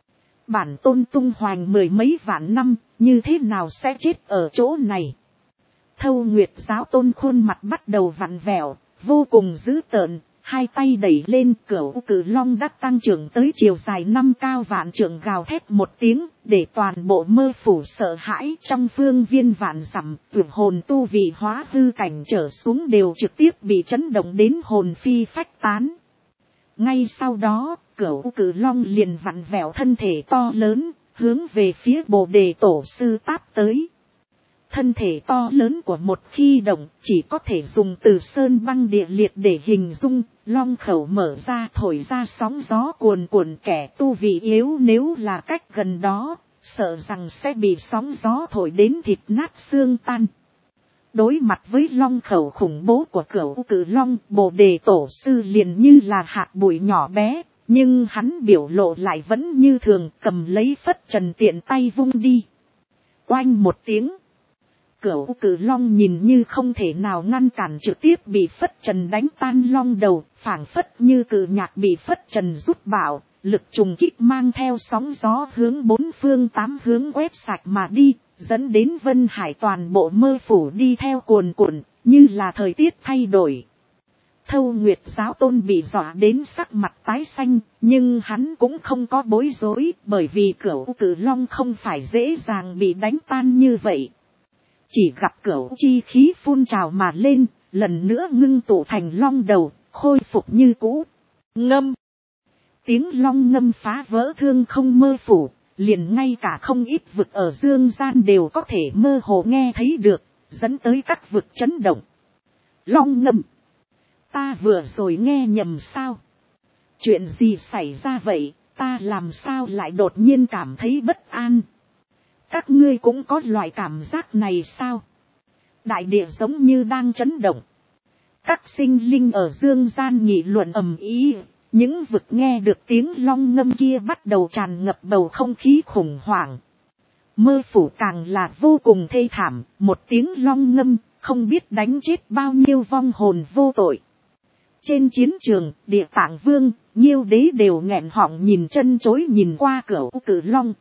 Bản tôn tung hoành mười mấy vạn năm, như thế nào sẽ chết ở chỗ này? Thâu Nguyệt giáo tôn khuôn mặt bắt đầu vặn vẹo, vô cùng dữ tợn, hai tay đẩy lên, Cửu Cử Long đã tăng trưởng tới chiều dài 5 cao vạn trượng, gào thét một tiếng, để toàn bộ Mơ Phủ sợ hãi. Trong phương viên vạn dặm, vượt hồn tu vị hóa hư cảnh trở xuống đều trực tiếp bị chấn động đến hồn phi phách tán. Ngay sau đó, Cửu Cử Long liền vặn vẹo thân thể to lớn, hướng về phía Bồ Đề tổ sư táp tới. Thân thể to lớn của một khi động chỉ có thể dùng từ sơn băng địa liệt để hình dung, long khẩu mở ra thổi ra sóng gió cuồn cuộn, kẻ tu vị yếu nếu là cách gần đó, sợ rằng sẽ bị sóng gió thổi đến thịt nát xương tan. Đối mặt với long khẩu khủng bố của Cửu Cử Long, Bồ Đề tổ sư liền như là hạt bụi nhỏ bé, nhưng hắn biểu lộ lại vẫn như thường, cầm lấy phất trần tiện tay vung đi. Oanh một tiếng. Cửu Cử Long nhìn như không thể nào ngăn cản, trực tiếp bị phất trần đánh tan long đầu, phảng phất như cự nhạc bị phất trần rút bạo, lực trùng kích mang theo sóng gió hướng bốn phương tám hướng quét sạch mà đi, dẫn đến Vân Hải toàn bộ Mơ Phủ đi theo cuồn cuộn, như là thời tiết thay đổi. Thâu Nguyệt giáo tôn bị dọa đến sắc mặt tái xanh, nhưng hắn cũng không có bối rối, bởi vì Cửu Cử Long không phải dễ dàng bị đánh tan như vậy. Chỉ gặp cửu chi khí phun trào mà lên, lần nữa ngưng tụ thành long đầu, khôi phục như cũ. Ngâm. Tiếng long ngâm phá vỡ thương không Mơ Phủ, liền ngay cả không ít vực ở dương gian đều có thể mơ hồ nghe thấy được, dẫn tới các vực chấn động. Long ngâm. Ta vừa rồi nghe nhầm sao? Chuyện gì xảy ra vậy, ta làm sao lại đột nhiên cảm thấy bất an? Các ngươi cũng có loại cảm giác này sao? Đại địa giống như đang chấn động. Các sinh linh ở dương gian nghị luận ầm ĩ, những vực nghe được tiếng long ngâm kia bắt đầu tràn ngập bầu không khí khủng hoảng. Mơ Phủ càng là vô cùng thê thảm, một tiếng long ngâm, không biết đánh chết bao nhiêu vong hồn vô tội. Trên chiến trường, Địa Tạng Vương, Nhiêu Đế đều nghẹn họng nhìn chân chối nhìn qua Cửu Cử Long.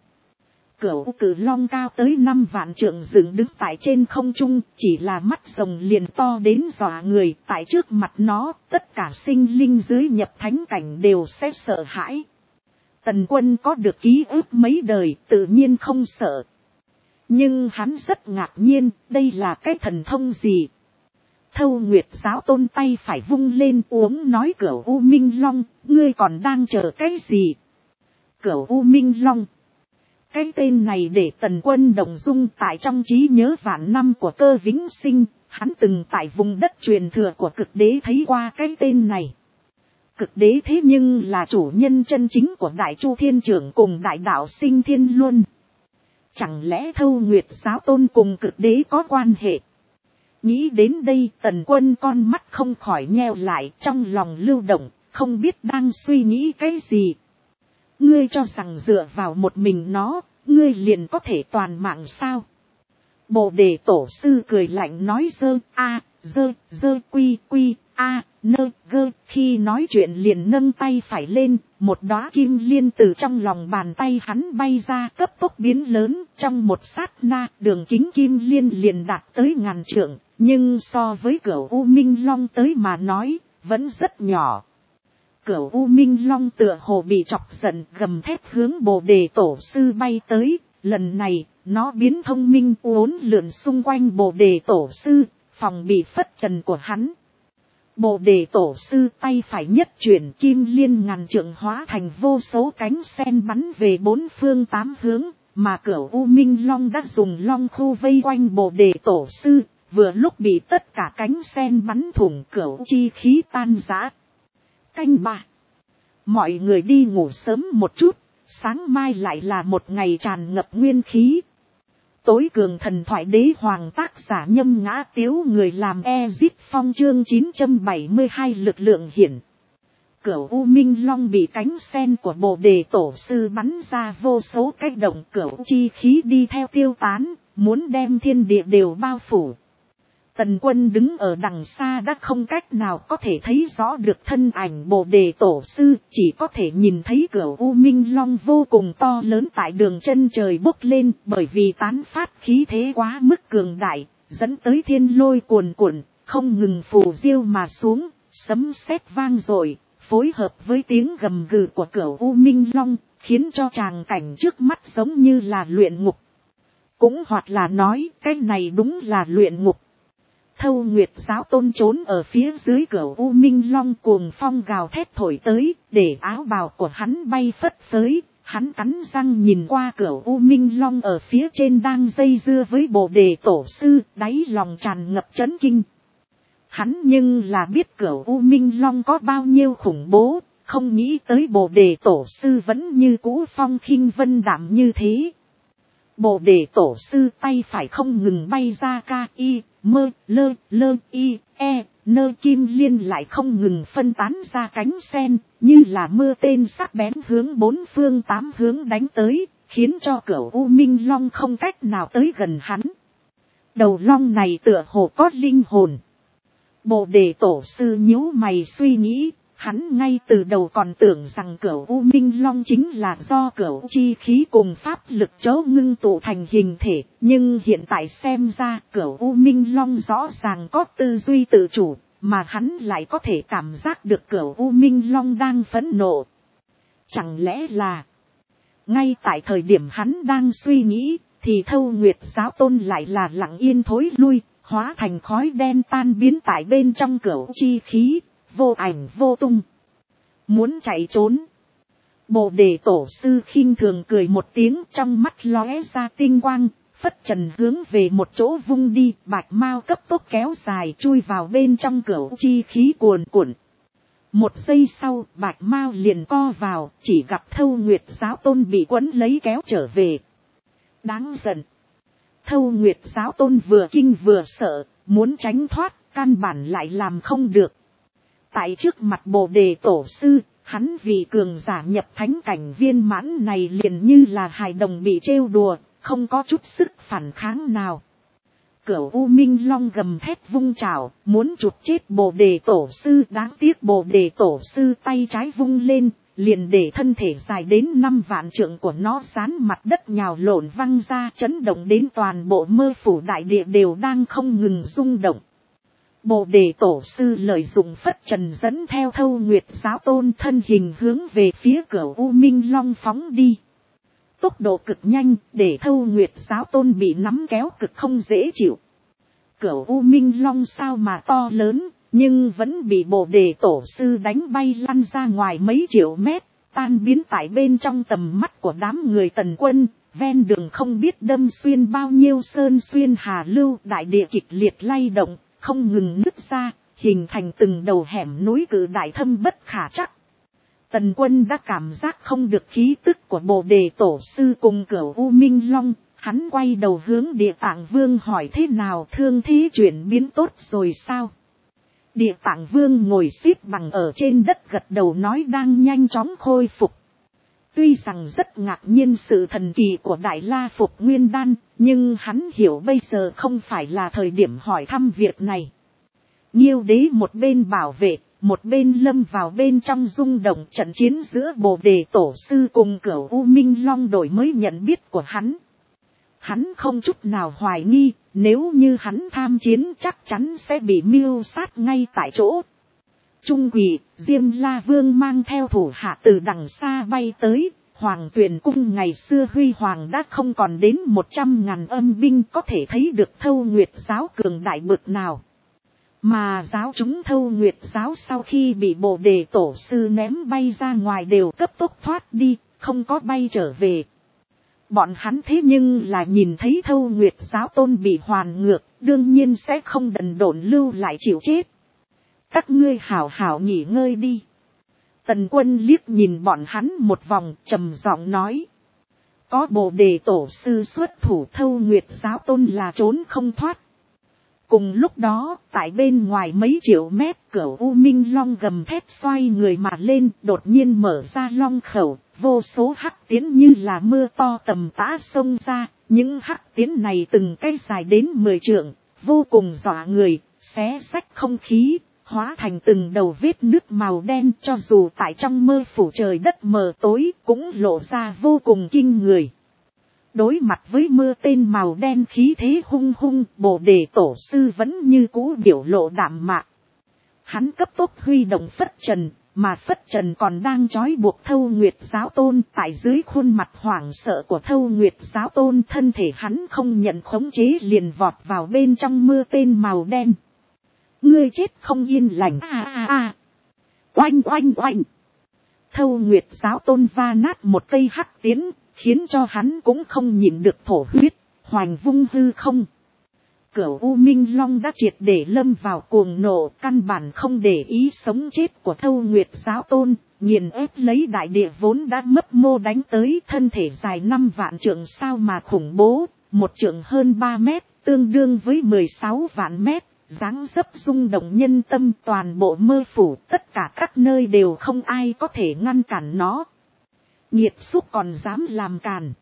Cửu Cử Long cao tới 5 vạn trượng dựng đứng tại trên không trung, chỉ là mắt rồng liền to đến dọa người, tại trước mặt nó, tất cả sinh linh dưới nhập thánh cảnh đều sẽ sợ hãi. Tần Quân có được ký ức mấy đời, tự nhiên không sợ. Nhưng hắn rất ngạc nhiên, đây là cái thần thông gì? Thâu Nguyệt giáo tôn tay phải vung lên uống nói Cửu U Minh Long, ngươi còn đang chờ cái gì? Cửu U Minh Long. Cái tên này để Tần Quân động dung, tại trong trí nhớ vạn năm của Cơ Vĩnh Sinh, hắn từng tại vùng đất truyền thừa của Cực Đế thấy qua cái tên này. Cực Đế thế nhưng là chủ nhân chân chính của Đại Chu Thiên Trưởng cùng Đại Đạo Sinh Thiên Luân. Chẳng lẽ Thâu Nguyệt giáo tôn cùng Cực Đế có quan hệ? Nghĩ đến đây, Tần Quân con mắt không khỏi nheo lại, trong lòng lưu động, không biết đang suy nghĩ cái gì. Ngươi cho rằng dựa vào một mình nó, ngươi liền có thể toàn mạng sao? Bồ đề tổ sư cười lạnh nói dơ quy quy nơ gơ, khi nói chuyện liền nâng tay phải lên, một đóa kim liên từ trong lòng bàn tay hắn bay ra cấp tốc biến lớn, trong một sát na đường kính kim liên liền đạt tới 1000 trượng, nhưng so với Cửu U Minh Long tới mà nói, vẫn rất nhỏ. Cửu U Minh Long tựa hồ bị chọc giận, gầm thét hướng Bồ đề tổ sư bay tới, lần này, nó biến thông minh uốn lượn xung quanh Bồ đề tổ sư, phòng bị phất trần của hắn. Bồ đề tổ sư tay phải nhất chuyển, kim liên 1000 trượng hóa thành vô số cánh sen bắn về 4 phương 8 hướng, mà Cửu U Minh Long đã dùng long khu vây quanh Bồ đề tổ sư, vừa lúc bị tất cả cánh sen bắn thủng, cửu chi khí tan rã. Canh 3. Mọi người đi ngủ sớm một chút, sáng mai lại là một ngày tràn ngập nguyên khí. Tối cường thần thoại đế hoàng tác giả Nhâm Ngã Tiếu, người làm Ezip Phong chương 972 lực lượng hiển. Cửu U Minh Long bị cánh sen của Bồ đề tổ sư bắn ra vô số cách động, cửu chi khí đi theo tiêu tán, muốn đem thiên địa đều bao phủ. Tần Quân đứng ở đằng xa đã không cách nào có thể thấy rõ được thân ảnh Bồ đề tổ sư, chỉ có thể nhìn thấy Cửu U Minh Long vô cùng to lớn tại đường chân trời bốc lên, bởi vì tán phát khí thế quá mức cường đại, dẫn tới thiên lôi cuồn cuộn, không ngừng phù diêu mà xuống, sấm sét vang dội, phối hợp với tiếng gầm gừ của Cửu U Minh Long, khiến cho tràng cảnh trước mắt giống như là luyện ngục. Cũng hoặc là nói, cái này đúng là luyện ngục. Thâu Nguyệt Giáo Tôn trốn ở phía dưới Cửu U Minh Long, cuồng phong gào thét thổi tới, để áo bào của hắn bay phất phới, hắn cắn răng nhìn qua Cửu U Minh Long ở phía trên đang dây dưa với Bồ đề tổ sư, đáy lòng tràn ngập chấn kinh. Hắn nhưng là biết Cửu U Minh Long có bao nhiêu khủng bố, không nghĩ tới Bồ đề tổ sư vẫn như cũ phong khinh vân đạm như thế. Bồ đề tổ sư tay phải không ngừng bay ra nơ kim liên lại không ngừng phân tán ra cánh sen, như là mưa tên sắc bén hướng 4 phương 8 hướng đánh tới, khiến cho Cửu U Minh Long không cách nào tới gần hắn. Đầu long này tựa hồ có linh hồn. Bồ đề tổ sư nhíu mày suy nghĩ, hắn ngay từ đầu còn tưởng rằng Cửu U Minh Long chính là do cửu chi khí cùng pháp lực chấu ngưng tụ thành hình thể, nhưng hiện tại xem ra Cửu U Minh Long rõ ràng có tư duy tự chủ, mà hắn lại có thể cảm giác được Cửu U Minh Long đang phẫn nộ. Chẳng lẽ là, ngay tại thời điểm hắn đang suy nghĩ, thì Thâu Nguyệt Giáo Tôn lại là lặng yên thối lui, hóa thành khói đen tan biến tại bên trong cửu chi khí, vô ảnh vô tung. Muốn chạy trốn. Bồ đề tổ sư khinh thường cười một tiếng, trong mắt lóe ra tinh quang, phất trần hướng về một chỗ vung đi, bạch mao cấp tốc kéo dài chui vào bên trong cửu chi khí cuồn cuộn. Một giây sau, bạch mao liền co vào, chỉ gặp Thâu Nguyệt Giáo Tôn bị quấn lấy kéo trở về. Đáng giận. Thâu Nguyệt Giáo Tôn vừa kinh vừa sợ, muốn tránh thoát, căn bản lại làm không được. Tại trước mặt Bồ đề tổ sư, hắn vì cường giả nhập thánh cảnh viên mãn này liền như là hài đồng bị trêu đùa, không có chút sức phản kháng nào. Cửu U Minh Long gầm thét vung chảo, muốn chụp chết Bồ đề tổ sư, đáng tiếc Bồ đề tổ sư tay trái vung lên, liền để thân thể dài đến 5 vạn trượng của nó dán mặt đất nhào lộn văng ra, chấn động đến toàn bộ Mơ Phủ đại địa đều đang không ngừng rung động. Bồ đề tổ sư lợi dụng phất trần dẫn theo Thâu Nguyệt Giáo Tôn thân hình hướng về phía Cửu U Minh Long phóng đi. Tốc độ cực nhanh, để Thâu Nguyệt Giáo Tôn bị nắm kéo cực không dễ chịu. Cửu U Minh Long sao mà to lớn, nhưng vẫn bị Bồ đề tổ sư đánh bay lăn ra ngoài mấy triệu mét, tan biến tại bên trong tầm mắt của đám người Tần Quân. Ven đường không biết đâm xuyên bao nhiêu sơn xuyên hà lưu, đại địa kịch liệt lay động, không ngừng nứt ra, hình thành từng đầu hẻm núi cự đại thâm bất khả trắc. Tần Quân đã cảm giác không được khí tức của Bồ đề tổ sư cùng Cửu U Minh Long, hắn quay đầu hướng Địa Tạng Vương hỏi thế nào, thương thế chuyển biến tốt rồi sao? Địa Tạng Vương ngồi xếp bằng ở trên đất gật đầu nói đang nhanh chóng khôi phục. Tuy rằng rất ngạc nhiên sự thần kỳ của Đại La Phục Nguyên Đan, nhưng hắn hiểu bây giờ không phải là thời điểm hỏi thăm việc này. Nhiêu đế một bên bảo vệ, một bên lâm vào bên trong rung động trận chiến giữa Bồ Đề Tổ Sư cùng Cửu U Minh Long đổi mới nhận biết của hắn. Hắn không chút nào hoài nghi, nếu như hắn tham chiến chắc chắn sẽ bị mưu sát ngay tại chỗ. Trung Quỷ, Diêm La Vương mang theo thủ hạ từ đằng xa bay tới, Hoàng Tuyền Cung ngày xưa huy hoàng đã không còn đến 100.000 âm binh có thể thấy được Thâu Nguyệt giáo cường đại bực nào. Mà giáo chúng Thâu Nguyệt giáo sau khi bị Bồ Đề Tổ Sư ném bay ra ngoài đều cấp tốc thoát đi, không có bay trở về. Bọn hắn thế nhưng là nhìn thấy Thâu Nguyệt giáo tôn bị hoàn ngược, đương nhiên sẽ không đần độn lưu lại chịu chết. Các ngươi hảo hảo nghỉ ngơi đi. Tần Quân liếc nhìn bọn hắn một vòng, trầm giọng nói. Có Bồ Đề Tổ Sư xuất thủ, Thâu Nguyệt giáo tôn là trốn không thoát. Cùng lúc đó, tại bên ngoài mấy triệu mét, Cửu U Minh Long gầm thét xoay người mà lên, đột nhiên mở ra long khẩu, vô số hắc tiến như là mưa to tầm tã xông ra, những hắc tiến này từng cái dài đến 10 trượng, vô cùng dọa người, xé xách không khí, hóa thành từng đầu vết nước màu đen, cho dù tại trong mơ phủ trời đất mờ tối cũng lộ ra vô cùng kinh người. Đối mặt với mưa tên màu đen khí thế hung hung, Bồ Đề Tổ Sư vẫn như cũ biểu lộ đạm mạc. Hắn cấp tốc huy động phất trần, mà phất trần còn đang trói buộc Thâu Nguyệt giáo tôn. Tại dưới khuôn mặt hoảng sợ của Thâu Nguyệt giáo tôn, thân thể hắn không nhận khống chế liền vọt vào bên trong mưa tên màu đen. Ngươi chết không yên lành. Oanh oanh oanh. Thâu Nguyệt giáo tôn va nát một cây hắc tiến, khiến cho hắn cũng không nhịn được thổ huyết, hoành vung hư không. Cửu U Minh Long đã triệt để lâm vào cuồng nộ, căn bản không để ý sống chết của Thâu Nguyệt giáo tôn, nghiền ép lấy đại địa vốn đã mấp mô đánh tới, thân thể dài 5 vạn trượng sao mà khủng bố, một trượng hơn 3 mét, tương đương với 16 vạn mét. Dáng dấp rung động nhân tâm, toàn bộ mơ phủ, tất cả các nơi đều không ai có thể ngăn cản nó. Nhiệt xúc còn dám làm càn.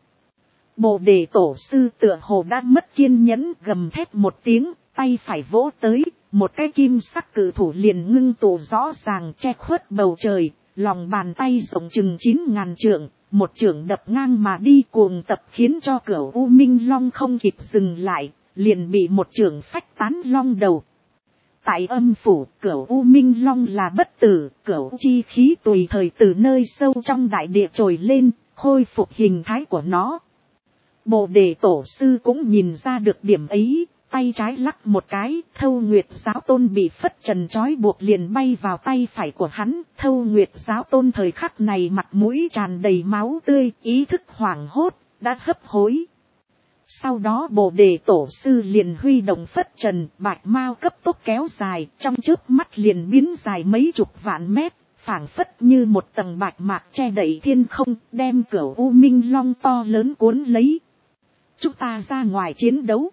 Bồ Đề Tổ Sư tựa hồ đã mất kiên nhẫn, gầm thét một tiếng, tay phải vỗ tới, một cái kim sắc cự thủ liền ngưng tụ rõ ràng che khuất bầu trời, lòng bàn tay rộng chừng 9.000 trượng, một trượng đập ngang mà đi cuồng tập khiến cho Cửu U Minh Long không kịp dừng lại, liền bị một trượng phách tán long đầu. Tại âm phủ, Cửu U Minh Long là bất tử, cửu chi khí tùy thời từ nơi sâu trong đại địa trồi lên, khôi phục hình thái của nó. Bồ Đề Tổ Sư cũng nhìn ra được điểm ấy, tay trái lắc một cái, Thâu Nguyệt giáo tôn bị phất trần trói buộc liền bay vào tay phải của hắn. Thâu Nguyệt giáo tôn thời khắc này mặt mũi tràn đầy máu tươi, ý thức hoảng hốt, đã hấp hối. Sau đó Bồ Đề Tổ Sư liền huy động phất trần, bạch mao cấp tốc kéo dài, trong chớp mắt liền biến dài mấy chục vạn mét, phảng phất như một tầng bạch mạc che đậy thiên không, đem Cửu U Minh Long to lớn cuốn lấy. Chúng ta ra ngoài chiến đấu.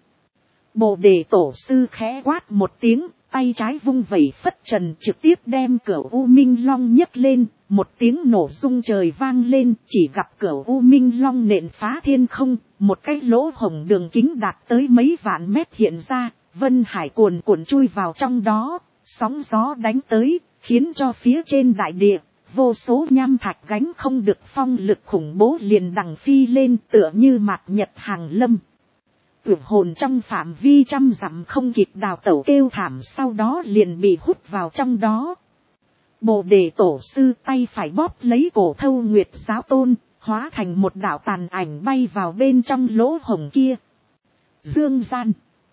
Bồ Đề Tổ Sư khẽ quát một tiếng, tay trái vung vẩy phất trần trực tiếp đem Cửu U Minh Long nhấc lên, một tiếng nổ rung trời vang lên, chỉ gặp Cửu U Minh Long nện phá thiên không, một cái lỗ hổng đường kính đạt tới mấy vạn mét hiện ra, vân hải cuồn cuộn chui vào trong đó, sóng gió đánh tới, khiến cho phía trên đại địa, vô số nham thạch gánh không được phong lực khủng bố liền đằng phi lên tựa như mạt nhật hàng lâm. Tưởng hồn trong phạm vi trăm dặm không kịp đào tẩu kêu thảm, sau đó liền bị hút vào trong đó. Bồ Đề Tổ Sư tay phải bóp lấy cổ Thâu Nguyệt giáo tôn, hóa thành một đạo tàn ảnh bay vào bên trong lỗ hổng kia. Dương gian.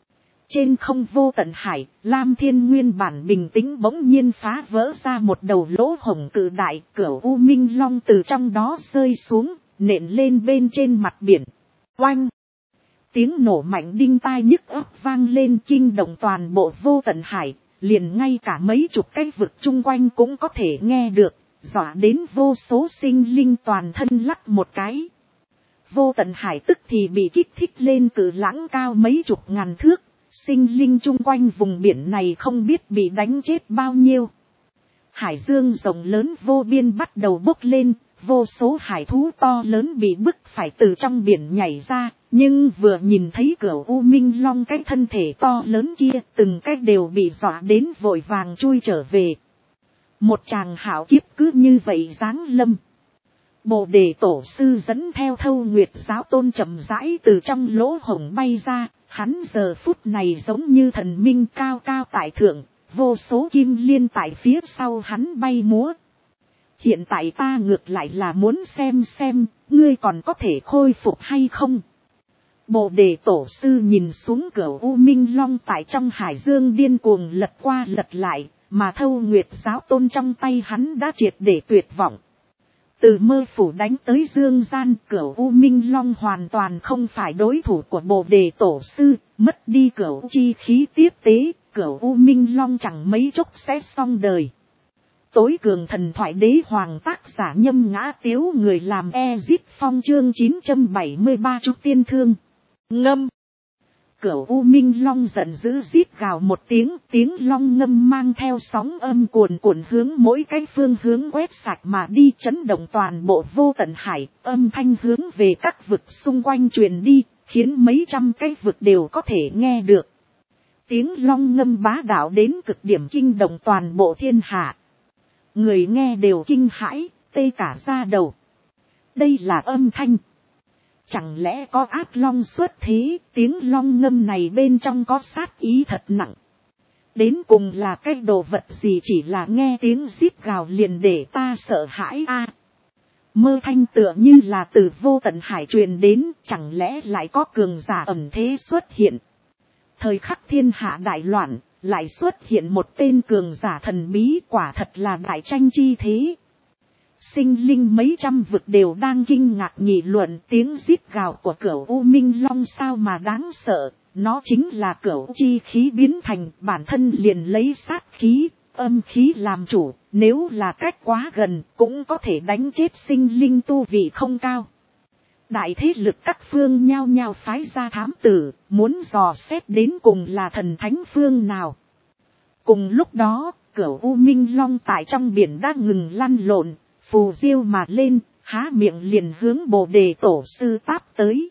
Trên không vô tận hải, Lam Thiên nguyên bản bình tĩnh bỗng nhiên phá vỡ ra một đầu lỗ hổng cự đại, Cửu U Minh Long từ trong đó rơi xuống, nện lên bên trên mặt biển. Oanh! Tiếng nổ mạnh đinh tai nhức óc vang lên kinh động toàn bộ vô tận hải, liền ngay cả mấy chục cái vực chung quanh cũng có thể nghe được, dọa đến vô số sinh linh toàn thân lắc một cái. Vô tận hải tức thì bị kích thích lên cự lãng cao mấy chục ngàn thước, sinh linh chung quanh vùng biển này không biết bị đánh chết bao nhiêu. Hải dương rộng lớn vô biên bắt đầu bốc lên, vô số hải thú to lớn bị bức phải từ trong biển nhảy ra, nhưng vừa nhìn thấy Cửu U Minh Long cái thân thể to lớn kia, từng cái đều bị dọa đến vội vàng chui trở về. Một tràng hảo kiếp cứ như vậy giáng lâm. Bồ đề tổ sư dẫn theo Thâu Nguyệt giáo tôn chậm rãi từ trong lỗ hổng bay ra, hắn giờ phút này giống như thần minh cao cao tại thượng, vô số kim liên tại phía sau hắn bay múa. Hiện tại ta ngược lại là muốn xem, ngươi còn có thể khôi phục hay không? Bồ đề tổ sư nhìn xuống Cửu U Minh Long tại trong hải dương điên cuồng lật qua lật lại, mà Thâu Nguyệt giáo tôn trong tay hắn đã triệt để tuyệt vọng. Từ mơ phủ đánh tới dương gian, Cửu U Minh Long hoàn toàn không phải đối thủ của Bồ đề tổ sư, mất đi cửu chi khí tiếp tế, Cửu U Minh Long chẳng mấy chốc sẽ xong đời. Tối cường thần thoại đế hoàng tác giả Nhâm Ngã Tiếu, người làm Ezip Phong, chương 973 Trúc Tiên Thương. Ngâm. Cửu U Minh Long giận dữ rít gào một tiếng, tiếng long ngâm mang theo sóng âm cuồn cuộn hướng mỗi cái phương hướng quét sạch mà đi, chấn động toàn bộ vô tận hải, âm thanh hướng về các vực xung quanh truyền đi, khiến mấy trăm cái vực đều có thể nghe được. Tiếng long ngâm bá đạo đến cực điểm, kinh động toàn bộ thiên hạ. Người nghe đều kinh hãi, tê cả da đầu. Đây là âm thanh. Chẳng lẽ có ác long xuất thế, tiếng long ngâm này bên trong có sát ý thật nặng. Đến cùng là cái đồ vật gì, chỉ là nghe tiếng rít gào liền để ta sợ hãi a. Mơ thanh tựa như là từ vô tận hải truyền đến, chẳng lẽ lại có cường giả ẩn thế xuất hiện. Thời khắc thiên hạ đại loạn, lại xuất hiện một tên cường giả thần bí, quả thật là đại tranh chi thế. Sinh linh mấy trăm vực đều đang kinh ngạc nghị luận, tiếng rít gào của Cửu U Minh Long sao mà đáng sợ, nó chính là cửu chi khí biến thành, bản thân liền lấy sát khí, âm khí làm chủ, nếu là cách quá gần cũng có thể đánh chết sinh linh tu vị không cao. Đại thế lực các phương nhao nhao phái ra thám tử, muốn dò xét đến cùng là thần thánh phương nào. Cùng lúc đó, Cửu U Minh Long tại trong biển đã ngừng lăn lộn, phù diêu mà lên, há miệng liền hướng Bồ đề tổ sư táp tới.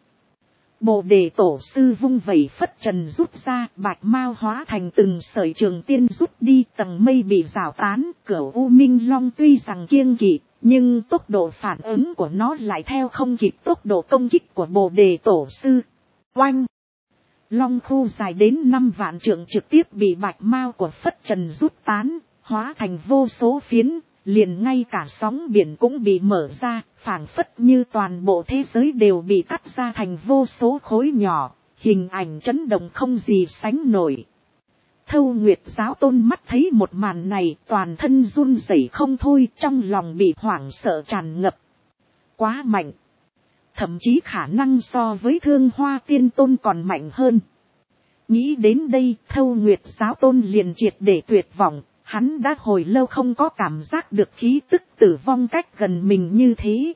Bồ đề tổ sư vung vẩy phất trần rút ra, bạch mao hóa thành từng sợi trường tiên rút đi, tầng mây bị rào tán. Cửu U Minh Long tuy rằng kiêng kỵ, nhưng tốc độ phản ứng của nó lại theo không kịp tốc độ công kích của Bồ đề tổ sư. Oanh! Long khu dài đến 5 vạn trượng trực tiếp bị bạch mao của phất trần rút tán, hóa thành vô số phiến. Liền ngay cả sóng biển cũng bị mở ra, phảng phất như toàn bộ thế giới đều bị cắt ra thành vô số khối nhỏ, hình ảnh chấn động không gì sánh nổi. Thâu Nguyệt giáo tôn mắt thấy một màn này, toàn thân run rẩy không thôi, trong lòng bị hoảng sợ tràn ngập. Quá mạnh. Thậm chí khả năng so với Thương Hoa Tiên Tôn còn mạnh hơn. Nghĩ đến đây, Thâu Nguyệt giáo tôn liền triệt để tuyệt vọng. Hắn đã hồi lâu không có cảm giác được khí tức tử vong cách gần mình như thế.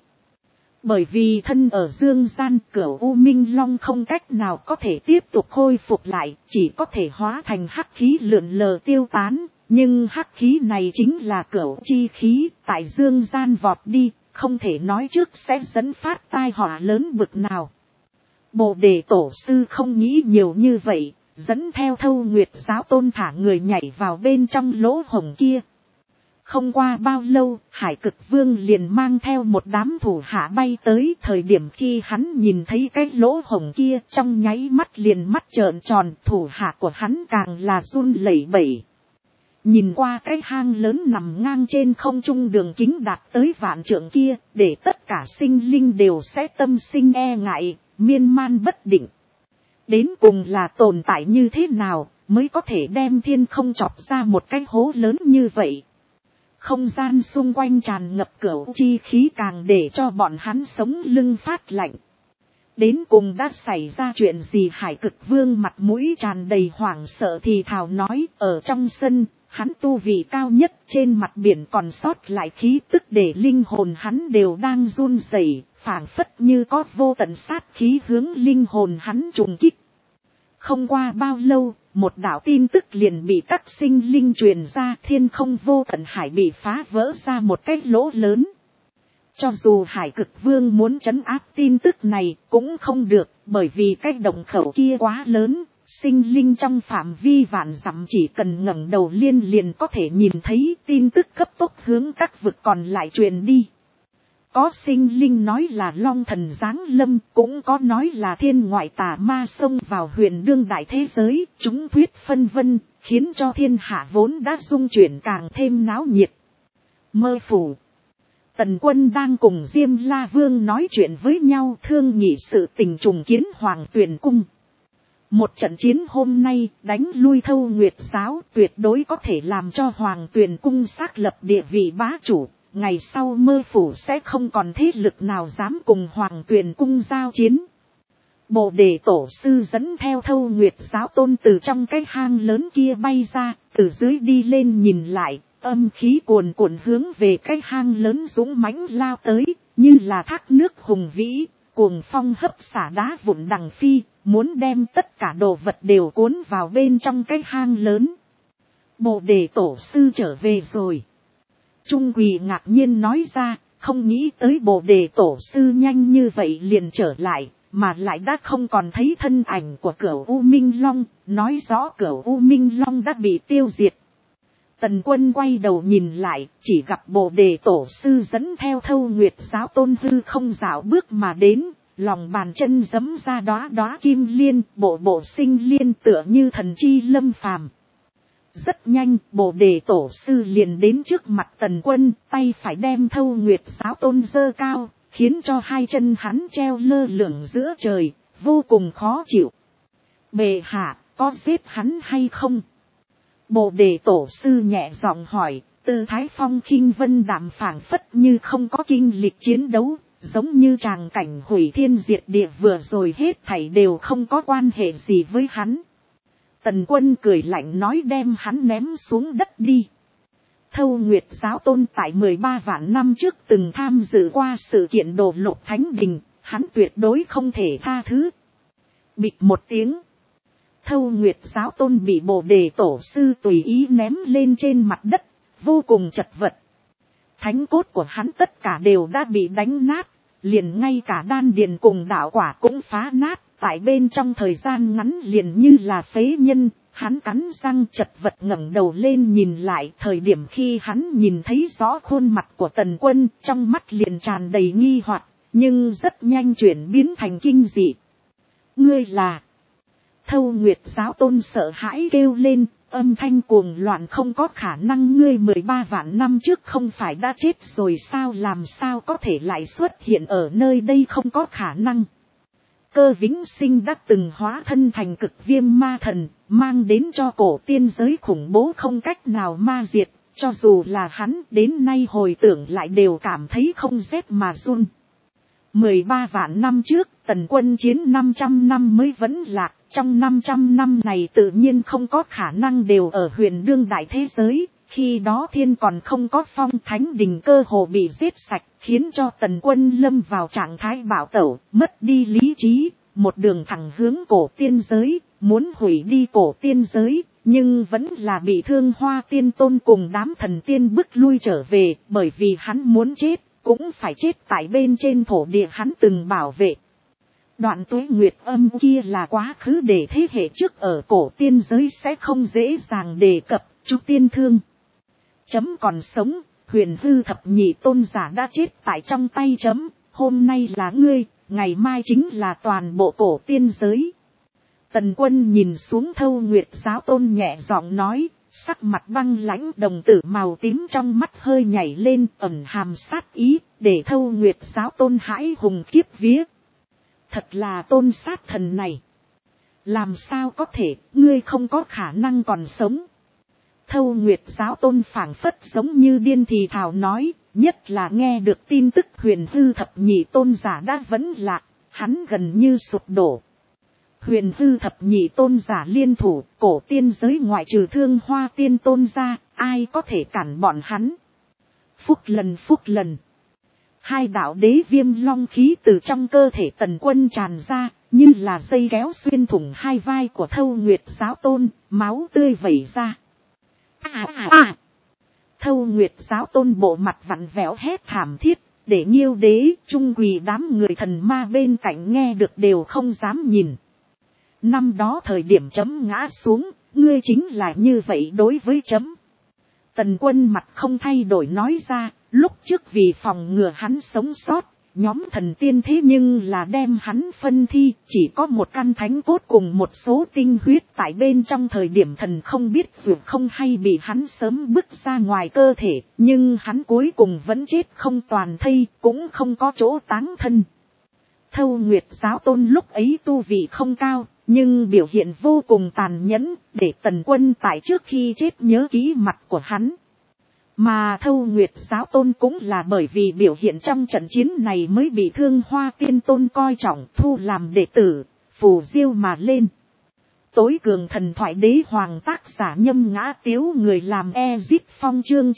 Bởi vì thân ở dương gian, Cửu U Minh Long không cách nào có thể tiếp tục khôi phục lại, chỉ có thể hóa thành hắc khí lượn lờ tiêu tán. Nhưng hắc khí này chính là cửu chi khí, tại dương gian vọt đi, không thể nói trước sẽ dẫn phát tai họa lớn bực nào. Bồ đề tổ sư không nghĩ nhiều như vậy. Dẫn theo Thâu Nguyệt giáo tôn thả người nhảy vào bên trong lỗ hổng kia. Không qua bao lâu, Hải Cực Vương liền mang theo một đám thủ hạ bay tới. Thời điểm khi hắn nhìn thấy cái lỗ hổng kia, trong nháy mắt liền mắt trợn tròn, thủ hạ của hắn càng là run lẩy bẩy. Nhìn qua cái hang lớn nằm ngang trên không trung, đường kính đạt tới vạn trượng kia, để tất cả sinh linh đều sẽ tâm sinh e ngại, miên man bất định. Đến cùng là tồn tại như thế nào, mới có thể đem thiên không chọc ra một cái hố lớn như vậy. Không gian xung quanh tràn ngập cửu chi khí, càng để cho bọn hắn sống lưng phát lạnh. Đến cùng đã xảy ra chuyện gì? Hải Cực Vương mặt mũi tràn đầy hoảng sợ thì thào nói, ở trong sân, hắn tu vị cao nhất, trên mặt biển còn sót lại khí tức để linh hồn hắn đều đang run rẩy, phảng phất như có vô tận sát khí hướng linh hồn hắn trùng kích. Không qua bao lâu, một đạo tin tức liền bị các sinh linh truyền ra, thiên không vô tận hải bị phá vỡ ra một cái lỗ lớn. Cho dù Hải Cực Vương muốn trấn áp tin tức này cũng không được, bởi vì cái động khẩu kia quá lớn, sinh linh trong phạm vi vạn dặm chỉ cần ngẩng đầu liền có thể nhìn thấy, tin tức cấp tốc hướng các vực còn lại truyền đi. Có sinh linh nói là long thần giáng lâm, cũng có nói là thiên ngoại tà ma xông vào huyền đương đại thế giới, chúng thuyết phân vân, khiến cho thiên hạ vốn đã dung chuyển càng thêm náo nhiệt. Mơ phủ. Tần Quân đang cùng Diêm La Vương nói chuyện với nhau, thương nghị sự tình trùng kiến Hoàng Tuyền Cung. Một trận chiến hôm nay đánh lui Thâu Nguyệt giáo tuyệt đối có thể làm cho Hoàng Tuyền Cung xác lập địa vị bá chủ. Ngày sau Mơ phủ sẽ không còn thế lực nào dám cùng Hoàng Tuyền Cung giao chiến. Bồ Đề Tổ sư dẫn theo Thâu Nguyệt giáo tôn từ trong cái hang lớn kia bay ra, từ dưới đi lên nhìn lại, âm khí cuồn cuộn hướng về cái hang lớn dũng mãnh lao tới, như là thác nước hùng vĩ, cuồng phong hấp xả đá vụn đằng phi, muốn đem tất cả đồ vật đều cuốn vào bên trong cái hang lớn. Bồ Đề Tổ sư trở về rồi. Trung Quỳ ngạc nhiên nói ra, không nghĩ tới Bồ Đề Tổ sư nhanh như vậy liền trở lại, mà lại đã không còn thấy thân ảnh của Cửu U Minh Long, nói rõ Cửu U Minh Long đã bị tiêu diệt. Tần Quân quay đầu nhìn lại, chỉ gặp Bồ Đề Tổ sư dẫn theo Thâu Nguyệt giáo tôn hư không dạo bước mà đến, lòng bàn chân giẫm ra đóa đóa kim liên, bộ bộ sinh liên tựa như thần chi lâm phàm. Rất nhanh, Bồ Đề Tổ sư liền đến trước mặt Tần Quân, tay phải đem Thâu Nguyệt giáo tôn giơ cao, khiến cho hai chân hắn treo lơ lửng giữa trời, vô cùng khó chịu. Bệ hạ, có giết hắn hay không? Bồ Đề Tổ sư nhẹ giọng hỏi, tư thái phong khinh vân đạm phảng phất như không có kinh lịch chiến đấu, giống như tràng cảnh hủy thiên diệt địa vừa rồi hết thảy đều không có quan hệ gì với hắn. Tần Quân cười lạnh nói đem hắn ném xuống đất đi. Thâu Nguyệt giáo tôn tại 13 vạn năm trước từng tham dự qua sự kiện đổ lục thánh đình, hắn tuyệt đối không thể tha thứ. Bịch một tiếng. Thâu Nguyệt giáo tôn bị Bồ Đề Tổ sư tùy ý ném lên trên mặt đất, vô cùng chật vật. Thánh cốt của hắn tất cả đều đã bị đánh nát, liền ngay cả đan điền cùng đạo quả cũng phá nát, tại bên trong thời gian ngắn liền như là phế nhân. Hắn cắn răng chật vật ngẩng đầu lên nhìn lại, thời điểm khi hắn nhìn thấy rõ khuôn mặt của Tần Quân, trong mắt liền tràn đầy nghi hoặc, nhưng rất nhanh chuyển biến thành kinh dị. Ngươi là... Thâu Nguyệt giáo tôn sợ hãi kêu lên, âm thanh cuồng loạn, không có khả năng, ngươi 13 vạn năm trước không phải đã chết rồi sao, làm sao có thể lại xuất hiện ở nơi đây, không có khả năng. Cơ Vĩnh Sinh đã từng hóa thân thành Cực Viêm ma thần, mang đến cho cổ tiên giới khủng bố không cách nào ma diệt, cho dù là hắn đến nay hồi tưởng lại đều cảm thấy không rét mà run. 13 vạn năm trước, Tần Quân chiến 500 năm mới vẫn lạc, trong 500 năm này tự nhiên không có khả năng đều ở huyền đương đại thế giới, khi đó thiên còn không có phong, thánh đình cơ hồ bị giết sạch, khiến cho Tần Quân lâm vào trạng thái bạo tẩu, mất đi lý trí, một đường thẳng hướng cổ tiên giới, muốn hủy đi cổ tiên giới, nhưng vẫn là bị Thương Hoa Tiên Tôn cùng đám thần tiên bức lui trở về, bởi vì hắn muốn chết, cũng phải chết tại bên trên thổ địa hắn từng bảo vệ. Đoạn tuế nguyệt âm kia là quá khứ, để thế hệ trước ở cổ tiên giới sẽ không dễ dàng đề cập, chú tiên thương. Chấm còn sống, Huyền Hư thập nhị tôn giả đã chết tại trong tay chấm, hôm nay là ngươi, ngày mai chính là toàn bộ cổ tiên giới. Tần Quân nhìn xuống Thâu Nguyệt giáo tôn nhẹ giọng nói, sắc mặt băng lãnh, đồng tử màu tím trong mắt hơi nhảy lên, ẩn hàm sát ý, để Thâu Nguyệt giáo tôn hãi hùng kiếp vía. Thật là tôn sát thần này. Làm sao có thể, ngươi không có khả năng còn sống. Thâu Nguyệt giáo tôn phảng phất giống như điên thì thào nói, nhất là nghe được tin tức Huyền Hư thập nhị tôn giả đã vẫn lạc, hắn gần như sụp đổ. Huyền Hư thập nhị tôn giả liên thủ, cổ tiên giới ngoại trừ Thương Hoa Tiên Tôn ra, ai có thể cản bọn hắn. Phúc lần. Hai đạo đế viêm long khí từ trong cơ thể Tần Quân tràn ra, như là dây kéo xuyên thủng hai vai của Thâu Nguyệt giáo tôn, máu tươi vẩy ra. Thâu Nguyệt giáo tôn bộ mặt vặn vẹo hét thảm thiết, để Nhiêu Đế, Trung Quỳ đám người thần ma bên cạnh nghe được đều không dám nhìn. Năm đó thời điểm chấm ngã xuống, ngươi chính là như vậy đối với chấm. Tần Quân mặt không thay đổi nói ra, lúc trước vì phòng ngừa hắn sống sót, nhóm thần tiên thế nhưng là đem hắn phân thi, chỉ có một căn thánh cốt cùng một số tinh huyết tại bên trong thời điểm thần không biết dù không hay bị hắn sớm bức ra ngoài cơ thể, nhưng hắn cuối cùng vẫn chết không toàn thây, cũng không có chỗ táng thân. Thâu Nguyệt giáo tôn lúc ấy tu vị không cao, nhưng biểu hiện vô cùng tàn nhẫn, để Tần Quân tại trước khi chết nhớ kỹ mặt của hắn. Mà Thâu Nguyệt giáo tôn cũng là bởi vì biểu hiện trong trận chiến này mới bị Thương Hoa Tiên Tôn coi trọng thu làm đệ tử, phù diêu mà lên. Tối cường thần thoại đế hoàng tác giả Nhâm Ngã Tiếu người làm Ezip Phong chương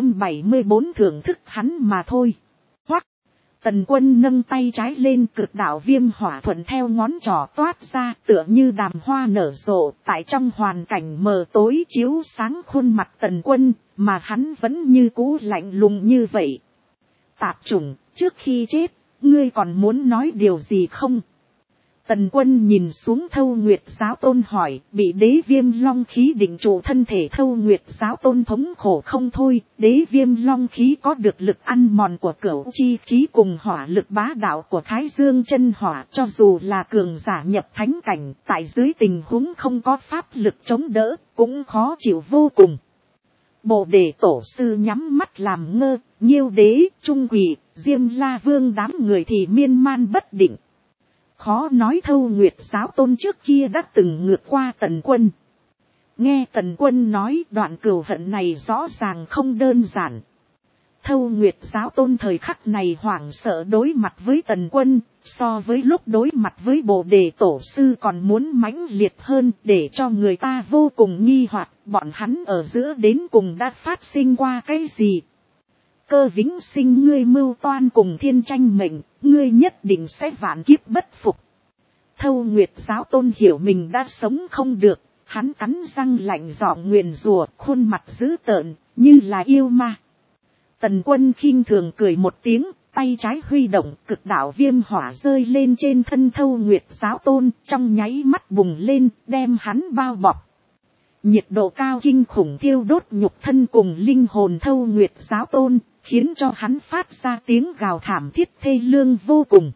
974 thưởng thức hắn mà thôi. Hoắc! Tần Quân nâng tay trái lên, cực đạo viêm hỏa thuận theo ngón trỏ toát ra tựa như đàm hoa nở rộ tại trong hoàn cảnh mờ tối chiếu sáng khuôn mặt Tần Quân, mà hắn vẫn như cũ lạnh lùng như vậy. Tạp chủng, trước khi chết, ngươi còn muốn nói điều gì không? Tần Quân nhìn xuống Thâu Nguyệt giáo tôn hỏi, bị đế viêm long khí định trụ thân thể Thâu Nguyệt giáo tôn thống khổ không thôi, đế viêm long khí có được lực ăn mòn của cửu chi khí cùng hỏa lực bá đạo của Thái Dương chân hỏa, cho dù là cường giả nhập thánh cảnh, tại dưới tình huống không có pháp lực chống đỡ, cũng khó chịu vô cùng. Bồ Đề tổ sư nhắm mắt làm ngơ, Nhiêu Đế, Trung Quỳ, Diêm La Vương đám người thì miên man bất định. Khó nói Thâu Nguyệt giáo tôn trước kia đã từng ngược qua Tần Quân. Nghe Tần Quân nói đoạn cừu hận này rõ ràng không đơn giản. Thâu Nguyệt giáo tôn thời khắc này hoảng sợ đối mặt với Tần Quân, so với lúc đối mặt với Bồ Đề tổ sư còn muốn mãnh liệt hơn, để cho người ta vô cùng nghi hoặc bọn hắn ở giữa đến cùng đã phát sinh qua cái gì. Cơ Vĩnh Sinh, ngươi mưu toan cùng thiên tranh mệnh, ngươi nhất định sẽ vạn kiếp bất phục. Thâu Nguyệt giáo tôn hiểu mình đã sống không được, hắn cắn răng lạnh giọng nguyền rủa, khuôn mặt dữ tợn, như là yêu ma. Tần Quân khinh thường cười một tiếng, tay trái huy động, cực đạo viêm hỏa rơi lên trên thân Thâu Nguyệt giáo tôn, trong nháy mắt bùng lên, đem hắn bao bọc. Nhiệt độ cao kinh khủng thiêu đốt nhục thân cùng linh hồn Thâu Nguyệt giáo tôn, khiến cho hắn phát ra tiếng gào thảm thiết thê lương vô cùng.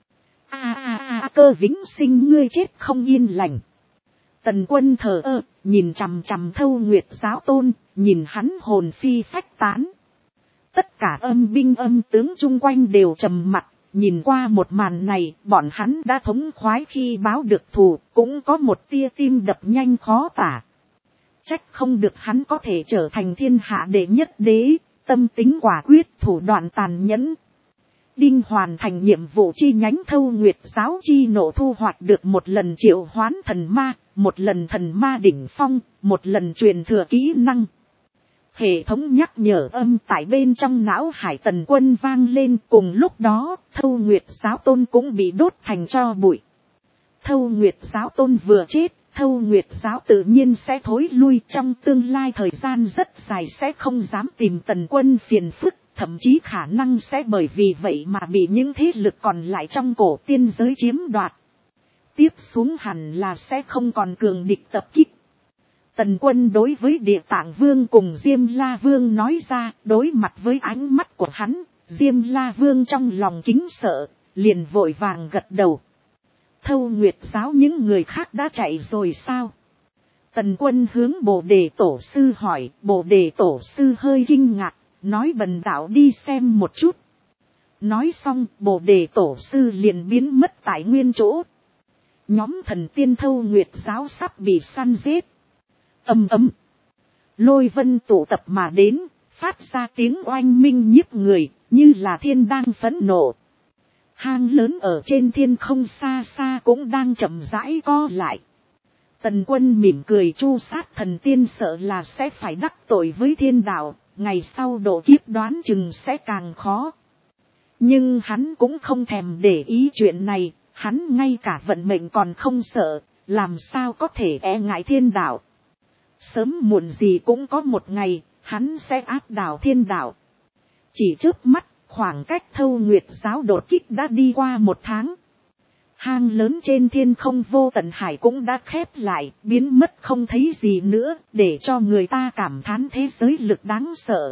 Cơ Vĩnh Sinh, ngươi chết không yên lành. Tần Quân thờ ơ, nhìn chằm chằm Thâu Nguyệt giáo tôn, nhìn hắn hồn phi phách tán. Tất cả âm binh âm tướng chung quanh đều trầm mặc, nhìn qua một màn này, bọn hắn đã thống khoái khi báo được thù, cũng có một tia tim đập nhanh khó tả. Trách không được hắn có thể trở thành thiên hạ đệ nhất đế, tâm tính quả quyết, thủ đoạn tàn nhẫn. Đinh hoàn thành nhiệm vụ chi nhánh Thâu Nguyệt giáo chi nộ thu hoạch được một lần triệu hoán thần ma, một lần thần ma đỉnh phong, một lần truyền thừa kỹ năng. Hệ thống nhắc nhở âm tại bên trong não hải Tần Quân vang lên, cùng lúc đó Thâu Nguyệt giáo tôn cũng bị đốt thành tro bụi. Thâu Nguyệt giáo tôn vừa chết, Thâu Nguyệt giáo tự nhiên sẽ thối lui, trong tương lai thời gian rất dài sẽ không dám tìm Tần Quân phiền phức, thậm chí khả năng sẽ bởi vì vậy mà bị những thế lực còn lại trong cổ tiên giới chiếm đoạt. Tiếp xuống hẳn là sẽ không còn cường địch tập kích. Tần Quân đối với Địa Tạng Vương cùng Diêm La Vương nói ra, đối mặt với ánh mắt của hắn, Diêm La Vương trong lòng kính sợ, liền vội vàng gật đầu. Thâu Nguyệt giáo những người khác đã chạy rồi sao? Tần Quân hướng Bồ Đề tổ sư hỏi, Bồ Đề tổ sư hơi kinh ngạc, nói bần đạo đi xem một chút. Nói xong, Bồ Đề tổ sư liền biến mất tại nguyên chỗ. Nhóm thần tiên Thâu Nguyệt giáo sắp bị săn giết. Ầm ầm, lôi vân tụ tập mà đến, phát ra tiếng oanh minh nhiếp người, như là thiên đang phẫn nộ. Hang lớn ở trên thiên không xa xa cũng đang chậm rãi co lại. Tần Quân mỉm cười, chu sát thần tiên sợ là sẽ phải đắc tội với thiên đạo, ngày sau độ kiếp đoán chừng sẽ càng khó. Nhưng hắn cũng không thèm để ý chuyện này, hắn ngay cả vận mệnh còn không sợ, làm sao có thể e ngại thiên đạo. Sớm muộn gì cũng có một ngày, hắn sẽ áp đảo thiên đạo. Chỉ trước mắt, Khoảng cách Thâu Nguyệt giáo đột kích đã đi qua 1 tháng. Hang lớn trên thiên không vô tận hải cũng đã khép lại, biến mất không thấy gì nữa, để cho người ta cảm thán thế giới lực đáng sợ.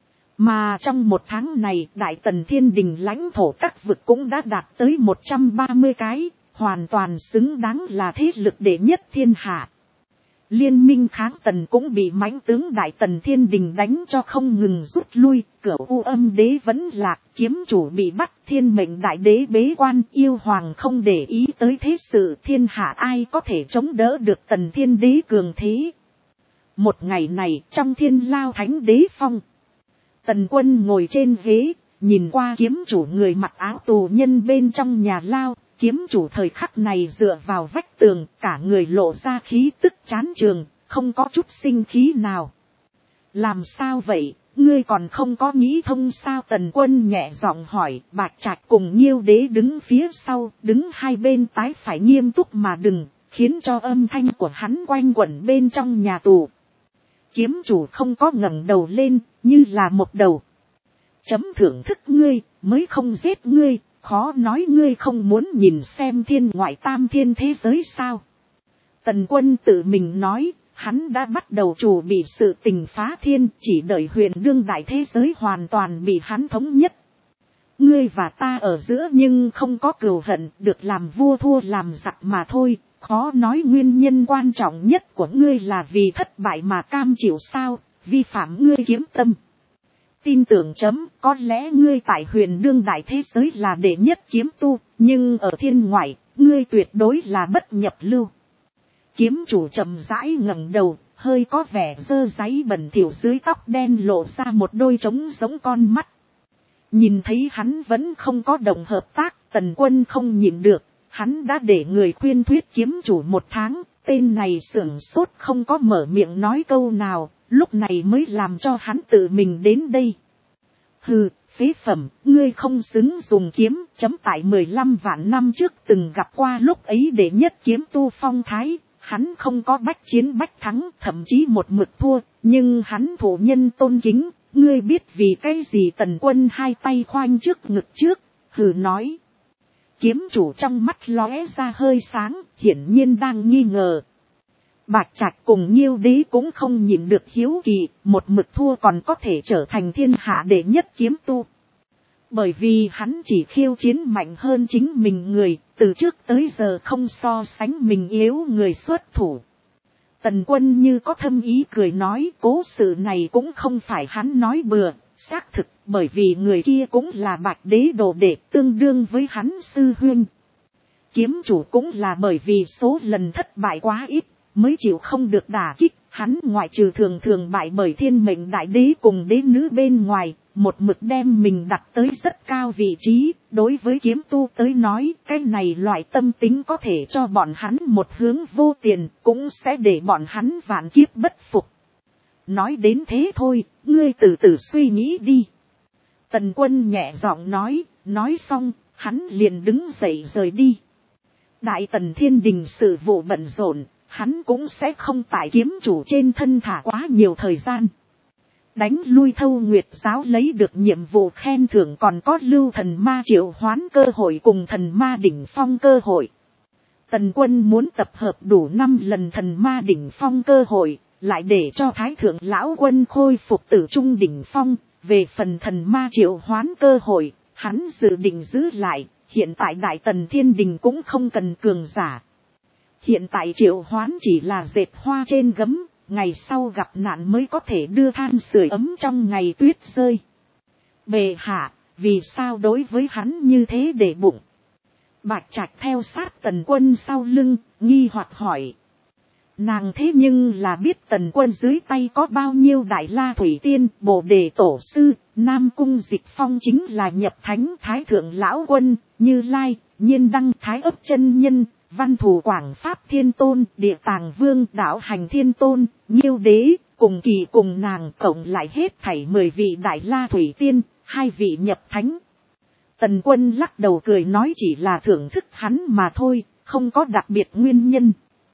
Mà trong 1 tháng này, Đại Tần Thiên Đình lãnh thổ các vực cũng đã đạt tới 130 cái, hoàn toàn xứng đáng là thế lực đệ nhất thiên hạ. Liên minh kháng Tần cũng bị mãnh tướng Đại Tần Thiên Đình đánh cho không ngừng rút lui, Cửu U Âm Đế vẫn lạc, kiếm chủ bị bắt, Thiên Mệnh Đại Đế bế quan, yêu hoàng không để ý tới thế sự, thiên hạ ai có thể chống đỡ được Tần Thiên Đế cường thế. Một ngày này, trong Thiên Lao Thánh Đế Phong, Tần Quân ngồi trên ghế, nhìn qua kiếm chủ người mặc áo tù nhân bên trong nhà lao. Kiếm chủ thời khắc này dựa vào vách tường, cả người lộ ra khí tức chán trường, không có chút sinh khí nào. Làm sao vậy, ngươi còn không có nghĩ thông sao? Tần Quân nhẹ giọng hỏi. Bạch Trạch cùng Nhiêu Đế đứng phía sau, đứng hai bên tái phải nghiêm túc mà đừng, khiến cho âm thanh của hắn quanh quẩn bên trong nhà tù. Kiếm chủ không có ngẩng đầu lên, như là một đầu. Chấm thưởng thức ngươi, mới không giết ngươi. Khó nói ngươi không muốn nhìn xem thiên ngoại tam thiên thế giới sao? Tần Quân tự mình nói, hắn đã bắt đầu chuẩn bị sự tình phá thiên, chỉ đợi huyền đương đại thế giới hoàn toàn bị hắn thống nhất. Ngươi và ta ở giữa nhưng không có cừu hận, được làm vua thua làm giặc mà thôi. Khó nói nguyên nhân quan trọng nhất của ngươi là vì thất bại mà cam chịu sao, vi phạm ngươi kiếm tâm. Tin tưởng có lẽ ngươi tại huyền đương đại thế giới là đệ nhất kiếm tu, nhưng ở thiên ngoại, ngươi tuyệt đối là bất nhập lưu. Kiếm chủ chậm rãi ngẩng đầu, hơi có vẻ dơ dáy bẩn thỉu dưới tóc đen lộ ra một đôi trống giống con mắt. Nhìn thấy hắn vẫn không có đồng hợp tác, Tần Quân không nhịn được, hắn đã để người khuyên thuyết kiếm chủ 1 tháng, tên này sửng sốt không có mở miệng nói câu nào. Lúc này mới làm cho hắn tự mình đến đây. Hừ, phế phẩm, ngươi không xứng dùng kiếm, chấm tại 15 vạn năm trước từng gặp qua lúc ấy đệ nhất kiếm tu phong thái, hắn không có bách chiến bách thắng, thậm chí một mực thua, nhưng hắn thủ nhân tôn kính, ngươi biết vì cái gì? Tần Quân hai tay khoanh trước ngực trước, hừ nói. Kiếm chủ trong mắt lóe ra hơi sáng, hiển nhiên đang nghi ngờ. Bạch Trạch cùng Nhiêu Đế cũng không nhìn được hiếu kỳ, một mực thua còn có thể trở thành thiên hạ đệ nhất kiếm tu. Bởi vì hắn chỉ khiêu chiến mạnh hơn chính mình người, từ trước tới giờ không so sánh mình yếu người xuất thủ. Tần Quân như có thâm ý cười nói, cố sự này cũng không phải hắn nói bừa, xác thực, bởi vì người kia cũng là Bạch Đế đồ đệ, tương đương với hắn sư huynh. Kiếm chủ cũng là bởi vì số lần thất bại quá ít, mới chịu không được đả kích, hắn ngoại trừ thường thường bại bởi Thiên Mệnh Đại Đế cùng đế nữ bên ngoài, một mực đem mình đặt tới rất cao vị trí. Đối với kiếm tu tới nói, cái này loại tâm tính có thể cho bọn hắn một hướng vô tiền, cũng sẽ để bọn hắn vạn kiếp bất phục. Nói đến thế thôi, ngươi từ từ suy nghĩ đi. Tần Quân nhẹ giọng nói xong, hắn liền đứng dậy rời đi. Đại Tần Thiên Đình sự vụ bận rộn, hắn cũng sẽ không tại kiếm chủ trên thân thả quá nhiều thời gian. Đánh lui Thâu Nguyệt giáo lấy được nhiệm vụ khen thưởng còn có lưu thần ma triệu hoán cơ hội cùng thần ma đỉnh phong cơ hội. Tần Quân muốn tập hợp đủ 5 lần thần ma đỉnh phong cơ hội, lại để cho Thái Thượng Lão Quân khôi phục tử trung đỉnh phong. Về phần thần ma triệu hoán cơ hội, hắn dự định giữ lại, hiện tại Đại Tần Thiên Đình cũng không cần cường giả. Hiện tại triệu hoán chỉ là dệt hoa trên gấm, ngày sau gặp nạn mới có thể đưa than sưởi ấm trong ngày tuyết rơi. Bệ hạ, vì sao đối với hắn như thế để bụng? Bạch Trạch theo sát Tần Quân sau lưng, nghi hoặc hỏi. Nàng thế nhưng là biết Tần Quân dưới tay có bao nhiêu Đại La Thủy Tiên, Bồ Đề Tổ Sư, Nam Cung Dịch Phong chính là nhập thánh Thái Thượng Lão Quân, Như Lai, Nhiên Đăng Thái Ấp Chân Nhân, Văn Thù Quảng Pháp Thiên Tôn, Địa Tàng Vương, Đạo Hành Thiên Tôn, Nhiêu Đế, cùng kỳ cùng nàng cộng lại hết thảy 10 vị Đại La Thủy Tiên, 2 vị nhập thánh. Tần Quân lắc đầu cười nói chỉ là thưởng thức hắn mà thôi, không có đặc biệt nguyên nhân.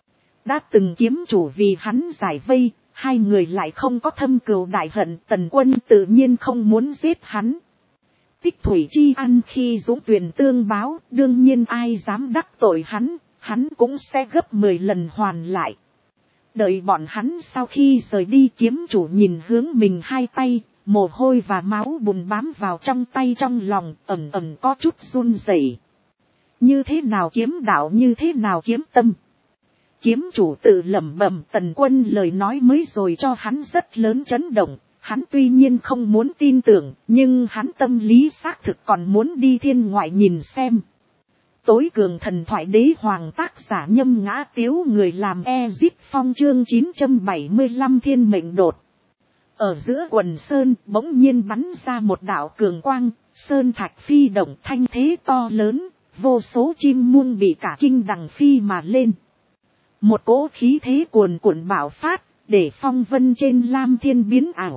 Đã từng kiếm chủ vì hắn giải vây, 2 người lại không có thâm cừu đại hận, Tần Quân tự nhiên không muốn giết hắn. tích thủy chi ăn khi dũng tuyển tương báo, đương nhiên ai dám đắc tội hắn cũng sẽ gấp 10 lần hoàn lại. Đợi bọn hắn sau khi rời đi, kiếm chủ nhìn hướng mình hai tay, mồ hôi và máu bùn bám vào trong tay, trong lòng ẩn ẩn có chút run rẩy. Như thế nào kiếm đạo, như thế nào kiếm tâm? Kiếm chủ tự lẩm bẩm, Tần Quân lời nói mới rồi cho hắn rất lớn chấn động. Hắn tuy nhiên không muốn tin tưởng, nhưng hắn tâm lý xác thực còn muốn đi thiên ngoại nhìn xem. Tối cường thần thoại đế hoàng, tác giả Nhâm Ngã Tiếu, người làm Ezip Phong, chương 975 thiên mệnh đột. Ở giữa quần sơn bỗng nhiên bắn ra một đạo cường quang, sơn thạch phi động, thanh thế to lớn, vô số chim muông bị cả kinh đằng phi mà lên. Một cỗ khí thế cuồn cuộn bạo phát, để phong vân trên lam thiên biến ảo.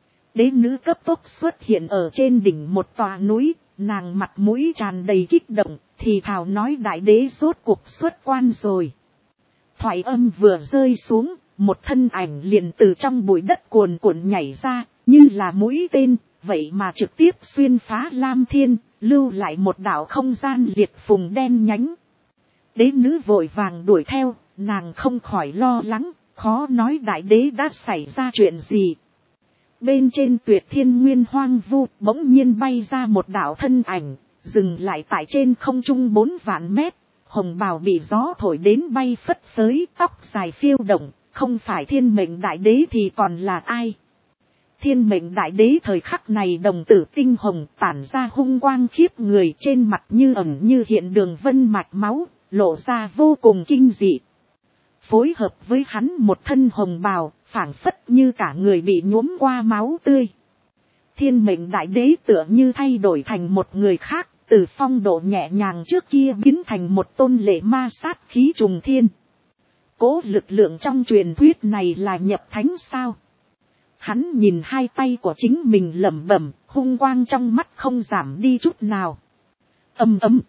Đế nữ cấp tốc xuất hiện ở trên đỉnh một tòa núi, nàng mặt mũi tràn đầy kích động, thì thào nói đại đế rốt cuộc xuất quan rồi. Thoại âm vừa rơi xuống, một thân ảnh liền từ trong bụi đất cuồn cuộn nhảy ra, như là mũi tên, vậy mà trực tiếp xuyên phá lam thiên, lưu lại một đạo không gian liệt phùng đen nhánh. Đế nữ vội vàng đuổi theo, nàng không khỏi lo lắng, khó nói đại đế đã xảy ra chuyện gì. Bên trên Tuyệt Thiên Nguyên hoang vu, bỗng nhiên bay ra một đạo thân ảnh, dừng lại tại trên không trung 4 vạn mét, hồng bào bị gió thổi đến bay phất phới, tóc dài phiêu động, không phải thiên mệnh đại đế thì còn là ai? Thiên mệnh đại đế thời khắc này đồng tử tinh hồng, tản ra hung quang khiếp người, trên mặt như ẩn như hiện đường vân mạch máu, lộ ra vô cùng kinh dị. Phối hợp với hắn một thân hồng bào, phảng phất như cả người bị nhuốm qua máu tươi. Thiên mệnh đại đế tựa như thay đổi thành một người khác, từ phong độ nhẹ nhàng trước kia biến thành một tôn lệ ma sát khí trùng thiên. Cố lực lượng trong truyền thuyết này là nhập thánh sao? Hắn nhìn hai tay của chính mình lẩm bẩm, hung quang trong mắt không giảm đi chút nào. Ầm ầm.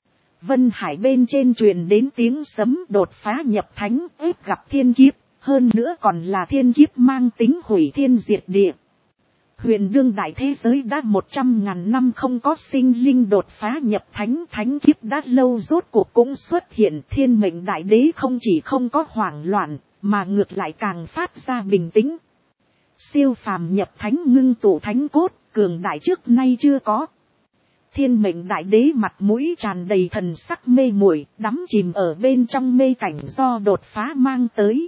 Vân Hải bên trên truyền đến tiếng sấm, đột phá nhập thánh, ép gặp thiên kiếp, hơn nữa còn là thiên kiếp mang tính hủy thiên diệt địa. Huyền đương đại thế giới đã 100.000 năm không có sinh linh đột phá nhập thánh, thánh kiếp đã lâu rốt cuộc cũng xuất hiện. Thiên mệnh đại đế không chỉ không có hoảng loạn, mà ngược lại càng phát ra bình tĩnh. Siêu phàm nhập thánh, ngưng tụ thánh cốt, cường đại trước nay chưa có. Thiên mệnh đại đế mặt mũi tràn đầy thần sắc mê muội, đắm chìm ở bên trong mê cảnh do đột phá mang tới.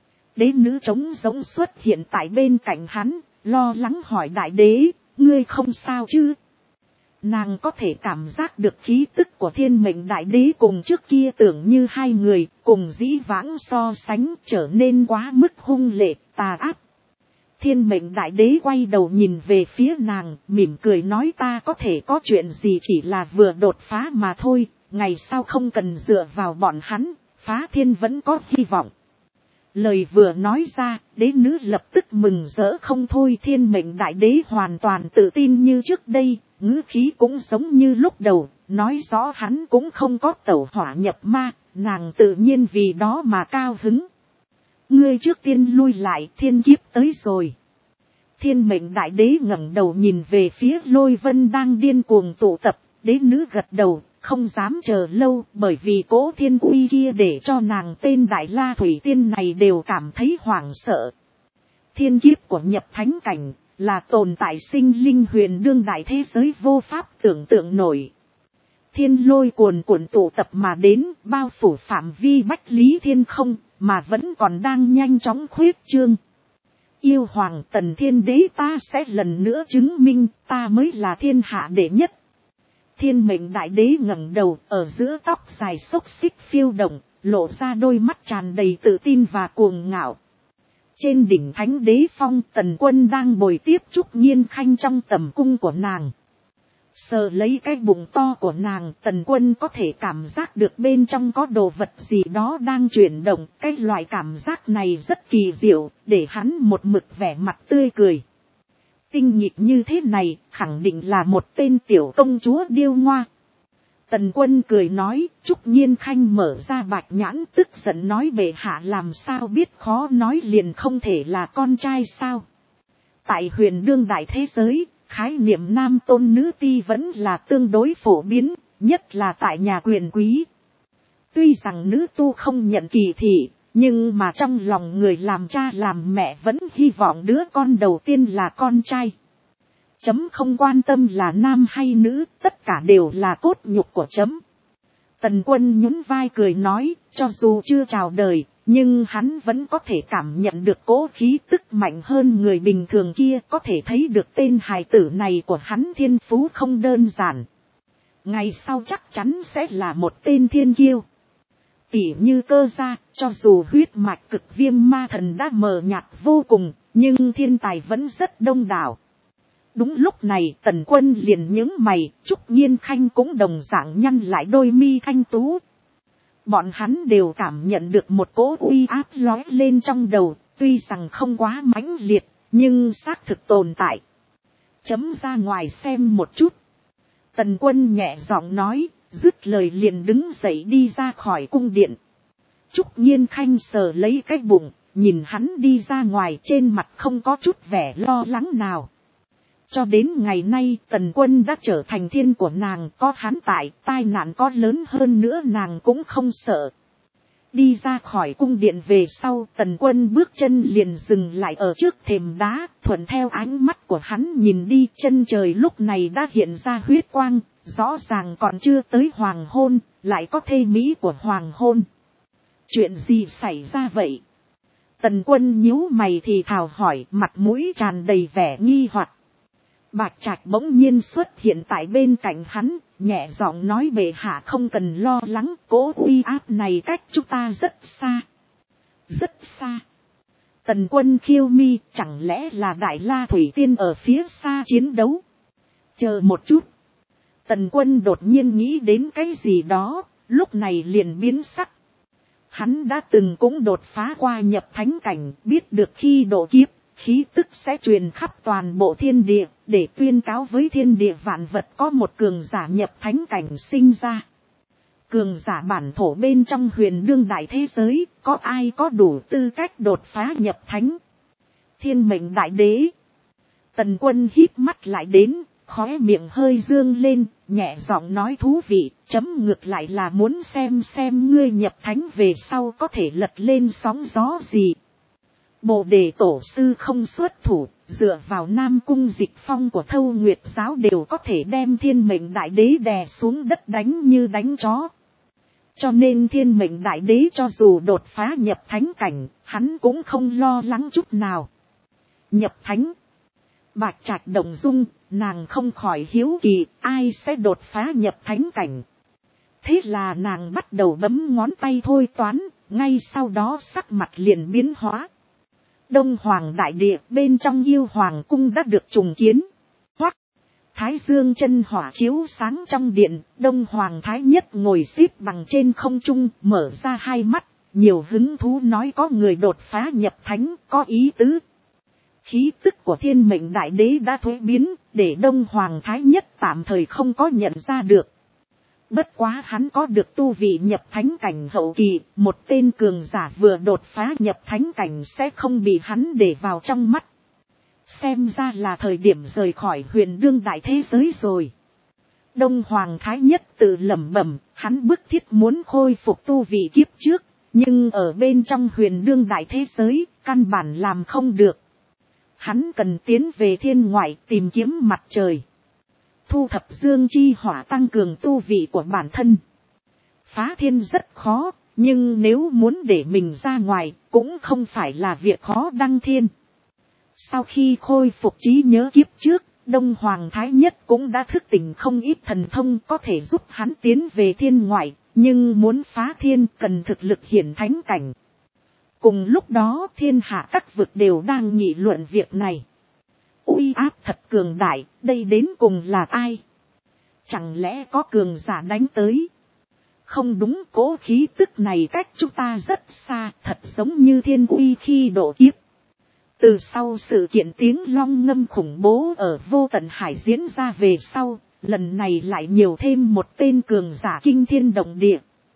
Đế nữ trống rỗng xuất hiện tại bên cạnh hắn, lo lắng hỏi đại đế, ngươi không sao chứ? Nàng có thể cảm giác được khí tức của thiên mệnh đại đế cùng trước kia tưởng như hai người, cùng dĩ vãng so sánh trở nên quá mức hung lệ, tà ác. Thiên mệnh đại đế quay đầu nhìn về phía nàng, mỉm cười nói ta có thể có chuyện gì, chỉ là vừa đột phá mà thôi, ngày sau không cần dựa vào bọn hắn, phá thiên vẫn có hy vọng. Lời vừa nói ra, đế nữ lập tức mừng rỡ không thôi. Thiên mệnh đại đế hoàn toàn tự tin như trước đây, ngữ khí cũng giống như lúc đầu, nói rõ hắn cũng không có tẩu hỏa nhập ma, nàng tự nhiên vì đó mà cao hứng. Ngươi trước tiên lui lại, thiên kiếp tới rồi. Thiên mệnh đại đế ngẩng đầu nhìn về phía Lôi Vân đang điên cuồng tụ tập, đế nữ gật đầu, không dám chờ lâu, bởi vì cỗ thiên uy kia để cho nàng tên Đại La Thủy Tiên này đều cảm thấy hoảng sợ. Thiên kiếp của nhập thánh cảnh, là tồn tại sinh linh huyền đương đại thế giới vô pháp tưởng tượng nổi. Thiên lôi cuồn cuộn tụ tập mà đến, bao phủ phạm vi bách lý thiên không, mà vẫn còn đang nhanh chóng khuyết trương. Yêu hoàng Tần Thiên Đế, ta sẽ lần nữa chứng minh ta mới là thiên hạ đệ nhất. Thiên mệnh đại đế ngẩng đầu, ở giữa tóc dài xốc xích phiêu động, lộ ra đôi mắt tràn đầy tự tin và cuồng ngạo. Trên đỉnh thánh đế phong, Tần Quân đang bồi tiếp Trúc Nhiên Khanh trong tầm cung của nàng. Sờ lấy cái bụng to của nàng, Tần Quân có thể cảm giác được bên trong có đồ vật gì đó đang chuyển động. Cái loại cảm giác này rất kỳ diệu, để hắn một mực vẻ mặt tươi cười. Tinh nhịp như thế này, khẳng định là một tên tiểu công chúa điêu ngoa. Tần Quân cười nói, Trúc Nhiên Khanh mở ra bạch nhãn, tức giận nói bệ hạ làm sao biết, khó nói liền không thể là con trai sao? Tại huyền đương đại thế giới, Khái niệm nam tôn nữ ti vẫn là tương đối phổ biến, nhất là tại nhà quyền quý. Tuy rằng nữ tu không nhận kỳ thị, nhưng mà trong lòng người làm cha làm mẹ vẫn hy vọng đứa con đầu tiên là con trai. Chấm không quan tâm là nam hay nữ, tất cả đều là cốt nhục của chấm. Tần Quân nhún vai cười nói, cho dù chưa chào đời, nhưng hắn vẫn có thể cảm nhận được cỗ khí tức mạnh hơn người bình thường kia, có thể thấy được tên hài tử này của hắn thiên phú không đơn giản. Ngày sau chắc chắn sẽ là một tên thiên kiêu. Tỉ như Cơ Gia, cho dù huyết mạch cực viêm ma thần đã mờ nhạt vô cùng, nhưng thiên tài vẫn rất đông đảo. Đúng lúc này Tần Quân liền nhướng mày, Trúc Nhiên Khanh cũng đồng dạng nhăn lại đôi mi thanh tú. Bọn hắn đều cảm nhận được một cỗ uy áp lóe lên trong đầu, tuy rằng không quá mãnh liệt, nhưng xác thực tồn tại. Chấm ra ngoài xem một chút. Tần Quân nhẹ giọng nói, dứt lời liền đứng dậy đi ra khỏi cung điện. Trúc Nhiên Khanh sờ lấy cái bụng, nhìn hắn đi ra ngoài, trên mặt không có chút vẻ lo lắng nào. Cho đến ngày nay Tần Quân đã trở thành thiên của nàng, có hắn tại, tai nạn có lớn hơn nữa nàng cũng không sợ. Đi ra khỏi cung điện về sau, Tần Quân bước chân liền dừng lại ở trước thềm đá, thuận theo ánh mắt của hắn nhìn đi, chân trời lúc này đã hiện ra huyết quang, rõ ràng còn chưa tới hoàng hôn, lại có thê mỹ của hoàng hôn. Chuyện gì xảy ra vậy? Tần Quân nhíu mày thì thào hỏi, mặt mũi tràn đầy vẻ nghi hoặc. Bạch Trạch bỗng nhiên xuất hiện tại bên cạnh hắn, nhẹ giọng nói bệ hạ không cần lo lắng, cỗ uy áp này cách chúng ta rất xa. Rất xa. Tần Quân khiêu mi, chẳng lẽ là Đại La Thủy Tiên ở phía xa chiến đấu? Chờ một chút. Tần Quân đột nhiên nghĩ đến cái gì đó, lúc này liền biến sắc. Hắn đã từng cũng đột phá qua nhập thánh cảnh, biết được khi độ kiếp, khí tức sẽ truyền khắp toàn bộ thiên địa, để tuyên cáo với thiên địa vạn vật có một cường giả nhập thánh cảnh sinh ra. Cường giả bản thổ bên trong huyền đương đại thế giới, có ai có đủ tư cách đột phá nhập thánh? Thiên mệnh đại đế. Tần Quân hít mắt lại đến, khóe miệng hơi dương lên, nhẹ giọng nói thú vị, chấm ngược lại là muốn xem ngươi nhập thánh về sau có thể lật lên sóng gió gì. Bồ Đề tổ sư không xuất thủ, dựa vào Nam Cung Dịch Phong của Thâu Nguyệt giáo đều có thể đem thiên mệnh đại đế đè xuống đất đánh như đánh chó. Cho nên thiên mệnh đại đế cho dù đột phá nhập thánh cảnh, hắn cũng không lo lắng chút nào. Nhập thánh. Bạch Trạch động dung, nàng không khỏi hiếu kỳ, ai sẽ đột phá nhập thánh cảnh. Thế là nàng bắt đầu bấm ngón tay thôi toán, ngay sau đó sắc mặt liền biến hóa. Đông Hoàng đại địa bên trong Yêu Hoàng cung đã được trùng kiến. Hoắc, Thái Dương chân hỏa chiếu sáng trong điện, Đông Hoàng Thái Nhất ngồi xếp bằng trên không trung, mở ra hai mắt, nhiều hứng thú nói có người đột phá nhập thánh, có ý tứ. Khí tức của thiên mệnh đại đế đã thuế biến, để Đông Hoàng Thái Nhất tạm thời không có nhận ra được. Bất quá hắn có được tu vị nhập thánh cảnh hậu kỳ, một tên cường giả vừa đột phá nhập thánh cảnh sẽ không bị hắn để vào trong mắt. Xem ra là thời điểm rời khỏi huyền đương đại thế giới rồi. Đông Hoàng Thái Nhất tự lẩm bẩm, hắn bức thiết muốn khôi phục tu vị kiếp trước, nhưng ở bên trong huyền đương đại thế giới, căn bản làm không được. Hắn cần tiến về thiên ngoại tìm kiếm mặt trời. Thu thập dương chi hỏa tăng cường tu vị của bản thân. Phá thiên rất khó, nhưng nếu muốn để mình ra ngoài, cũng không phải là việc khó đăng thiên. Sau khi khôi phục trí nhớ kiếp trước, Đông Hoàng Thái Nhất cũng đã thức tỉnh không ít thần thông có thể giúp hắn tiến về thiên ngoại, nhưng muốn phá thiên cần thực lực hiển thánh cảnh. Cùng lúc đó thiên hạ các vực đều đang nghị luận việc này. Uy áp thật cường đại, đây đến cùng là ai? Chẳng lẽ có cường giả đánh tới? Không đúng, cố khí tức này cách chúng ta rất xa, thật giống như thiên uy khi độ kiếp. Từ sau sự kiện tiếng long ngâm khủng bố ở vô tận hải diễn ra về sau, lần này lại nhiều thêm một tên cường giả kinh thiên động địa.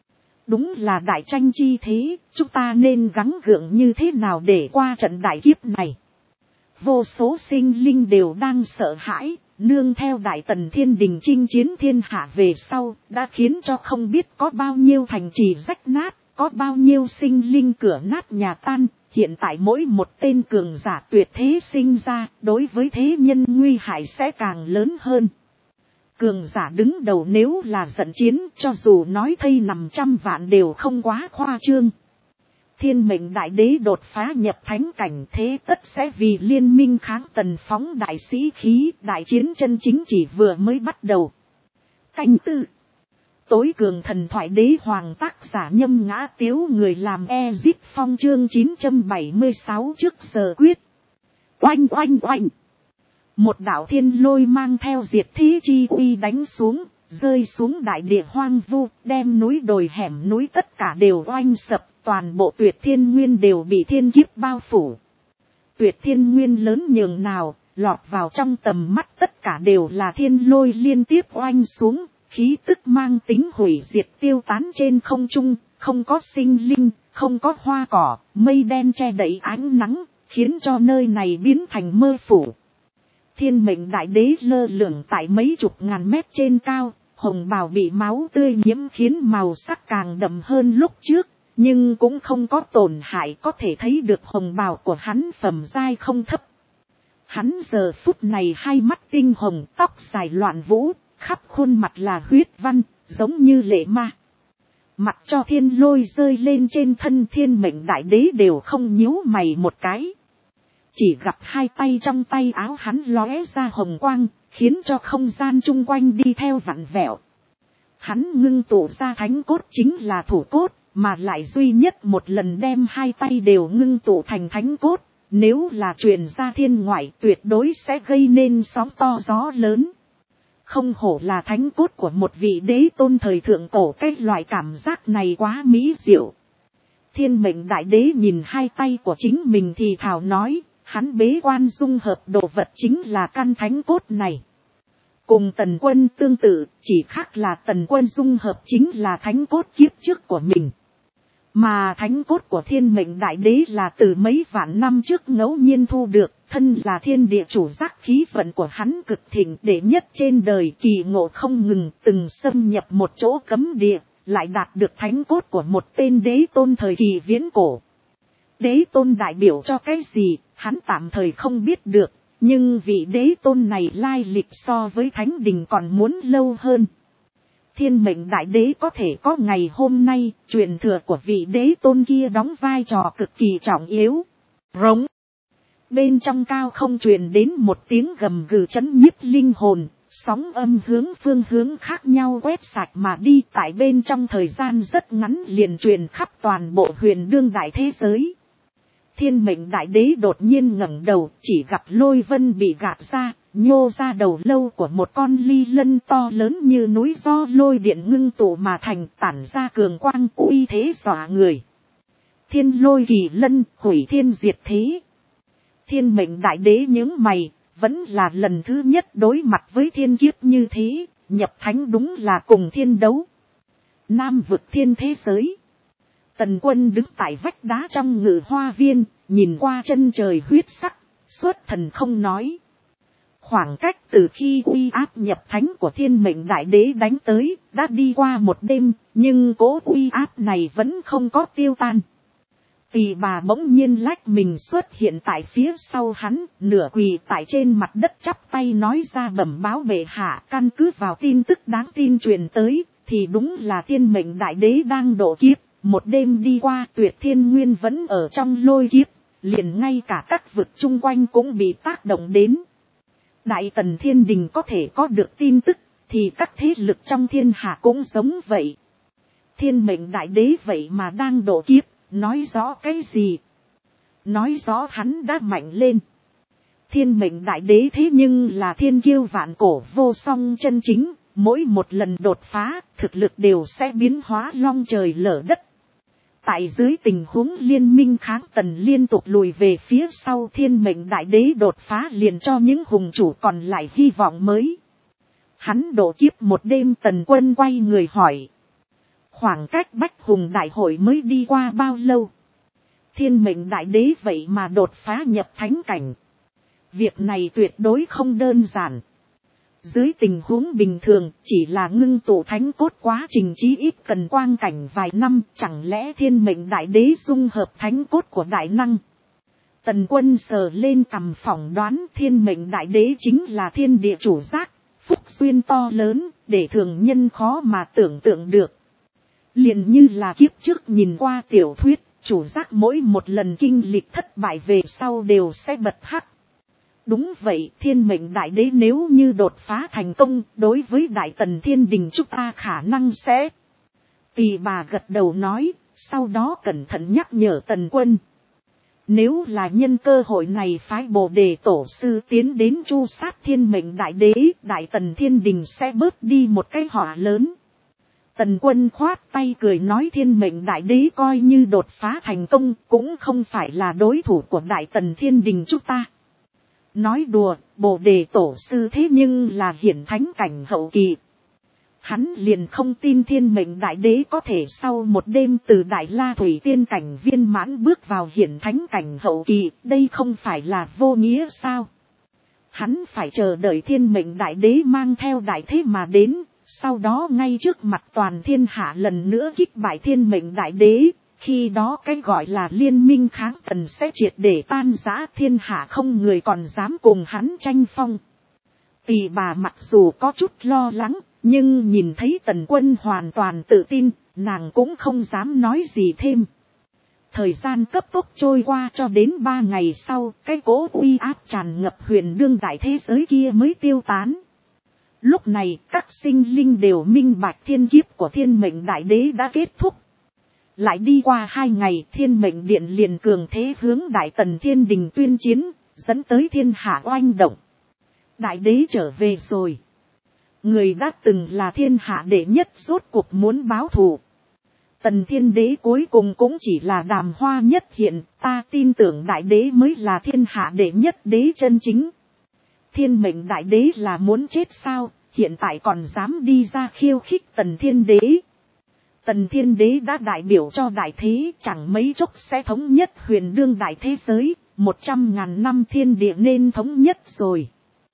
Đúng là đại tranh chi thế, chúng ta nên gắng gượng như thế nào để qua trận đại kiếp này. Vô số sinh linh đều đang sợ hãi, nương theo Đại Tần Thiên Đình chinh chiến thiên hạ về sau, đã khiến cho không biết có bao nhiêu thành trì rách nát, có bao nhiêu sinh linh cửa nát nhà tan. Hiện tại mỗi một tên cường giả tuyệt thế sinh ra, đối với thế nhân nguy hại sẽ càng lớn hơn. Cường giả đứng đầu nếu là giận chiến, cho dù nói thây nằm trăm vạn đều không quá khoa trương. Thiên mệnh đại đế đột phá nhập thánh cảnh, thế tất sẽ vì liên minh kháng Tần phóng đại sĩ khí, đại chiến chân chính chỉ vừa mới bắt đầu. Canh tư. Tối cường thần thoại đế hoàng, tác giả Nhâm Ngã Tiếu, người làm Ezip Phong, chương 976 trước giờ quyết. Oanh oanh oanh. Một đạo thiên lôi mang theo diệt thế chi uy đánh xuống, rơi xuống đại địa hoang vu, đem núi đồi hẻm núi tất cả đều oanh sập, toàn bộ Tuyệt Thiên Nguyên đều bị thiên kiếp bao phủ. Tuyệt Thiên Nguyên lớn nhường nào, lọt vào trong tầm mắt tất cả đều là thiên lôi liên tiếp oanh xuống, khí tức mang tính hủy diệt tiêu tán trên không trung, không có sinh linh, không có hoa cỏ, mây đen che đậy ánh nắng, khiến cho nơi này biến thành mơ phủ. Thiên mệnh đại đế lơ lửng tại mấy chục ngàn mét trên cao, hồng bào bị máu tươi nhiễm khiến màu sắc càng đậm hơn lúc trước, nhưng cũng không có tổn hại, có thể thấy được hồng bào của hắn phẩm giai không thấp. Hắn giờ phút này hai mắt tinh hồng, tóc dài loạn vũ, khắp khuôn mặt là huyết văn, giống như lệ ma. Mặc cho thiên lôi rơi lên trên thân thiên mệnh đại đế đều không nhíu mày một cái. Chỉ gặp hai tay trong tay áo hắn lóe ra hồng quang, khiến cho không gian chung quanh đi theo vặn vẹo. Hắn ngưng tụ ra thánh cốt chính là thủ cốt, mà lại duy nhất một lần đem hai tay đều ngưng tụ thành thánh cốt. Nếu là truyền ra thiên ngoại tuyệt đối sẽ gây nên sóng to gió lớn. Không hổ là thánh cốt của một vị đế tôn thời thượng cổ, cái loại cảm giác này quá mỹ diệu. Thiên mệnh đại đế nhìn hai tay của chính mình thì thào nói, hắn bế quan dung hợp đồ vật chính là căn thánh cốt này. Cùng Tần Quân tương tự, chỉ khác là Tần Quân dung hợp chính là thánh cốt kiếp trước của mình. Mà thánh cốt của thiên mệnh đại đế là từ mấy vạn năm trước ngẫu nhiên thu được, thân là thiên địa chủ giác khí vận của hắn cực thịnh, đệ nhất trên đời, kỳ ngộ không ngừng, từng xâm nhập một chỗ cấm địa, lại đạt được thánh cốt của một tên đế tôn thời kỳ viễn cổ. Đế tôn đại biểu cho cái gì, hắn tạm thời không biết được, nhưng vị đế tôn này lai lịch so với thánh đình còn muốn lâu hơn. Thiên mệnh đại đế có thể có ngày hôm nay, truyền thừa của vị đế tôn kia đóng vai trò cực kỳ trọng yếu. Rống. Bên trong cao không truyền đến một tiếng gầm gừ chấn nhiếp linh hồn, sóng âm hướng phương hướng khác nhau quét sạch mà đi, tại bên trong thời gian rất ngắn liền truyền khắp toàn bộ huyền đương đại thế giới. Thiên mệnh đại đế đột nhiên ngẩng đầu, chỉ gặp lôi vân bị gạt ra, nhô ra đầu lâu của một con ly lân to lớn như núi, do lôi điện ngưng tụ mà thành, tản ra cường quang uy thế dọa người. Thiên lôi kỳ lân, hủy thiên diệt thế. Thiên mệnh đại đế nhướng mày, vẫn là lần thứ nhất đối mặt với thiên kiếp như thế, nhập thánh đúng là cùng thiên đấu. Nam vực thiên thế giới. Tần Quân đứng tại vách đá trong ngự hoa viên, nhìn qua chân trời huyết sắc, xuất thần không nói. Khoảng cách từ khi uy áp nhập thánh của thiên mệnh đại đế đánh tới, đã đi qua một đêm, nhưng cố uy áp này vẫn không có tiêu tan. Tỳ bà bỗng nhiên lách mình xuất hiện tại phía sau hắn, nửa quỳ tại trên mặt đất chắp tay nói ra, bẩm báo bệ hạ, căn cứ vào tin tức đáng tin truyền tới, thì đúng là thiên mệnh đại đế đang độ kiếp. Một đêm đi qua, Tuyệt Thiên Nguyên vẫn ở trong lôi kiếp, liền ngay cả các vực chung quanh cũng bị tác động đến. Đại Tần Thiên Đình có thể có được tin tức, thì các thế lực trong thiên hạ cũng giống vậy. Thiên mệnh đại đế vậy mà đang độ kiếp, nói rõ cái gì? Nói rõ hắn đã mạnh lên. Thiên mệnh đại đế thế nhưng là thiên kiêu vạn cổ vô song chân chính, mỗi một lần đột phá, thực lực đều sẽ biến hóa long trời lở đất. Tại dưới tình huống liên minh kháng Tần liên tục lùi về phía sau, thiên mệnh đại đế đột phá liền cho những hùng chủ còn lại hy vọng mới. Hắn độ kiếp một đêm. Tần Quân quay người hỏi. Khoảng cách Bách Hùng đại hội mới đi qua bao lâu? Thiên mệnh đại đế vậy mà đột phá nhập thánh cảnh. Việc này tuyệt đối không đơn giản. Dưới tình huống bình thường, chỉ là ngưng tụ thánh cốt quá trình chí ít cần quang cảnh vài năm, chẳng lẽ thiên mệnh đại đế dung hợp thánh cốt của đại năng. Tần Quân sờ lên cằm phỏng đoán thiên mệnh đại đế chính là thiên địa chủ giác, phúc duyên to lớn, để thường nhân khó mà tưởng tượng được. Liền như là kiếp trước nhìn qua tiểu thuyết, chủ giác mỗi một lần kinh lịch thất bại về sau đều sẽ bật hắc. Đúng vậy, thiên mệnh đại đế nếu như đột phá thành công, đối với đại tần thiên đình chúng ta khả năng sẽ. Tỳ bà gật đầu nói, sau đó cẩn thận nhắc nhở Tần Quân. Nếu là nhân cơ hội này phái Bồ Đề tổ sư tiến đến chu sát thiên mệnh đại đế, đại tần thiên đình sẽ bớt đi một cái họa lớn. Tần Quân khoát tay cười nói thiên mệnh đại đế coi như đột phá thành công cũng không phải là đối thủ của đại tần thiên đình chúng ta. Nói đùa, Bồ Đề tổ sư thế nhưng là hiển thánh cảnh hậu kỳ. Hắn liền không tin thiên mệnh đại đế có thể sau một đêm từ đại la thủy tiên cảnh viên mãn bước vào hiển thánh cảnh hậu kỳ, đây không phải là vô nghĩa sao? Hắn phải chờ đợi thiên mệnh đại đế mang theo đại thế mà đến, sau đó ngay trước mặt toàn thiên hạ lần nữa kích bại thiên mệnh đại đế, khi đó cái gọi là liên minh kháng tần sẽ triệt để tan rã, thiên hạ không người còn dám cùng hắn tranh phong. Tỳ bà mặc dù có chút lo lắng, nhưng nhìn thấy Tần Quân hoàn toàn tự tin, nàng cũng không dám nói gì thêm. Thời gian cấp tốc trôi qua cho đến 3 ngày sau, cái cỗ uy áp tràn ngập huyền đương đại thế giới kia mới tiêu tán. Lúc này các sinh linh đều minh bạch thiên kiếp của thiên mệnh đại đế đã kết thúc. Lại đi qua 2 ngày, thiên mệnh điện liền cường thế hướng đại tần thiên đình tuyên chiến, dẫn tới thiên hạ oanh động. Đại đế trở về rồi. Người đã từng là thiên hạ đệ nhất rốt cuộc muốn báo thù. Tần thiên đế cuối cùng cũng chỉ là đàm hoa nhất hiện, ta tin tưởng đại đế mới là thiên hạ đệ nhất đế chân chính. Thiên mệnh đại đế là muốn chết sao, hiện tại còn dám đi ra khiêu khích tần thiên đế. Tần thiên đế đã đại biểu cho đại thế, chẳng mấy chốc sẽ thống nhất huyền đương đại thế giới, 100.000 năm thiên địa nên thống nhất rồi.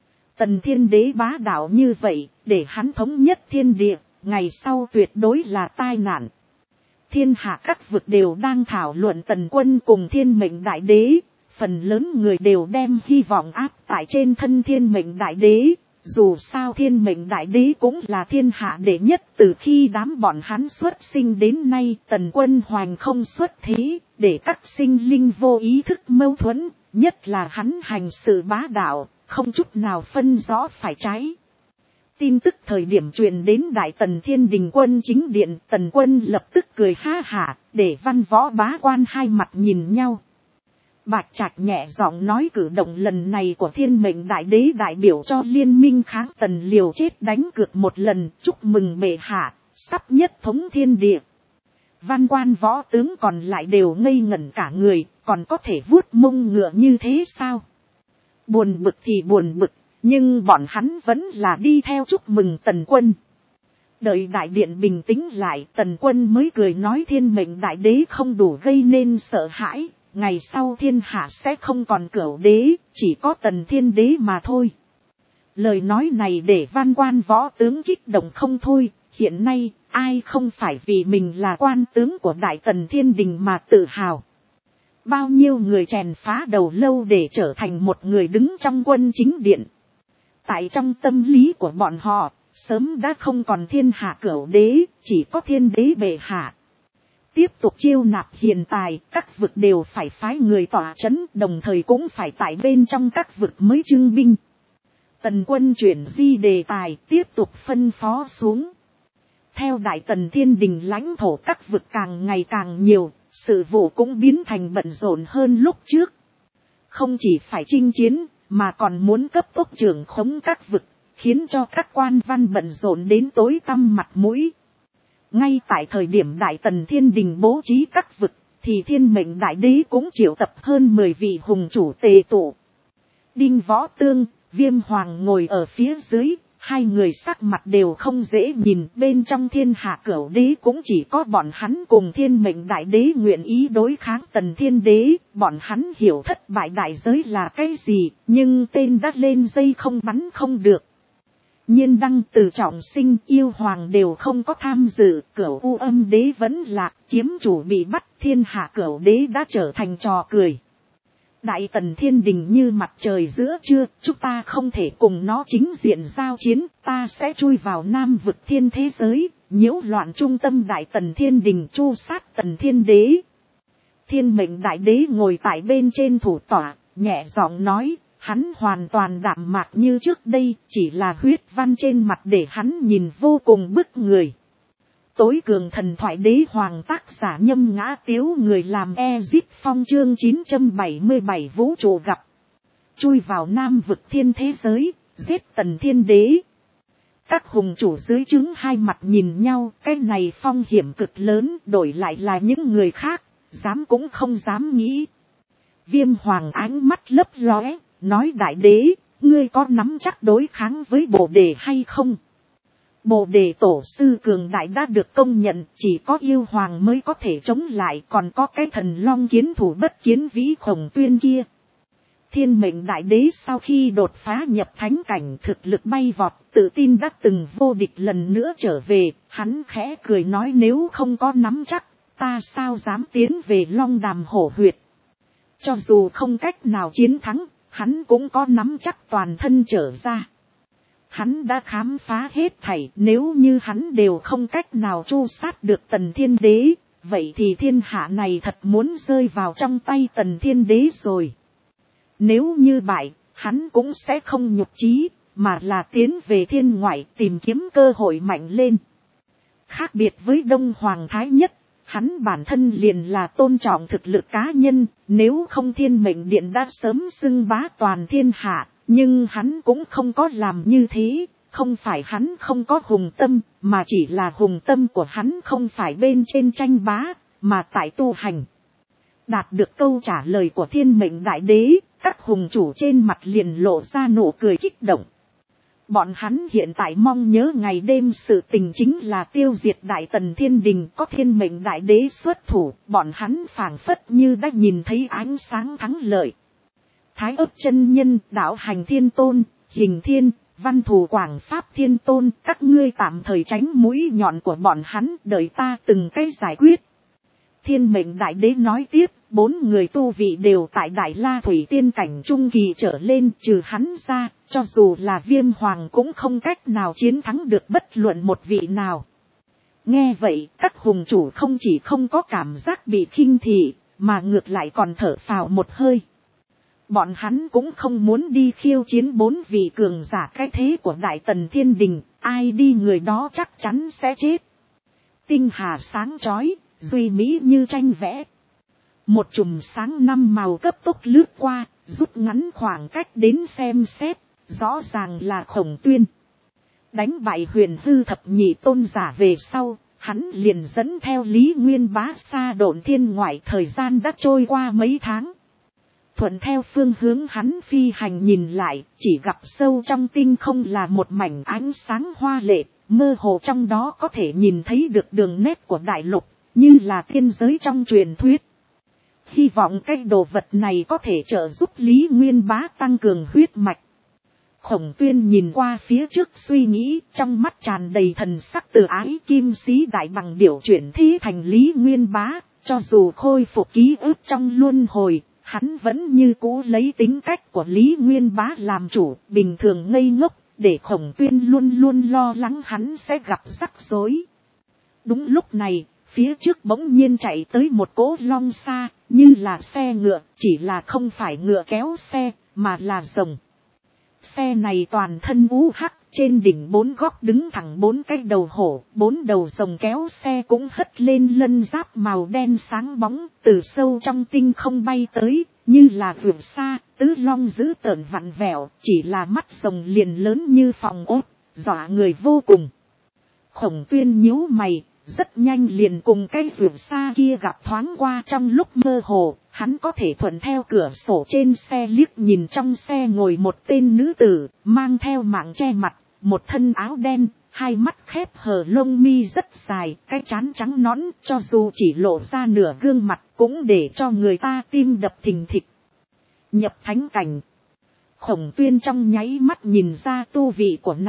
Tần thiên đế bá đạo như vậy, để hắn thống nhất thiên địa, ngày sau tuyệt đối là tai nạn. Thiên hạ các vực đều đang thảo luận Tần Quân cùng thiên mệnh đại đế, phần lớn người đều đem hy vọng áp tại trên thân thiên mệnh đại đế. Dù sao thiên mệnh đại đế cũng là thiên hạ đệ nhất, từ khi đám bọn hắn xuất sinh đến nay Tần Quân hoành không xuất thế, để các sinh linh vô ý thức mâu thuẫn, nhất là hắn hành sự bá đạo, không chút nào phân rõ phải trái. Tin tức thời điểm truyền đến đại tần thiên đình quân chính điện, Tần Quân lập tức cười ha hả, để văn võ bá quan hai mặt nhìn nhau. Bạch Trạch nhẹ giọng nói cử động lần này của thiên mệnh đại đế đại biểu cho liên minh kháng tần liều chết đánh cược một lần, chúc mừng bệ hạ, sắp nhất thống thiên địa. Văn quan võ tướng còn lại đều ngây ngẩn cả người, còn có thể vuốt mông ngựa như thế sao? Buồn bực thì buồn bực, nhưng bọn hắn vẫn là đi theo chúc mừng Tần Quân. Đợi đại điện bình tĩnh lại, Tần Quân mới cười nói thiên mệnh đại đế không đủ gây nên sợ hãi. Ngày sau thiên hạ sẽ không còn cửu đế, chỉ có tần thiên đế mà thôi. Lời nói này để văn quan võ tướng kích động không thôi, hiện nay ai không phải vì mình là quan tướng của đại tần thiên đình mà tự hào. Bao nhiêu người chèn phá đầu lâu để trở thành một người đứng trong quân chính điện. Tại trong tâm lý của bọn họ, sớm đã không còn thiên hạ cửu đế, chỉ có thiên đế bệ hạ. Tiếp tục chiêu nạp hiền tài, các vực đều phải phái người tỏa chấn, đồng thời cũng phải tại bên trong các vực mới trưng binh. Tần Quân chuyển di đề tài, tiếp tục phân phó xuống. Theo đại tần thiên đình lãnh thổ các vực càng ngày càng nhiều, sự vụ cũng biến thành bận rộn hơn lúc trước. Không chỉ phải chinh chiến, mà còn muốn cấp tốc trưởng khống các vực, khiến cho các quan văn bận rộn đến tối tăm mặt mũi. Ngay tại thời điểm đại tần thiên đình bố trí các vực, thì thiên mệnh đại đế cũng triệu tập hơn 10 vị hùng chủ tề tụ. Đinh Võ Tương, Viêm Hoàng ngồi ở phía dưới, hai người sắc mặt đều không dễ nhìn, bên trong thiên hạ cửu đế cũng chỉ có bọn hắn cùng thiên mệnh đại đế nguyện ý đối kháng tần thiên đế, bọn hắn hiểu thất bại đại giới là cái gì, nhưng tên đã lên dây không bắn không được. nhiên đăng, từ trọng sinh, yêu hoàng đều không có tham dự, cửu u âm đế vẫn lạc, kiếm chủ bị bắt, thiên hạ cửu đế đã trở thành trò cười. Đại tần thiên đình như mặt trời giữa trưa, chúng ta không thể cùng nó chính diện giao chiến, ta sẽ chui vào nam vực thiên thế giới, nhiễu loạn trung tâm đại tần thiên đình, chu sát tần thiên đế. Thiên mệnh đại đế ngồi tại bên trên thủ tọa, nhẹ giọng nói, hắn hoàn toàn đạm mạc như trước đây, chỉ là huyết văn trên mặt để hắn nhìn vô cùng bức người. Tối cường thần thoại đế hoàng tác giả Nhâm Ngã Tiếu, người làm Ezip Phong, chương 977 vũ trụ gặp. Chui vào nam vực thiên thế giới, giết tần thiên đế. Các hùng chủ dưới trướng hai mặt nhìn nhau, cái này phong hiểm cực lớn, đổi lại là những người khác, dám cũng không dám nghĩ. Viêm hoàng ánh mắt lấp lóe, nói đại đế, ngươi có nắm chắc đối kháng với Bồ Đề hay không? Bồ Đề tổ sư cường đại đã được công nhận, chỉ có yêu hoàng mới có thể chống lại, còn có cái thần long kiến thủ bất kiến vĩ Khổng Tuyên kia. Thiên mệnh đại đế sau khi đột phá nhập thánh cảnh, thực lực bay vọt, tự tin đã từng vô địch lần nữa trở về, hắn khẽ cười nói, nếu không có nắm chắc, ta sao dám tiến về Long Đàm Hổ Huyệt. Cho dù không cách nào chiến thắng, hắn cũng có nắm chắc toàn thân trở ra. Hắn đã khám phá hết thảy, nếu như hắn đều không cách nào tru sát được tần thiên đế, vậy thì thiên hạ này thật muốn rơi vào trong tay tần thiên đế rồi. Nếu như bại, hắn cũng sẽ không nhục chí, mà là tiến về thiên ngoại tìm kiếm cơ hội mạnh lên. Khác biệt với Đông Hoàng Thái Nhất, hắn bản thân liền là tôn trọng thực lực cá nhân, nếu không thiên mệnh điện đã sớm xưng bá toàn thiên hạ, nhưng hắn cũng không có làm như thế, không phải hắn không có hùng tâm, mà chỉ là hùng tâm của hắn không phải bên trên tranh bá, mà tại tu hành. Đạt được câu trả lời của thiên mệnh đại đế, các hùng chủ trên mặt liền lộ ra nụ cười kích động. Bọn hắn hiện tại mong nhớ ngày đêm sự tình chính là tiêu diệt đại tần thiên đình, có thiên mệnh đại đế xuất thủ, bọn hắn phảng phất như đã nhìn thấy ánh sáng thắng lợi. Thái Ức chân nhân, đạo hành thiên tôn, hình thiên, văn thù quảng pháp thiên tôn, các ngươi tạm thời tránh mũi nhọn của bọn hắn, đợi ta từng cái giải quyết. Thiên mệnh đại đế nói tiếp, 4 người tu vị đều tại Đại La Thủy tiên cảnh trung kỳ trở lên, trừ hắn ra, cho dù là Viêm Hoàng cũng không cách nào chiến thắng được bất luận một vị nào. Nghe vậy, các hùng chủ không chỉ không có cảm giác bị khinh thị, mà ngược lại còn thở phào một hơi. Bọn hắn cũng không muốn đi khiêu chiến 4 vị cường giả cái thế của Đại Tần Thiên Đình, ai đi người đó chắc chắn sẽ chết. Tinh hà sáng chói, duy mỹ như tranh vẽ. Một chùm sáng 5 màu cấp tốc lướt qua, rút ngắn khoảng cách đến xem xét, rõ ràng là Khổng Tuyên. Đánh bại Huyền Hư thập nhị tôn giả về sau, hắn liền dẫn theo Lý Nguyên Bá xa độn thiên ngoại, thời gian đã trôi qua mấy tháng. Thuận theo phương hướng hắn phi hành nhìn lại, chỉ gặp sâu trong tinh không là một mảnh ánh sáng hoa lệ, mơ hồ trong đó có thể nhìn thấy được đường nét của đại lục, như là tiên giới trong truyền thuyết. Hy vọng cái đồ vật này có thể trợ giúp Lý Nguyên Bá tăng cường huyết mạch. Khổng Tuyên nhìn qua phía trước suy nghĩ, trong mắt tràn đầy thần sắc từ ái, kim sĩ đại bằng điểu chuyển thế thành Lý Nguyên Bá, cho dù khôi phục ký ức trong luân hồi, hắn vẫn như cũ lấy tính cách của Lý Nguyên Bá làm chủ, bình thường ngây ngốc, để Khổng Tuyên luôn luôn lo lắng hắn sẽ gặp rắc rối. Đúng lúc này, phía trước bỗng nhiên chạy tới một cỗ long xa, như là xe ngựa, chỉ là không phải ngựa kéo xe, mà là rồng. Xe này toàn thân u hắc, trên đỉnh 4 góc đứng thẳng 4 cái đầu hổ, 4 đầu rồng kéo xe cũng hất lên lân giáp màu đen sáng bóng, từ sâu trong tinh không bay tới, như là vượt xa, tứ long dữ tợn vặn vẹo, chỉ là mắt rồng liền lớn như phòng ốt, dọa người vô cùng. Khổng Tuyên nhíu mày, rất nhanh liền cùng cái vượt xa kia gặp thoáng qua. Trong lúc mơ hồ, hắn có thể thuận theo cửa sổ trên xe liếc nhìn trong xe ngồi một tên nữ tử, mang theo mạng che mặt, một thân áo đen, hai mắt khép hờ, lông mi rất dài, cái trán trắng nõn, cho dù chỉ lộ ra nửa gương mặt cũng để cho người ta tim đập thình thịch. Nhập thánh cảnh. Khổng Tuyên trong nháy mắt nhìn ra tu vị của nàng,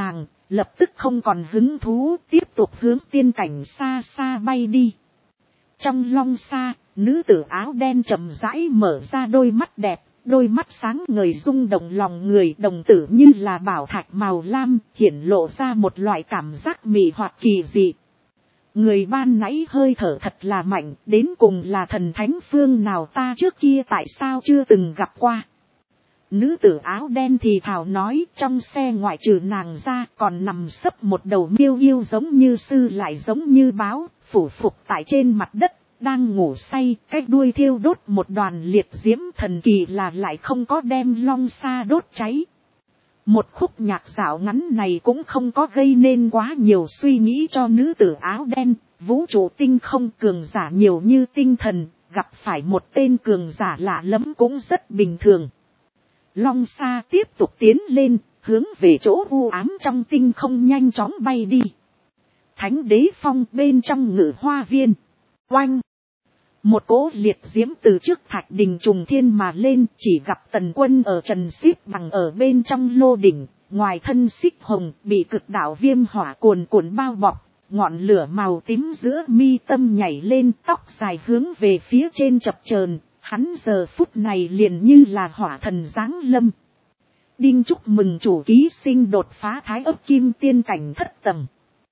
lập tức không còn hứng thú, tiếp tục hướng tiên cảnh xa xa bay đi. Trong long xa, nữ tử áo đen chậm rãi mở ra đôi mắt đẹp, đôi mắt sáng ngời rung động lòng người, đồng tử như là bảo thạch màu lam, hiển lộ ra một loại cảm giác mị hoặc kỳ dị. Người ban nãy hơi thở thật là mạnh, đến cùng là thần thánh phương nào ta trước kia tại sao chưa từng gặp qua. Nữ tử áo đen thì thào nói, trong xe ngoại trừ nàng ra còn nằm sấp một đầu miêu yêu giống như sư lại giống như báo, phủ phục tại trên mặt đất, đang ngủ say, cái đuôi thiêu đốt một đoàn liệt diễm, thần kỳ là lại không có đem long sa đốt cháy. Một khúc nhạc dạo ngắn này cũng không có gây nên quá nhiều suy nghĩ cho nữ tử áo đen, vũ trụ tinh không cường giả nhiều như tinh thần, gặp phải một tên cường giả lạ lẫm cũng rất bình thường. Long sa tiếp tục tiến lên, hướng về chỗ u ám trong tinh không nhanh chóng bay đi. Thánh đế phong bên trong ngự hoa viên. Oanh! Một cỗ liệt diễm từ trước thạch đình trùng thiên mà lên, chỉ gặp Tần Quân ở trần xếp bằng ở bên trong lô đỉnh, ngoài thân xích hồng bị cực đạo viêm hỏa cuồn cuộn bao bọc, ngọn lửa màu tím giữa mi tâm nhảy lên, tóc dài hướng về phía trên chập chờn, hắn giờ phút này liền như là hỏa thần giáng lâm. Đinh chúc mừng chủ ký sinh đột phá thái ấp kim tiên cảnh thất tầng.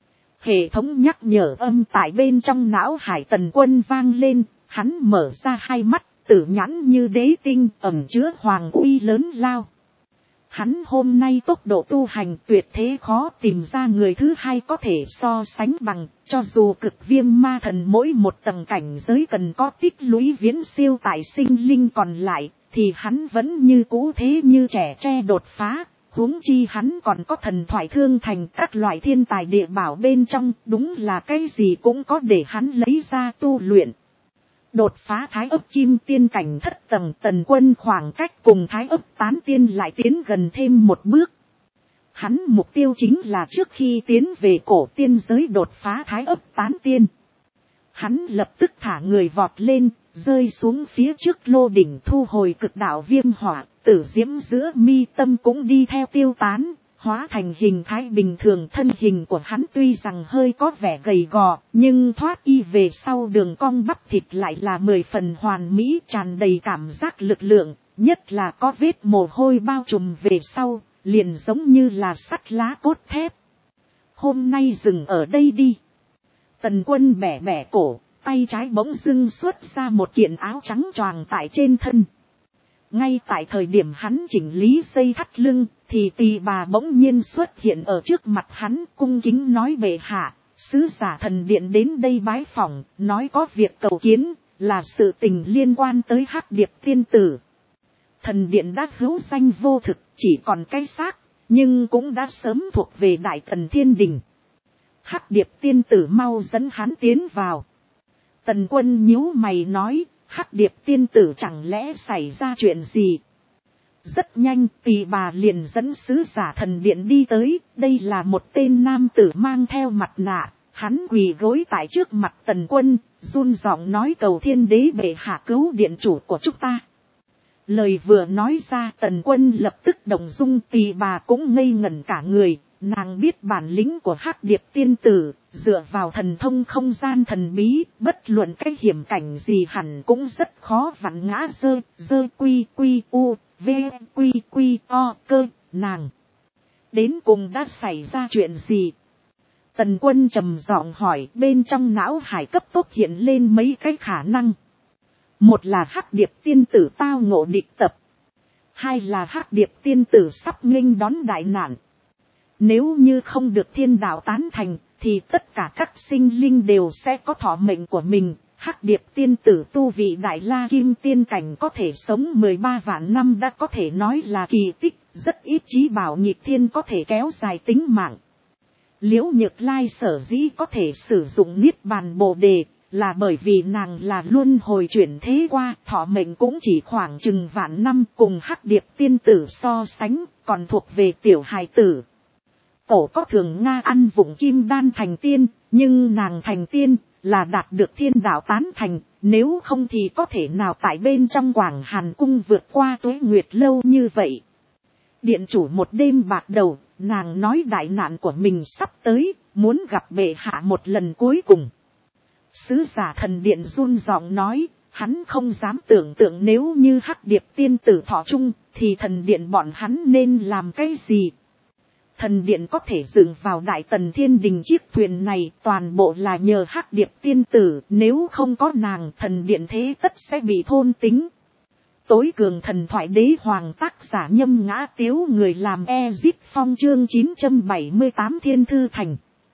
Hệ thống nhắc nhở âm tại bên trong não hải Tần Quân vang lên. Hắn mở ra hai mắt, tử nhãn như đế tinh, ẩn chứa hoàng uy lớn lao. Hắn hôm nay tốc độ tu hành tuyệt thế khó tìm ra người thứ hai có thể so sánh bằng, cho dù cực viêm ma thần mỗi một tầng cảnh giới cần có tích lũy viễn siêu tại sinh linh còn lại, thì hắn vẫn như cũ thế như trẻ tre đột phá, huống chi hắn còn có thần thoại thương thành các loại thiên tài địa bảo bên trong, đúng là cái gì cũng có để hắn lấy ra tu luyện. Đột phá thái ấp kim tiên cảnh thất tầng, Tần Quân khoảng cách cùng thái ấp tán tiên lại tiến gần thêm một bước. Hắn mục tiêu chính là trước khi tiến về cổ tiên giới đột phá thái ấp tán tiên. Hắn lập tức thả người vọt lên, rơi xuống phía trước lô đỉnh, thu hồi cực đạo viêm hỏa, tử diễm giữa mi tâm cũng đi theo tiêu tán. Hóa thành hình thái bình thường, thân hình của hắn tuy rằng hơi có vẻ gầy gò, nhưng thoát y về sau đường cong bắp thịt lại là 10 phần hoàn mỹ, tràn đầy cảm giác lực lượng, nhất là có vết mồ hôi bao trùm về sau, liền giống như là sắt lá cốt thép. Hôm nay dừng ở đây đi. Tần Quân bẻ bẻ cổ, tay trái bỗng dưng xuất ra một kiện áo trắng choàng tại trên thân. Ngay tại thời điểm hắn chỉnh lý dây thắt lưng, thì Tỳ Bà bỗng nhiên xuất hiện ở trước mặt hắn, cung kính nói: bệ hạ, sứ giả thần điện đến đây bái phỏng, nói có việc cầu kiến, là sự tình liên quan tới Hắc Điệp tiên tử. Thần điện đã hữu danh vô thực, chỉ còn cái xác, nhưng cũng đã sớm thuộc về Đại Tần Thiên Đình. Hắc Điệp tiên tử mau dẫn hắn tiến vào. Tần Quân nhíu mày nói: Hắc Điệp tiên tử chẳng lẽ xảy ra chuyện gì? Rất nhanh Tỳ Bà liền dẫn sứ giả thần điện đi tới, đây là một tên nam tử mang theo mặt nạ, hắn quỳ gối tại trước mặt Tần Quân, run giọng nói: cầu thiên đế bệ hạ cứu điện chủ của chúng ta. Lời vừa nói ra, Tần Quân lập tức động dung, Tỳ Bà cũng ngây ngẩn cả người. Nàng biết bản lĩnh của Hắc Điệp tiên tử, dựa vào thần thông không gian thần bí, bất luận cái hiểm cảnh gì hẳn cũng rất khó vặn ngã dơ quy quy u, v quy quy o cơ, nàng. Đến cùng đã xảy ra chuyện gì? Tần Quân trầm giọng hỏi, bên trong não hải cấp tốc hiện lên mấy cái khả năng. Một là Hắc Điệp tiên tử tao ngộ địch tập. Hai là Hắc Điệp tiên tử sắp nghênh đón đại nạn. Nếu như không được thiên đạo tán thành, thì tất cả các sinh linh đều sẽ có thọ mệnh của mình. Hắc Điệp tiên tử tu vị đại la kim tiên cảnh có thể sống 13 vạn năm đã có thể nói là kỳ tích, rất ít chí bảo nghịch thiên có thể kéo dài tính mạng. Liễu Nhược Lai sở dĩ có thể sử dụng Niết Bàn Bồ Đề, là bởi vì nàng là luân hồi chuyển thế qua, thọ mệnh cũng chỉ khoảng chừng vạn năm, cùng Hắc Điệp tiên tử so sánh, còn thuộc về tiểu hài tử. Cổ có thường Nga ăn vụng kim đan thành tiên, nhưng nàng thành tiên là đạt được thiên đạo tán thành, nếu không thì có thể nào tại bên trong Quảng Hàn cung vượt qua tuế nguyệt lâu như vậy. Điện chủ một đêm bạc đầu, nàng nói đại nạn của mình sắp tới, muốn gặp bệ hạ một lần cuối cùng. Sứ giả thần điện run giọng nói, hắn không dám tưởng tượng nếu như Hắc Điệp tiên tử thọ chung, thì thần điện bọn hắn nên làm cái gì. Thần điện có thể dựng vào Đại Tần Thiên Đình chiếc thuyền này toàn bộ là nhờ Hắc Điệp tiên tử, nếu không có nàng thần điện thế tất sẽ bị thôn tính. Tối cường thần thoại đế hoàng tác giả Nhâm Ngã Tiếu, người làm Ezip Phong, chương 978 Thiên Thư Thành.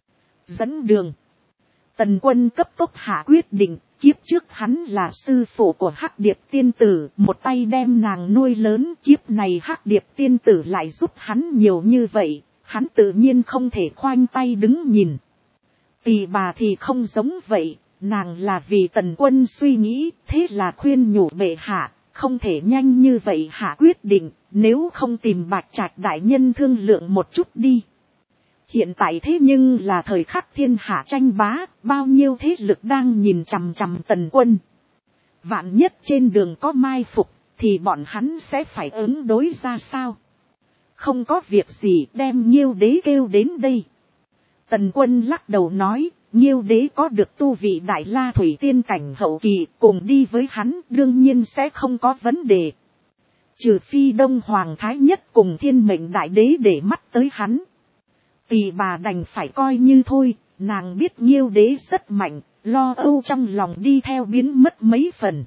Dẫn đường. Tần Quân cấp tốc hạ quyết định, kiếp trước hắn là sư phụ của Hắc Điệp tiên tử, một tay đem nàng nuôi lớn, kiếp này Hắc Điệp tiên tử lại giúp hắn nhiều như vậy, hắn tự nhiên không thể khoanh tay đứng nhìn. Tỳ bà thì không giống vậy, nàng là vì Tần Quân suy nghĩ, thế là khuyên nhủ bệ hạ, không thể nhanh như vậy hạ quyết định, nếu không tìm Bạch Trạch đại nhân thương lượng một chút đi. Hiện tại thế nhưng là thời khắc thiên hạ tranh bá, bao nhiêu thế lực đang nhìn chằm chằm Tần Quân. Vạn nhất trên đường có mai phục, thì bọn hắn sẽ phải ứng đối ra sao? Không có việc gì, đem Nhiêu đế kêu đến đây. Tần Quân lắc đầu nói, Nhiêu đế có được tu vị Đại La Thủy tiên cảnh hậu kỳ, cùng đi với hắn đương nhiên sẽ không có vấn đề. Trừ phi Đông Hoàng Thái Nhất cùng Thiên Mệnh Đại Đế để mắt tới hắn. Tỳ bà đành phải coi như thôi, nàng biết Nhiêu đế rất mạnh, lo âu trong lòng đi theo biến mất mấy phần.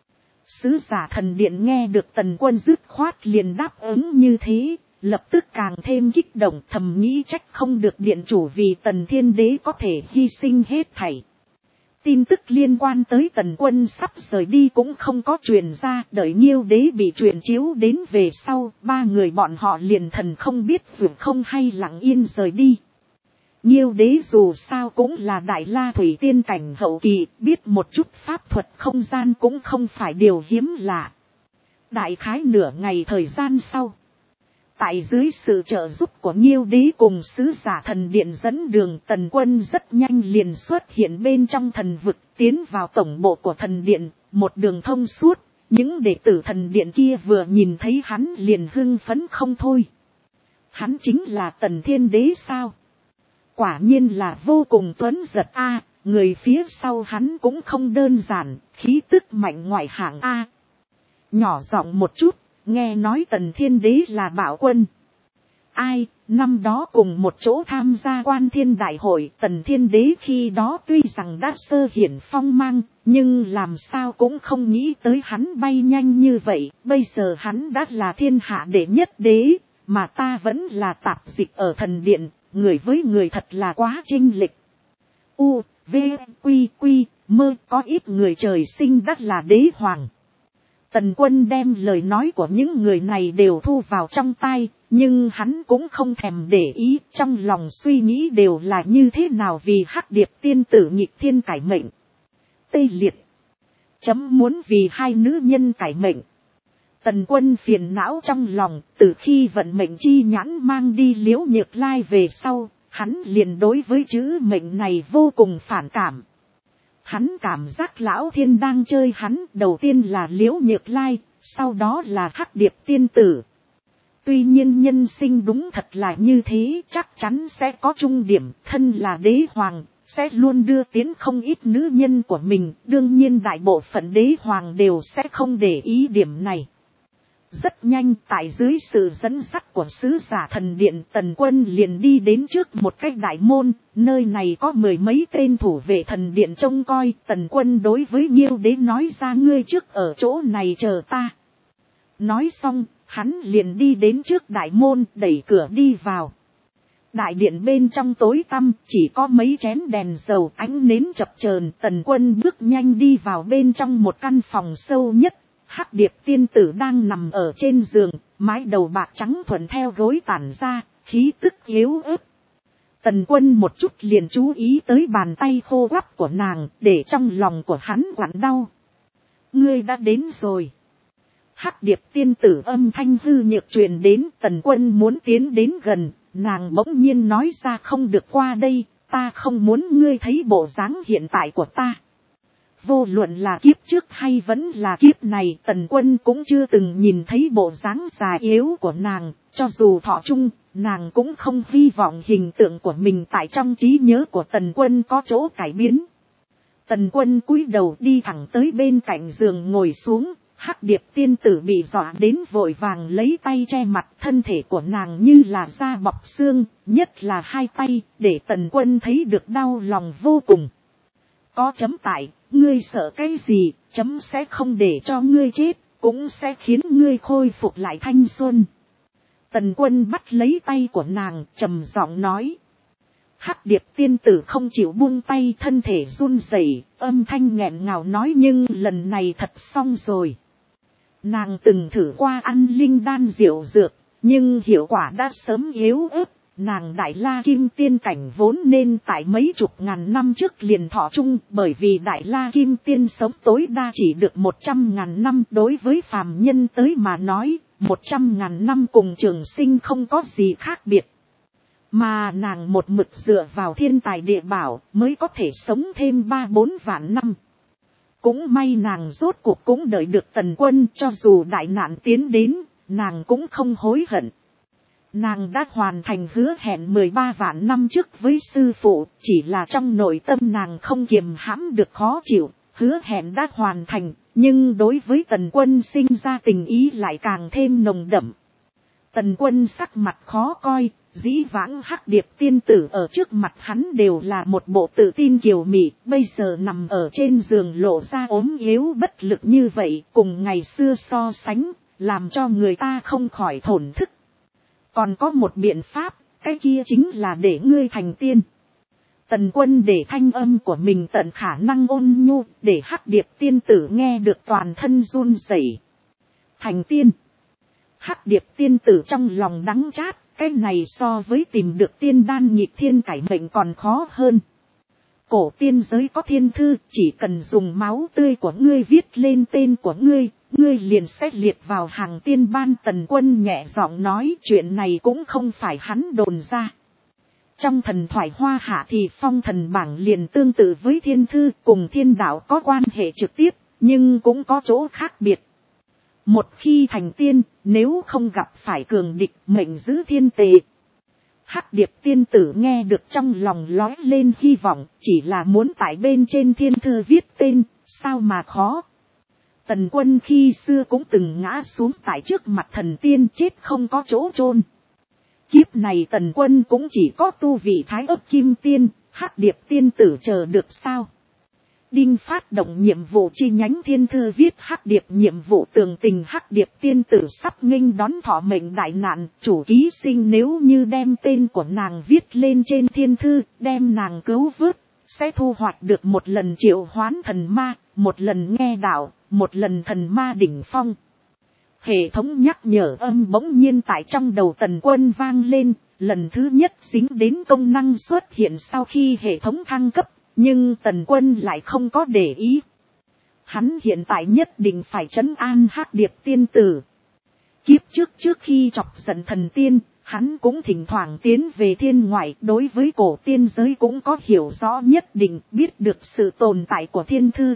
Sứ giả thần điện nghe được Tần Quân dứt khoát liền đáp ứng như thế, lập tức càng thêm kích động, thầm nghĩ trách không được điện chủ vì Tần Thiên Đế có thể hy sinh hết thảy. Tin tức liên quan tới Tần Quân sắp rời đi cũng không có truyền ra, đợi Nhiêu đế bị truyền chiếu đến về sau, ba người bọn họ liền thần không biết dù không hay lặng yên rời đi. Nhiêu đế dù sao cũng là Đại La Thủy tiên cảnh hậu kỳ, biết một chút pháp thuật không gian cũng không phải điều hiếm lạ. Đại khái nửa ngày thời gian sau, tại dưới sự trợ giúp của Nhiêu đế cùng sứ giả thần điện dẫn đường, Tần Quân rất nhanh liền xuất hiện bên trong thần vực, tiến vào tổng bộ của thần điện, một đường thông suốt. Những đệ tử thần điện kia vừa nhìn thấy hắn liền hưng phấn không thôi. Hắn chính là Tần Thiên Đế sao? Quả nhiên là vô cùng tuấn giật a, người phía sau hắn cũng không đơn giản, khí tức mạnh ngoại hạng a. Nhỏ giọng một chút, nghe nói Tần Thiên Đế là Bảo Quân. Ai, năm đó cùng một chỗ tham gia Quan Thiên Đại hội, Tần Thiên Đế khi đó tuy rằng đã sơ hiển phong mang, nhưng làm sao cũng không nghĩ tới hắn bay nhanh như vậy, bây giờ hắn đã là thiên hạ đệ nhất đế, mà ta vẫn là tạp dịch ở thần điện, người với người thật là quá chênh lệch. U, V, Quy, Quy, Mơ, có ít người trời sinh đã là đế hoàng. Tần Quân đem lời nói của những người này đều thu vào trong tai, nhưng hắn cũng không thèm để ý, trong lòng suy nghĩ đều là như thế nào vì Hắc Điệp tiên tử nghịch thiên cải mệnh. Tê liệt. Chấm muốn vì hai nữ nhân cải mệnh. Tần Quân phiền não trong lòng, từ khi vận mệnh chi nhãn mang đi Liễu Nhược Lai về sau, hắn liền đối với chữ mệnh này vô cùng phản cảm. Hắn cảm giác Lão Thiên đang chơi hắn, đầu tiên là Liễu Nhược Lai, sau đó là Hắc Điệp tiên tử. Tuy nhiên nhân sinh đúng thật là như thế, chắc chắn sẽ có trung điểm, thân là đế hoàng, sẽ luôn đưa tiến không ít nữ nhân của mình, đương nhiên đại bộ phận đế hoàng đều sẽ không để ý điểm này. Rất nhanh tại dưới sự dẫn dắt của sứ giả thần điện, Tần Quân liền đi đến trước một cái đại môn, nơi này có mười mấy tên thủ vệ thần điện trông coi. Tần Quân đối với Nhiêu đế nói ra, ngươi trước ở chỗ này chờ ta. Nói xong, hắn liền đi đến trước đại môn, đẩy cửa đi vào. Đại điện bên trong tối tăm, chỉ có mấy chén đèn dầu ánh nến chập chờn. Tần Quân bước nhanh đi vào bên trong một căn phòng sâu nhất. Hắc Điệp tiên tử đang nằm ở trên giường, mái đầu bạc trắng thuận theo gối tản ra, khí tức yếu ớt. Tần Quân một chút liền chú ý tới bàn tay khô quắp của nàng, để trong lòng của hắn quặn đau. Ngươi đã đến rồi. Hắc Điệp tiên tử âm thanh hư nhược truyền đến. Tần Quân muốn tiến đến gần, nàng bỗng nhiên nói ra, không được qua đây, ta không muốn ngươi thấy bộ dáng hiện tại của ta. Vô luận là kiếp trước hay vẫn là kiếp này, Tần Quân cũng chưa từng nhìn thấy bộ dáng già yếu của nàng, Cho dù thọ chung, nàng cũng không hy vọng hình tượng của mình tại trong trí nhớ của Tần Quân có chỗ cải biến. Tần Quân cúi đầu đi thẳng tới bên cạnh giường ngồi xuống, Hắc Điệp tiên tử bị dọa đến vội vàng lấy tay che mặt, thân thể của nàng như là da bọc xương, nhất là hai tay, để Tần Quân thấy được đau lòng vô cùng. Có chấm tại, ngươi sợ cái gì, chấm sẽ không để cho ngươi chết, cũng sẽ khiến ngươi khôi phục lại thanh xuân. Tần Quân bắt lấy tay của nàng, trầm giọng nói. Hắc Điệp tiên tử không chịu buông tay, thân thể run rẩy, âm thanh nghẹn ngào nói, nhưng lần này thật xong rồi. Nàng từng thử qua ăn linh đan diệu dược, nhưng hiệu quả đã sớm yếu ớt. Nàng Đại La Kim Tiên cảnh vốn nên tại mấy chục ngàn năm trước liền thọ chung, bởi vì Đại La Kim Tiên sống tối đa chỉ được 100.000 năm. Đối với phàm nhân tới mà nói, 100.000 năm cùng trường sinh không có gì khác biệt. Mà nàng một mực dựa vào thiên tài địa bảo mới có thể sống thêm 3-4 vạn năm. Cũng may nàng rốt cuộc cũng đợi được Tần Quân, cho dù đại nạn tiến đến, nàng cũng không hối hận. Nàng đã hoàn thành hứa hẹn 13 vạn năm trước với sư phụ, chỉ là trong nội tâm nàng không kiềm hãm được khó chịu. Hứa hẹn đã hoàn thành, nhưng đối với Tần Quân sinh ra tình ý lại càng thêm nồng đậm. Tần Quân sắc mặt khó coi, dĩ vãng Hắc Điệp tiên tử ở trước mặt hắn đều là một bộ tự tin kiều mị, bây giờ nằm ở trên giường lộ ra ốm yếu bất lực như vậy, cùng ngày xưa so sánh, làm cho người ta không khỏi thổn thức. Còn có một biện pháp, cái kia chính là để ngươi thành tiên. Tần Quân để thanh âm của mình tận khả năng ôn nhu, để Hắc Điệp tiên tử nghe được toàn thân run rẩy. Thành tiên. Hắc Điệp tiên tử trong lòng đắng chát, cái này so với tìm được tiên đan nhịp thiên cải mệnh còn khó hơn. Cổ tiên giới có thiên thư, chỉ cần dùng máu tươi của ngươi viết lên tên của ngươi, ngươi liền sẽ liệt vào hàng tiên ban. Tần Quân nhẹ giọng nói, chuyện này cũng không phải hắn đồn ra. Trong thần thoại Hoa Hạ thì phong thần bảng liền tương tự với thiên thư, cùng thiên đạo có quan hệ trực tiếp, nhưng cũng có chỗ khác biệt. Một khi thành tiên, nếu không gặp phải cường địch, mệnh giữ thiên tệ. Hắc Điệp tiên tử nghe được trong lòng lóe lên hy vọng, chỉ là muốn tại bên trên thiên thư viết tên, sao mà khó. Tần Quân khi xưa cũng từng ngã xuống tại trước mặt thần tiên, chết không có chỗ chôn. Kiếp này Tần Quân cũng chỉ có tu vị Thái Ấp Kim Tiên, Hắc Điệp tiên tử chờ được sao. Đinh phát động nhiệm vụ chi nhánh thiên thư viết Hắc Điệp nhiệm vụ tường tình. Hắc Điệp tiên tử sắp nghênh đón thọ mệnh đại nạn, chủ ký sinh nếu như đem tên của nàng viết lên trên thiên thư, đem nàng cứu vớt, sẽ thu hoạch được một lần triệu hoán thần ma, một lần nghe đạo, một lần thần ma đỉnh phong. Hệ thống nhắc nhở âm bỗng nhiên tại trong đầu Tần Quân vang lên, lần thứ nhất dính đến công năng xuất hiện sau khi hệ thống thăng cấp. Nhưng Tần Quân lại không có để ý. Hắn hiện tại nhất định phải trấn an Hắc Điệp tiên tử. Kiếp trước khi chọc giận thần tiên, hắn cũng thỉnh thoảng tiến về thiên ngoại, đối với cổ tiên giới cũng có hiểu rõ nhất định, biết được sự tồn tại của thiên thư.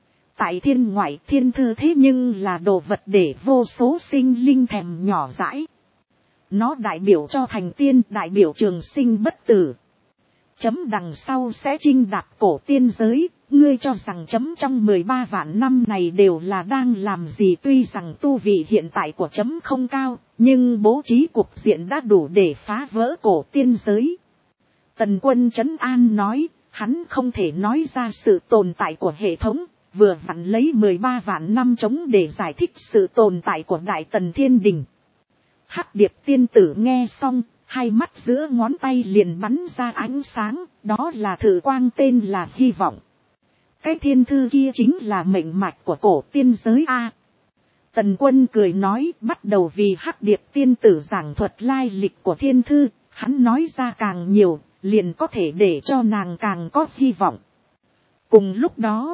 Tại thiên ngoại, thiên thư thế nhưng là đồ vật để vô số sinh linh thèm nhỏ dãi. Nó đại biểu cho thành tiên, đại biểu trường sinh bất tử. Chấm đằng sau sẽ chinh đạp cổ tiên giới, ngươi cho rằng chấm trong 13 vạn năm này đều là đang làm gì? Tuy rằng tu vị hiện tại của chấm không cao, nhưng bố trí cục diện đã đủ để phá vỡ cổ tiên giới. Tần Quân trấn an nói, hắn không thể nói ra sự tồn tại của hệ thống, vừa vặn lấy 13 vạn năm chống để giải thích sự tồn tại của Đại Tần Thiên Đình. Hắc Điệp tiên tử nghe xong, hai mắt giữa ngón tay liền bắn ra ánh sáng, đó là thử quang, tên là hy vọng. Cái thiên thư kia chính là mệnh mạch của cổ tiên giới A. Tần Quân cười nói, bắt đầu vì Hắc Điệp tiên tử giảng thuật lai lịch của thiên thư, hắn nói ra càng nhiều, liền có thể để cho nàng càng có hy vọng. Cùng lúc đó,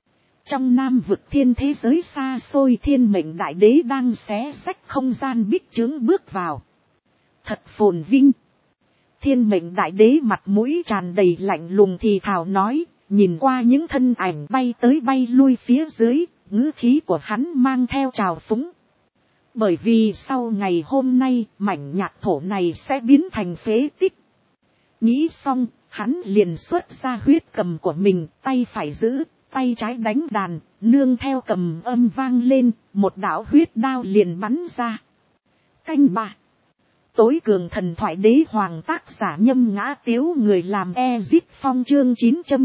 trong Nam vực thiên thế giới xa xôi, Thiên Mệnh Đại Đế đang xé xách không gian bích trướng bước vào. Thật phồn vinh. Thiên Mệnh Đại Đế mặt mũi tràn đầy lạnh lùng thì thào nói, nhìn qua những thân ảnh bay tới bay lui phía dưới, ngữ khí của hắn mang theo trào phúng. Bởi vì sau ngày hôm nay mảnh nhạc thổ này sẽ biến thành phế tích. Nghĩ xong, hắn liền xuất ra huyết cầm của mình, tay phải giữ, tay trái đánh đàn, nương theo cầm âm vang lên, một đạo huyết đao liền bắn ra. Canh ba. Tối cường thần thoại đế hoàng tác giả Nhâm Ngã Tiếu, người làm Ezip Phong, chương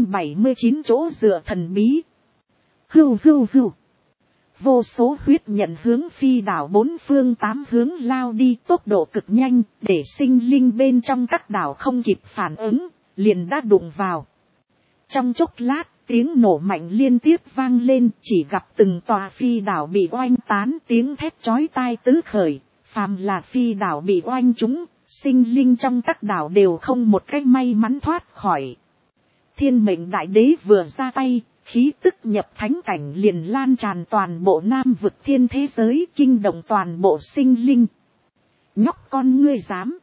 979 chỗ dựa thần bí. Hưu hưu hưu. Vô số huyết nhận hướng phi đảo bốn phương tám hướng lao đi, tốc độ cực nhanh, để sinh linh bên trong các đảo không kịp phản ứng, liền đã đụng vào. Trong chốc lát, tiếng nổ mạnh liên tiếp vang lên, chỉ gặp từng tòa phi đảo bị oanh tán, tiếng thét chói tai tứ khởi. Phàm là phi đảo bị oanh trúng, sinh linh trong các đảo đều không một cách may mắn thoát khỏi. Thiên mệnh đại đế vừa ra tay, khí tức nhập thánh cảnh liền lan tràn toàn bộ nam vực thiên thế giới, kinh động toàn bộ sinh linh. Nhóc con ngươi dám.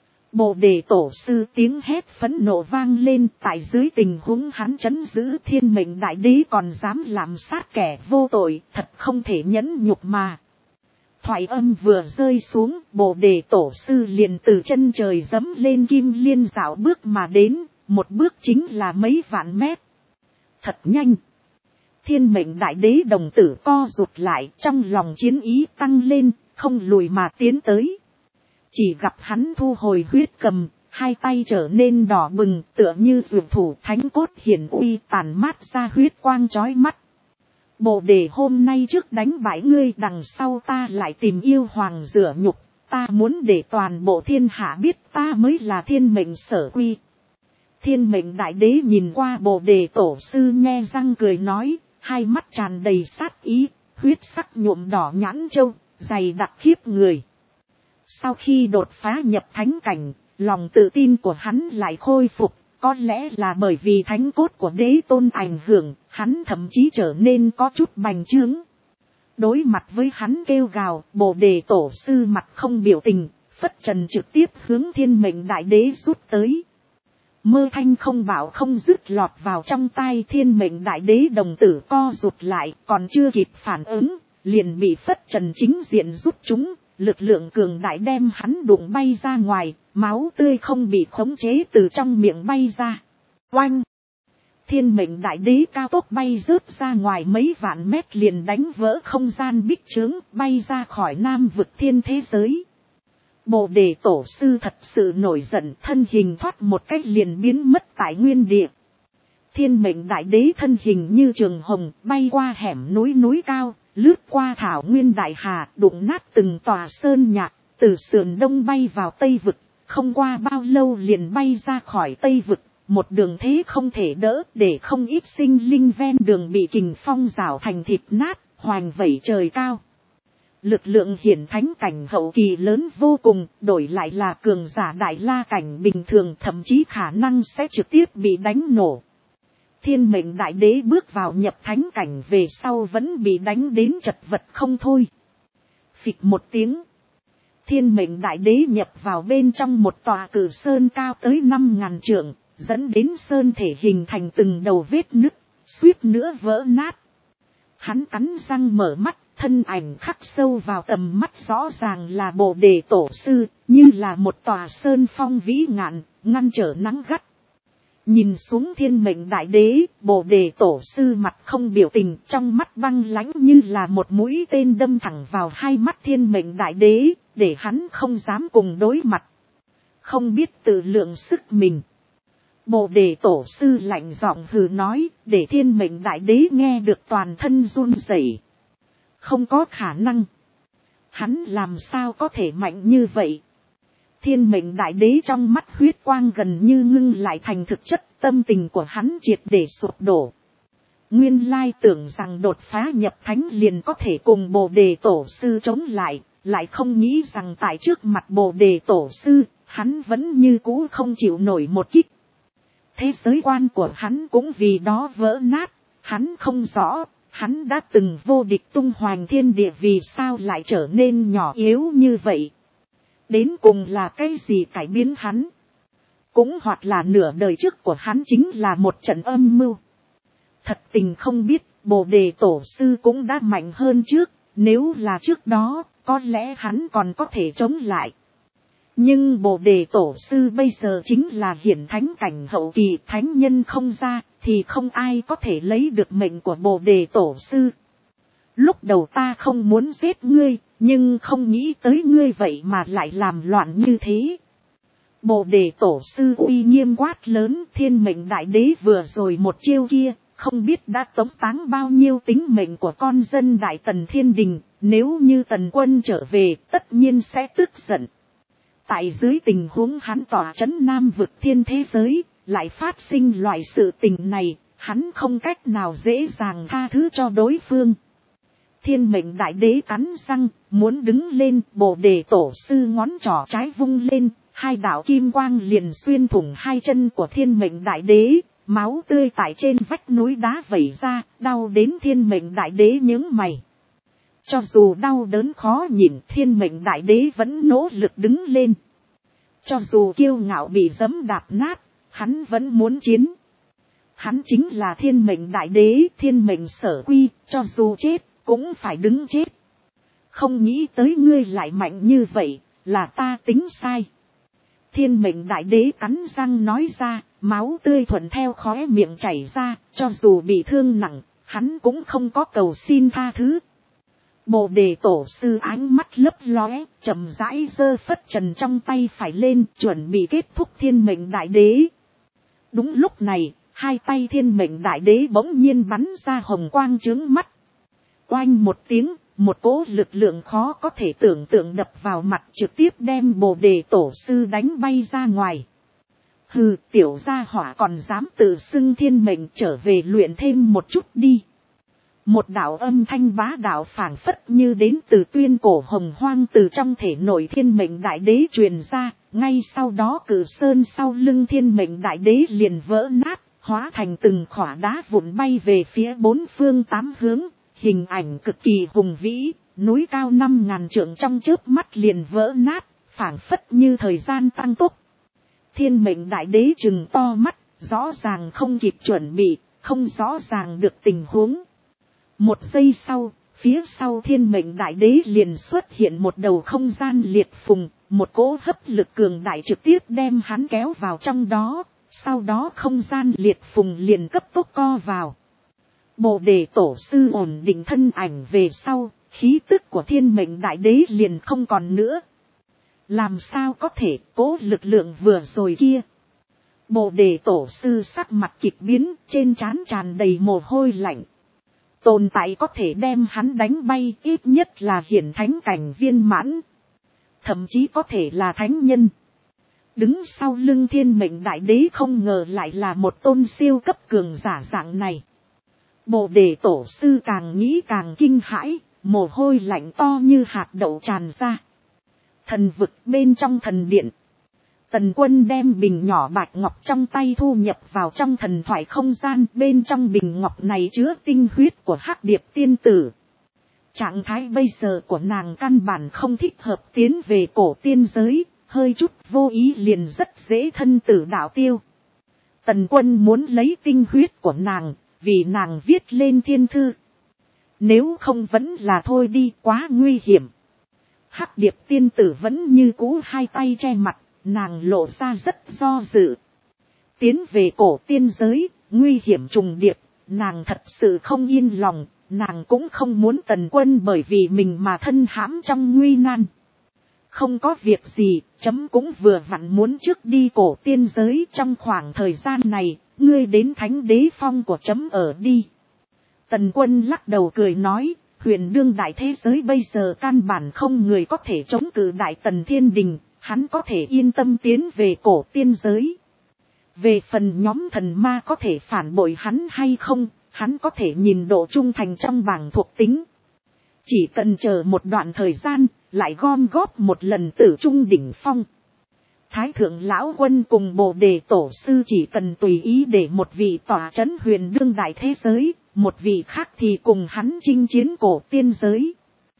Bồ đề tổ sư tiếng hét phẫn nộ vang lên, tại dưới tình huống hắn trấn giữ thiên mệnh đại đế còn dám làm sát kẻ vô tội, thật không thể nhẫn nhục mà. Thoại âm vừa rơi xuống, bồ đề tổ sư liền từ chân trời giẫm lên kim liên dạo bước mà đến, một bước chính là mấy vạn mét. Thật nhanh. Thiên mệnh đại đế đồng tử co rụt lại, trong lòng chiến ý tăng lên, không lùi mà tiến tới. Chỉ gặp hắn thu hồi huyết cầm, hai tay trở nên đỏ bừng, tựa như dược thủ thánh cốt hiển uy, tàn mát ra huyết quang chói mắt. Bồ đề hôm nay trước đánh bại ngươi, đằng sau ta lại tìm yêu hoàng rửa nhục, ta muốn để toàn bộ thiên hạ biết ta mới là thiên mệnh sở quy. Thiên mệnh đại đế nhìn qua bồ đề tổ sư nhe răng cười nói, hai mắt tràn đầy sát ý, huyết sắc nhuộm đỏ nhãn châu, dày đặc khiếp người. Sau khi đột phá nhập thánh cảnh, lòng tự tin của hắn lại khôi phục. Có lẽ là bởi vì thánh cốt của đế tôn ảnh hưởng, hắn thậm chí trở nên có chút bành trướng. Đối mặt với hắn kêu gào, bồ đề tổ sư mặt không biểu tình, phất trần trực tiếp hướng thiên mệnh đại đế rút tới. Mơ thanh không bảo không dứt lọt vào trong tai thiên mệnh đại đế, đồng tử co rụt lại, còn chưa kịp phản ứng, liền bị phất trần chính diện rút chúng. Lực lượng cường đại đem hắn đụng bay ra ngoài, máu tươi không bị khống chế từ trong miệng bay ra. Oanh! Thiên mệnh đại đế cao tốc bay rớt ra ngoài mấy vạn mét, liền đánh vỡ không gian bích chướng, bay ra khỏi nam vực thiên thế giới. Bồ đề tổ sư thật sự nổi giận, thân hình thoát một cách liền biến mất tại nguyên địa. Thiên mệnh đại đế thân hình như trường hồng, bay qua hẻm núi cao. Lướt qua thảo nguyên đại hà, đụng nát từng tòa sơn nhạc, từ sườn đông bay vào tây vực, không qua bao lâu liền bay ra khỏi tây vực, một đường thế không thể đỡ, để không ít sinh linh ven đường bị kình phong rào thành thịt nát, hoành vẩy trời cao. Lực lượng hiển thánh cảnh hậu kỳ lớn vô cùng, đổi lại là cường giả đại la cảnh bình thường, thậm chí khả năng sẽ trực tiếp bị đánh nổ. Thiên mệnh đại đế bước vào nhập thánh cảnh về sau vẫn bị đánh đến chật vật không thôi. Phịch một tiếng. Thiên mệnh đại đế nhập vào bên trong một tòa cử sơn cao tới 5.000 trượng, dẫn đến sơn thể hình thành từng đầu vết nứt, suýt nữa vỡ nát. Hắn cắn răng mở mắt, thân ảnh khắc sâu vào tầm mắt, rõ ràng là bồ đề tổ sư, như là một tòa sơn phong vĩ ngạn, ngăn trở nắng gắt. Nhìn xuống thiên mệnh đại đế, bồ đề tổ sư mặt không biểu tình, trong mắt băng lãnh như là một mũi tên đâm thẳng vào hai mắt thiên mệnh đại đế, để hắn không dám cùng đối mặt. Không biết tự lượng sức mình. Bồ đề tổ sư lạnh giọng hừ nói, để thiên mệnh đại đế nghe được toàn thân run rẩy. Không có khả năng. Hắn làm sao có thể mạnh như vậy? Thiên mệnh đại đế trong mắt huyết quang gần như ngưng lại thành thực chất, tâm tình của hắn triệt để sụp đổ. Nguyên lai tưởng rằng đột phá nhập thánh liền có thể cùng bồ đề tổ sư chống lại, lại không nghĩ rằng tại trước mặt bồ đề tổ sư, hắn vẫn như cũ không chịu nổi một kích. Thế giới quan của hắn cũng vì đó vỡ nát, hắn không rõ, hắn đã từng vô địch tung hoành thiên địa vì sao lại trở nên nhỏ yếu như vậy. Đến cùng là cái gì cải biến hắn? Cũng hoặc là nửa đời trước của hắn chính là một trận âm mưu. Thật tình không biết, bồ đề tổ sư cũng đã mạnh hơn trước, Nếu là trước đó, có lẽ hắn còn có thể chống lại. Nhưng Bồ Đề Tổ Sư bây giờ chính là hiển thánh cảnh hậu kỳ, thánh nhân không ra, thì không ai có thể lấy được mệnh của Bồ Đề Tổ Sư. Lúc đầu ta không muốn giết ngươi, nhưng không nghĩ tới ngươi vậy mà lại làm loạn như thế. Bồ Đề Tổ Sư uy nghiêm quát lớn, Thiên Mệnh Đại Đế vừa rồi một chiêu kia, không biết đã tống táng bao nhiêu tính mệnh của con dân Đại Tần Thiên Đình, nếu như Tần Quân trở về tất nhiên sẽ tức giận. Tại dưới tình huống hắn tỏa trấn Nam vực thiên thế giới, lại phát sinh loại sự tình này, hắn không cách nào dễ dàng tha thứ cho đối phương. Thiên Mệnh Đại Đế cắn răng, muốn đứng lên, Bồ Đề Tổ Sư ngón trỏ trái vung lên, hai đạo kim quang liền xuyên thủng hai chân của Thiên Mệnh Đại Đế, máu tươi tại trên vách núi đá vẩy ra, đau đến Thiên Mệnh Đại Đế nhướng mày. Cho dù đau đớn khó nhịn, Thiên Mệnh Đại Đế vẫn nỗ lực đứng lên. Cho dù kiêu ngạo bị giẫm đạp nát, hắn vẫn muốn chiến. Hắn chính là Thiên Mệnh Đại Đế, thiên mệnh sở quy, cho dù chết, cũng phải đứng chết. Không nghĩ tới ngươi lại mạnh như vậy, là ta tính sai. Thiên Mệnh Đại Đế cắn răng nói ra, máu tươi thuận theo khóe miệng chảy ra, cho dù bị thương nặng, hắn cũng không có cầu xin tha thứ. Bồ Đề Tổ Sư ánh mắt lấp lóe, chậm rãi giơ phất trần trong tay phải lên, chuẩn bị kết thúc Thiên Mệnh Đại Đế. Đúng lúc này, hai tay Thiên Mệnh Đại Đế bỗng nhiên bắn ra hồng quang chướng mắt. Oanh một tiếng, một cỗ lực lượng khó có thể tưởng tượng đập vào mặt, trực tiếp đem Bồ Đề Tổ Sư đánh bay ra ngoài. Hừ, tiểu gia hỏa còn dám tự xưng thiên mệnh, trở về luyện thêm một chút đi. Một đạo âm thanh bá đạo phảng phất như đến từ tuyên cổ hồng hoang từ trong thể nội Thiên Mệnh Đại Đế truyền ra, ngay sau đó cử sơn sau lưng Thiên Mệnh Đại Đế liền vỡ nát, hóa thành từng khỏa đá vụn bay về phía bốn phương tám hướng, hình ảnh cực kỳ hùng vĩ, núi cao 5.000 trượng trong chớp mắt liền vỡ nát, phảng phất như thời gian tăng tốc. Thiên Mệnh Đại Đế trừng to mắt, rõ ràng không kịp chuẩn bị, không rõ ràng được tình huống. Một giây sau, phía sau Thiên Mệnh Đại Đế liền xuất hiện một đầu không gian liệt phùng, một cỗ hấp lực cường đại trực tiếp đem hắn kéo vào trong đó, sau đó không gian liệt phùng liền cấp tốc co vào. Bồ Đề Tổ Sư ổn định thân ảnh về sau, khí tức của Thiên Mệnh Đại Đế liền không còn nữa. Làm sao có thể, cố lực lượng vừa rồi kia. Bồ Đề Tổ Sư sắc mặt kịch biến, trên trán tràn đầy mồ hôi lạnh. Tồn tại có thể đem hắn đánh bay, ít nhất là hiển thánh cảnh viên mãn. Thậm chí có thể là thánh nhân. Đứng sau lưng Thiên Mệnh Đại Đế không ngờ lại là một tôn siêu cấp cường giả dạng này. Bồ Đề Tổ Sư càng nghĩ càng kinh hãi, mồ hôi lạnh to như hạt đậu tràn ra. Thần vực bên trong thần điện. Tần Quân đem bình nhỏ bạch ngọc trong tay thu nhập vào trong thần thoại không gian, bên trong bình ngọc này chứa tinh huyết của Hắc Điệp tiên tử. Trạng thái bây giờ của nàng căn bản không thích hợp tiến về cổ tiên giới, hơi chút vô ý liền rất dễ thân tử đạo tiêu. Tần Quân muốn lấy tinh huyết của nàng, vì nàng viết lên thiên thư. Nếu không vẫn là thôi đi, quá nguy hiểm. Hắc Điệp tiên tử vẫn như cũ hai tay che mặt, nàng lộ ra rất do dự. Tiến về cổ tiên giới, nguy hiểm trùng điệp, nàng thật sự không yên lòng, nàng cũng không muốn Tần Quân bởi vì mình mà thân hãm trong nguy nan. Không có việc gì, chấm cũng vừa vặn muốn trước đi cổ tiên giới, trong khoảng thời gian này, ngươi đến thánh đế phong của chấm ở đi. Tần Quân lắc đầu cười nói, huyền đương đại thế giới bây giờ căn bản không người có thể chống cự Đại Tần Thiên Đình, hắn có thể yên tâm tiến về cổ tiên giới. Về phần nhóm thần ma có thể phản bội hắn hay không, hắn có thể nhìn độ trung thành trong bảng thuộc tính. Chỉ cần chờ một đoạn thời gian, lại gom góp một lần tử trung đỉnh phong. Thái thượng lão quân cùng Bồ Đề Tổ Sư chỉ cần tùy ý để một vị tỏa trấn huyền đương đại thế giới, một vị khác thì cùng hắn chinh chiến cổ tiên giới.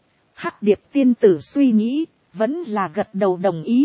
Hắc Điệp tiên tử suy nghĩ, vẫn là gật đầu đồng ý.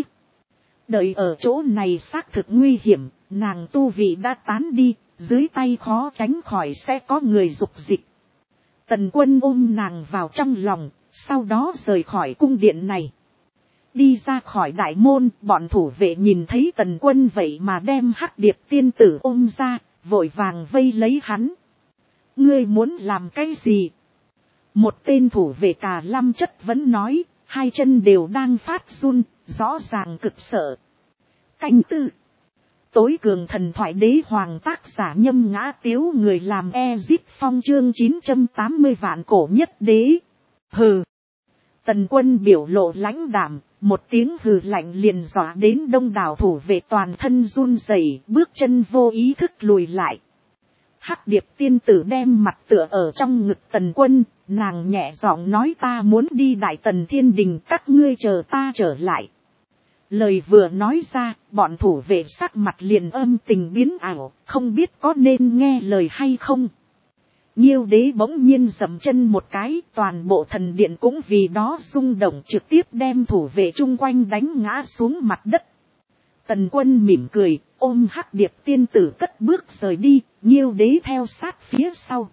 Đợi ở chỗ này xác thực nguy hiểm, nàng tu vị đã tán đi, dưới tay khó tránh khỏi sẽ có người dục dịch. Tần Quân ôm nàng vào trong lòng, Sau đó rời khỏi cung điện này. Đi ra khỏi đại môn, bọn thủ vệ nhìn thấy Tần Quân vậy mà đem Hắc Điệp tiên tử ôm ra, vội vàng vây lấy hắn. Ngươi muốn làm cái gì? Một tên thủ vệ Cà Lam chất vẫn nói, hai chân đều đang phát run, rõ ràng cực sợ. Canh tư. Tối cường thần thoại đế hoàng, tác giả Nhâm Ngã Tiếu, người làm Ezip Phong, chương 980 vạn cổ nhất đế. Hừ. Tần Quân biểu lộ lãnh đạm, một tiếng hừ lạnh liền dọa đến đông đảo thủ vệ toàn thân run rẩy, bước chân vô ý thức lùi lại. Hắc Điệp tiên tử đem mặt tựa ở trong ngực Tần Quân, nàng nhẹ giọng nói, ta muốn đi Đại Tần Thiên Đình, các ngươi chờ ta trở lại. Lời vừa nói ra, bọn thủ vệ sắc mặt liền âm tình biến ảo, không biết có nên nghe lời hay không. Nhiêu đế bỗng nhiên dậm chân một cái, toàn bộ thần điện cũng vì đó rung động, trực tiếp đem thủ vệ chung quanh đánh ngã xuống mặt đất. Tần Quân mỉm cười, ôm Hắc Điệp tiên tử cất bước rời đi, Nhiêu đế theo sát phía sau.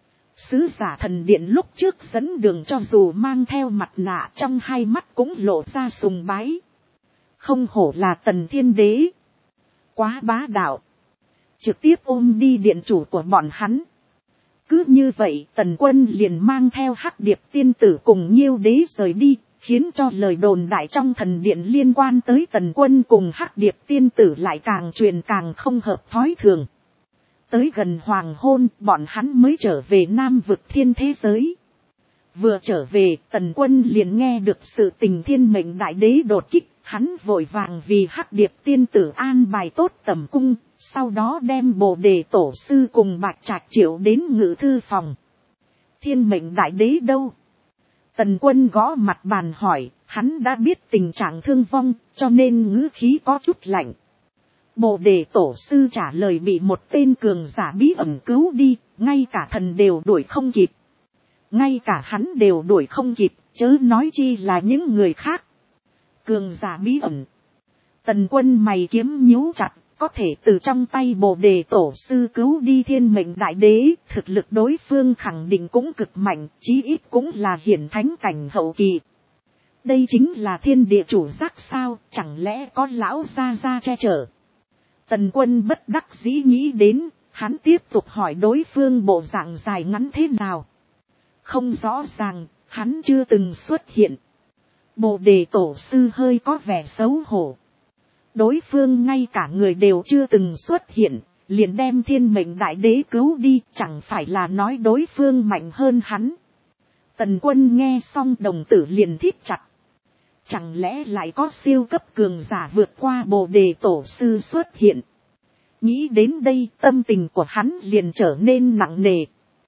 Sứ giả thần điện lúc trước dẫn đường cho dù mang theo mặt nạ, trong hai mắt cũng lộ ra sùng bái. Không hổ là Tần Thiên Đế. Quá bá đạo. Trực tiếp ôm đi điện chủ của bọn hắn. Cứ như vậy Tần Quân liền mang theo Hắc Điệp tiên tử cùng Nhiêu đế rời đi, khiến cho lời đồn đại trong thần điện liên quan tới Tần Quân cùng Hắc Điệp tiên tử lại càng truyền càng không hợp thói thường. Tới gần hoàng hôn, bọn hắn mới trở về Nam vực thiên thế giới. Vừa trở về, Tần Quân liền nghe được sự tình Thiên Mệnh Đại Đế đột kích, hắn vội vàng vì Hắc Điệp tiên tử an bài tốt tẩm cung, sau đó đem Bồ Đề tổ sư cùng Bạch Trạch Triệu đến ngự thư phòng. Thiên Mệnh Đại Đế đâu? Tần Quân gõ mặt bàn hỏi, hắn đã biết tình trạng thương vong, cho nên ngữ khí có chút lạnh. Bồ Đề tổ sư trả lời, bị một tên cường giả bí ẩn cứu đi, ngay cả thần đều đuổi không kịp. Ngay cả hắn đều đuổi không kịp, chớ nói chi là những người khác. Cường giả bí ẩn. Tần Quân mày kiếm nhíu chặt, có thể từ trong tay Bồ Đề tổ sư cứu đi Thiên Mệnh Đại Đế, thực lực đối phương khẳng định cũng cực mạnh, chí ít cũng là hiển thánh cảnh hậu kỳ. Đây chính là thiên địa chủ giác sao, chẳng lẽ có lão gia gia che chở. Tần Quân bất đắc dĩ nghĩ đến, hắn tiếp tục hỏi đối phương bộ dạng dài ngắn thế nào. Không rõ ràng, hắn chưa từng xuất hiện. Bồ Đề tổ sư hơi có vẻ xấu hổ. Đối phương ngay cả người đều chưa từng xuất hiện, liền đem Thiên Mệnh Đại Đế cứu đi, chẳng phải là nói đối phương mạnh hơn hắn. Tần Quân nghe xong đồng tử liền thít chặt. Chẳng lẽ lại có siêu cấp cường giả vượt qua Bồ Đề tổ sư xuất hiện. Nghĩ đến đây, tâm tình của hắn liền trở nên nặng nề.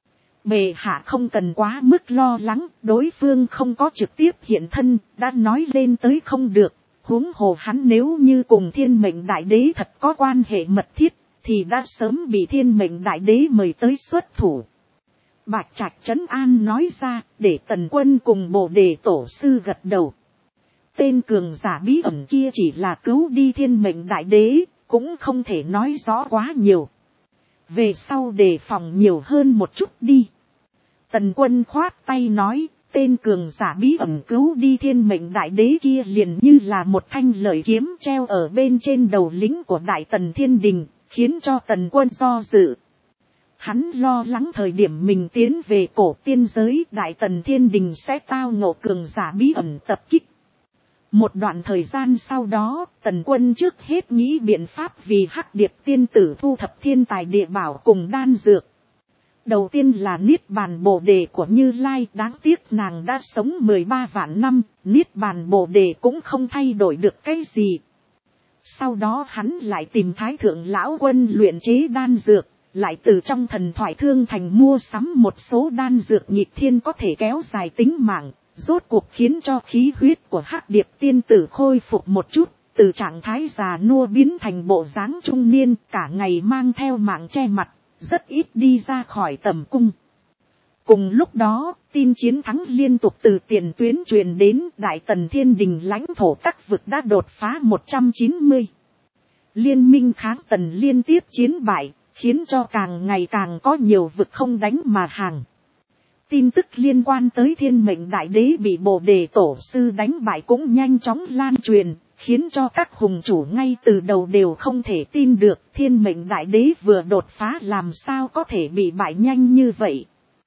Bệ hạ không cần quá mức lo lắng, đối phương không có trực tiếp hiện thân, đã nói lên tới không được. Huống hồ hắn nếu như cùng Thiên Mệnh Đại Đế thật có quan hệ mật thiết, thì đã sớm bị Thiên Mệnh Đại Đế mời tới xuất thủ. Bạch Trạch trấn an nói ra, để Tần Quân cùng Bồ Đề tổ sư gật đầu. Tên cường giả bí ẩn kia chỉ là cứu đi Thiên Mệnh Đại Đế, cũng không thể nói rõ quá nhiều. Về sau đề phòng nhiều hơn một chút đi. Tần Quân khoát tay nói, tên cường giả bí ẩn cứu đi Thiên Mệnh Đại Đế kia liền như là một thanh lợi kiếm treo ở bên trên đầu lính của Đại Tần Thiên Đình, khiến cho Tần Quân do dự. Hắn lo lắng thời điểm mình tiến về cổ tiên giới, Đại Tần Thiên Đình sẽ tao ngộ cường giả bí ẩn tập kích. Một đoạn thời gian sau đó, Tần Quân trước hết nghĩ biện pháp vì Hắc Điệp tiên tử thu thập thiên tài địa bảo cùng đan dược. Đầu tiên là Niết Bàn Bồ Đề của Như Lai, đáng tiếc nàng đã sống 13 vạn năm, Niết Bàn Bồ Đề cũng không thay đổi được cái gì. Sau đó hắn lại tìm Thái Thượng Lão Quân luyện chế đan dược, lại từ trong thần thoại Thương Thành mua sắm một số đan dược nghịch thiên có thể kéo dài tính mạng. Rốt cuộc khiến cho khí huyết của Hắc Điệp tiên tử khôi phục một chút, từ trạng thái già nua biến thành bộ dáng trung niên, cả ngày mang theo mạng che mặt, rất ít đi ra khỏi tầm cung. Cùng lúc đó, tin chiến thắng liên tục từ tiền tuyến truyền đến, Đại Tần Thiên Đình lãnh thổ các vực đã đột phá 190. Liên minh kháng Tần liên tiếp chiến bại, khiến cho càng ngày càng có nhiều vực không đánh mà hàng. Tin tức liên quan tới thiên mệnh đại đế bị Bồ Đề tổ sư đánh bại cũng nhanh chóng lan truyền, khiến cho các hùng chủ ngay từ đầu đều không thể tin được thiên mệnh đại đế vừa đột phá làm sao có thể bị bại nhanh như vậy.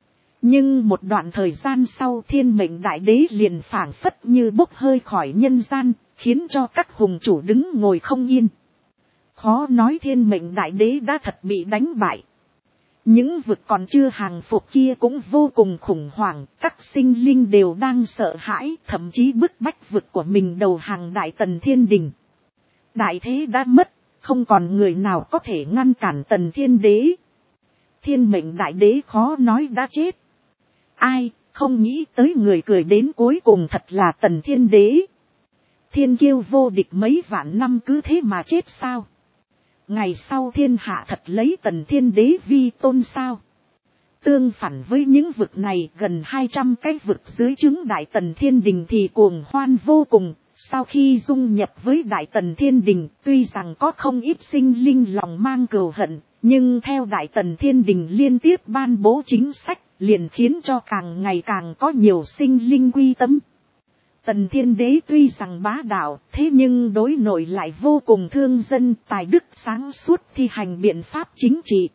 Nhưng một đoạn thời gian sau thiên mệnh đại đế liền phảng phất như bốc hơi khỏi nhân gian, khiến cho các hùng chủ đứng ngồi không yên. Khó nói thiên mệnh đại đế đã thật bị đánh bại. Những vực còn chưa hàng phục kia cũng vô cùng khủng hoảng, các sinh linh đều đang sợ hãi, thậm chí bức bách vực của mình đầu hàng Đại Tần Thiên Đình. Đại thế đã mất, không còn người nào có thể ngăn cản Tần Thiên Đế. Thiên mệnh đại đế khó nói đã chết. Ai, không nghĩ tới người cười đến cuối cùng thật là Tần Thiên Đế. Thiên kiêu vô địch mấy vạn năm cứ thế mà chết sao? Ngày sau thiên hạ thật lấy Tần Thiên Đế vi tôn sao? Tương phản với những vực này, gần 200 cái vực dưới trướng Đại Tần Thiên Đình thì cuồng hoan vô cùng. Sau khi dung nhập với Đại Tần Thiên Đình, tuy rằng có không ít sinh linh lòng mang cừu hận, nhưng theo Đại Tần Thiên Đình liên tiếp ban bố chính sách, liền khiến cho càng ngày càng có nhiều sinh linh quy tâm. Tần Thiên Đế tuy rằng bá đạo, thế nhưng đối nội lại vô cùng thương dân, tài đức sáng suốt thi hành biện pháp chính trị.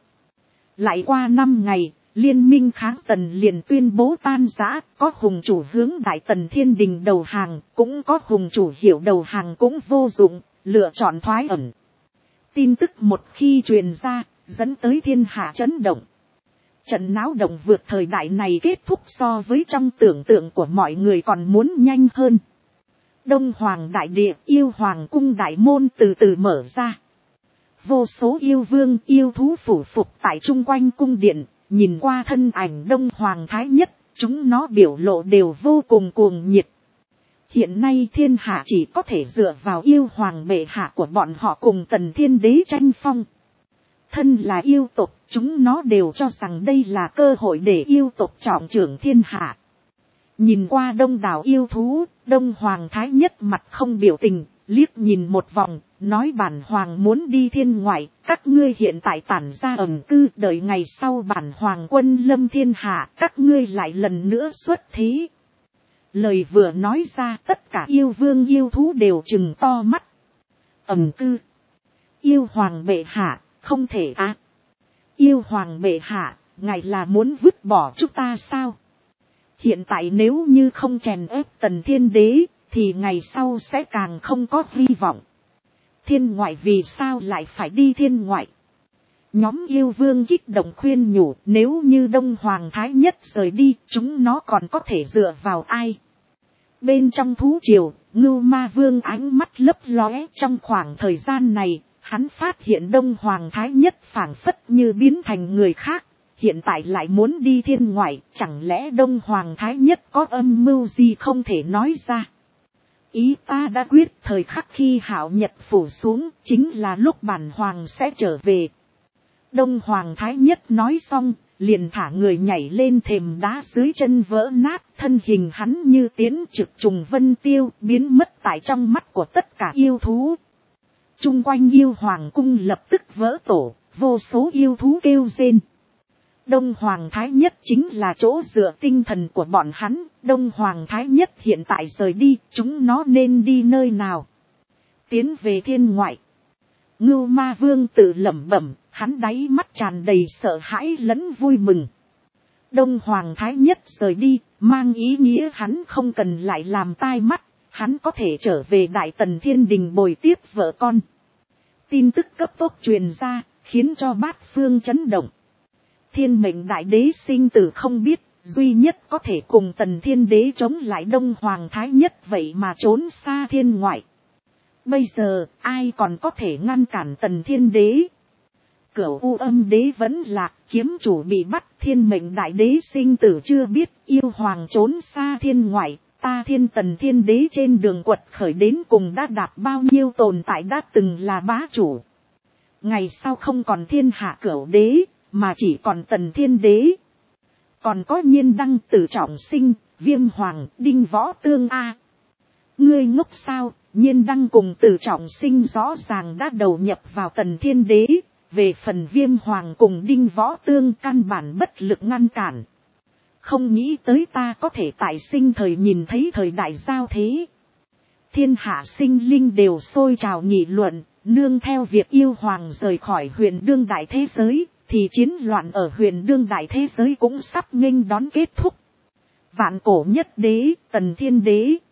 Lại qua 5 ngày, liên minh kháng Tần liền tuyên bố tan rã, có hùng chủ hướng Đại Tần Thiên Đình đầu hàng, cũng có hùng chủ hiểu đầu hàng cũng vô dụng, lựa chọn thoái ẩn. Tin tức một khi truyền ra, dẫn tới thiên hạ chấn động. Trận náo động vượt thời đại này kết thúc so với trong tưởng tượng của mọi người còn muốn nhanh hơn. Đông Hoàng đại địa, yêu hoàng cung đại môn từ từ mở ra. Vô số yêu vương yêu thú phủ phục tại chung quanh cung điện, nhìn qua thân ảnh Đông Hoàng thái nhất, chúng nó biểu lộ đều vô cùng cuồng nhiệt. Hiện nay thiên hạ chỉ có thể dựa vào yêu hoàng bệ hạ của bọn họ cùng Tần Thiên Đế tranh phong. Thân là yêu tộc, chúng nó đều cho rằng đây là cơ hội để yêu tộc trọng trưởng thiên hạ. Nhìn qua đông đảo yêu thú, Đông Hoàng thái nhất mặt không biểu tình, liếc nhìn một vòng, nói bản hoàng muốn đi thiên ngoại, các ngươi hiện tại tản ra ẩn cư, đợi ngày sau bản hoàng quân lâm thiên hạ, các ngươi lại lần nữa xuất thế. Lời vừa nói ra, tất cả yêu vương yêu thú đều trừng to mắt. Ẩn cư, yêu hoàng bệ hạ, không thể à. Yêu hoàng bệ hạ, ngài là muốn vứt bỏ chúng ta sao? Hiện tại nếu như không chèn ép Tần Thiên Đế, thì ngày sau sẽ càng không có hy vọng. Thiên ngoại vì sao lại phải đi thiên ngoại? Nhóm yêu vương kích động khuyên nhủ, nếu như Đông Hoàng thái nhất rời đi, chúng nó còn có thể dựa vào ai? Bên trong thú triều, Ngưu Ma Vương ánh mắt lấp lóe. Trong khoảng thời gian này, hắn phát hiện Đông Hoàng thái nhất phảng phất như biến thành người khác. Hiện tại lại muốn đi thiên ngoại, chẳng lẽ Đông Hoàng thái nhất có âm mưu gì không thể nói ra? Ý ta đã quyết, thời khắc khi hạo nhật phủ xuống, chính là lúc bản hoàng sẽ trở về. Đông Hoàng thái nhất nói xong, liền thả người nhảy lên thềm đá dưới chân vỡ nát, thân hình hắn như tiến trực trùng vân tiêu, biến mất tại trong mắt của tất cả yêu thú. Chung quanh yêu hoàng cung lập tức vỡ tổ, vô số yêu thú kêu rên. Đông Hoàng thái nhất chính là chỗ dựa tinh thần của bọn hắn, Đông Hoàng thái nhất hiện tại rời đi, chúng nó nên đi nơi nào? Tiến về thiên ngoại. Ngưu Ma Vương tự lẩm bẩm, hắn đáy mắt tràn đầy sợ hãi lẫn vui mừng. Đông Hoàng thái nhất rời đi, mang ý nghĩa hắn không cần lại làm tai mắt, hắn có thể trở về Đại Tần Thiên Đình bồi tiếp vợ con. Tin tức cấp tốc truyền ra, khiến cho bát phương chấn động. Thiên mệnh đại đế sinh tử không biết, duy nhất có thể cùng Tần Thiên Đế chống lại Đông Hoàng thái nhất vậy mà trốn xa thiên ngoại. Bây giờ, ai còn có thể ngăn cản Tần Thiên Đế? Cửu U Âm Đế vẫn lạc, kiếm chủ bị bắt, thiên mệnh đại đế sinh tử chưa biết, yêu hoàng trốn xa thiên ngoại, ta thiên Tần Thiên Đế trên đường quật khởi đến cùng đã đạt bao nhiêu tồn tại đã từng là bá chủ. Ngày sau không còn thiên hạ cửu đế, mà chỉ còn Tần Thiên Đế. Còn có Nhiên Đăng, Tử Trọng Sinh, Viêm Hoàng, Đinh Võ Tương a. Ngươi ngốc sao? Nhiên Đăng cùng Tử Trọng Sinh rõ ràng đã đầu nhập vào Tần Thiên Đế, về phần Viêm Hoàng cùng Đinh Võ Tương căn bản bất lực ngăn cản. không nghĩ tới ta có thể tại sinh thời nhìn thấy thời đại giao thế. Thiên hạ sinh linh đều sôi trào nghị luận, nương theo việc yêu hoàng rời khỏi huyền đương đại thế giới, thì chiến loạn ở huyền đương đại thế giới cũng sắp nghênh đón kết thúc. Vạn cổ nhất đế, Tần Thiên Đế,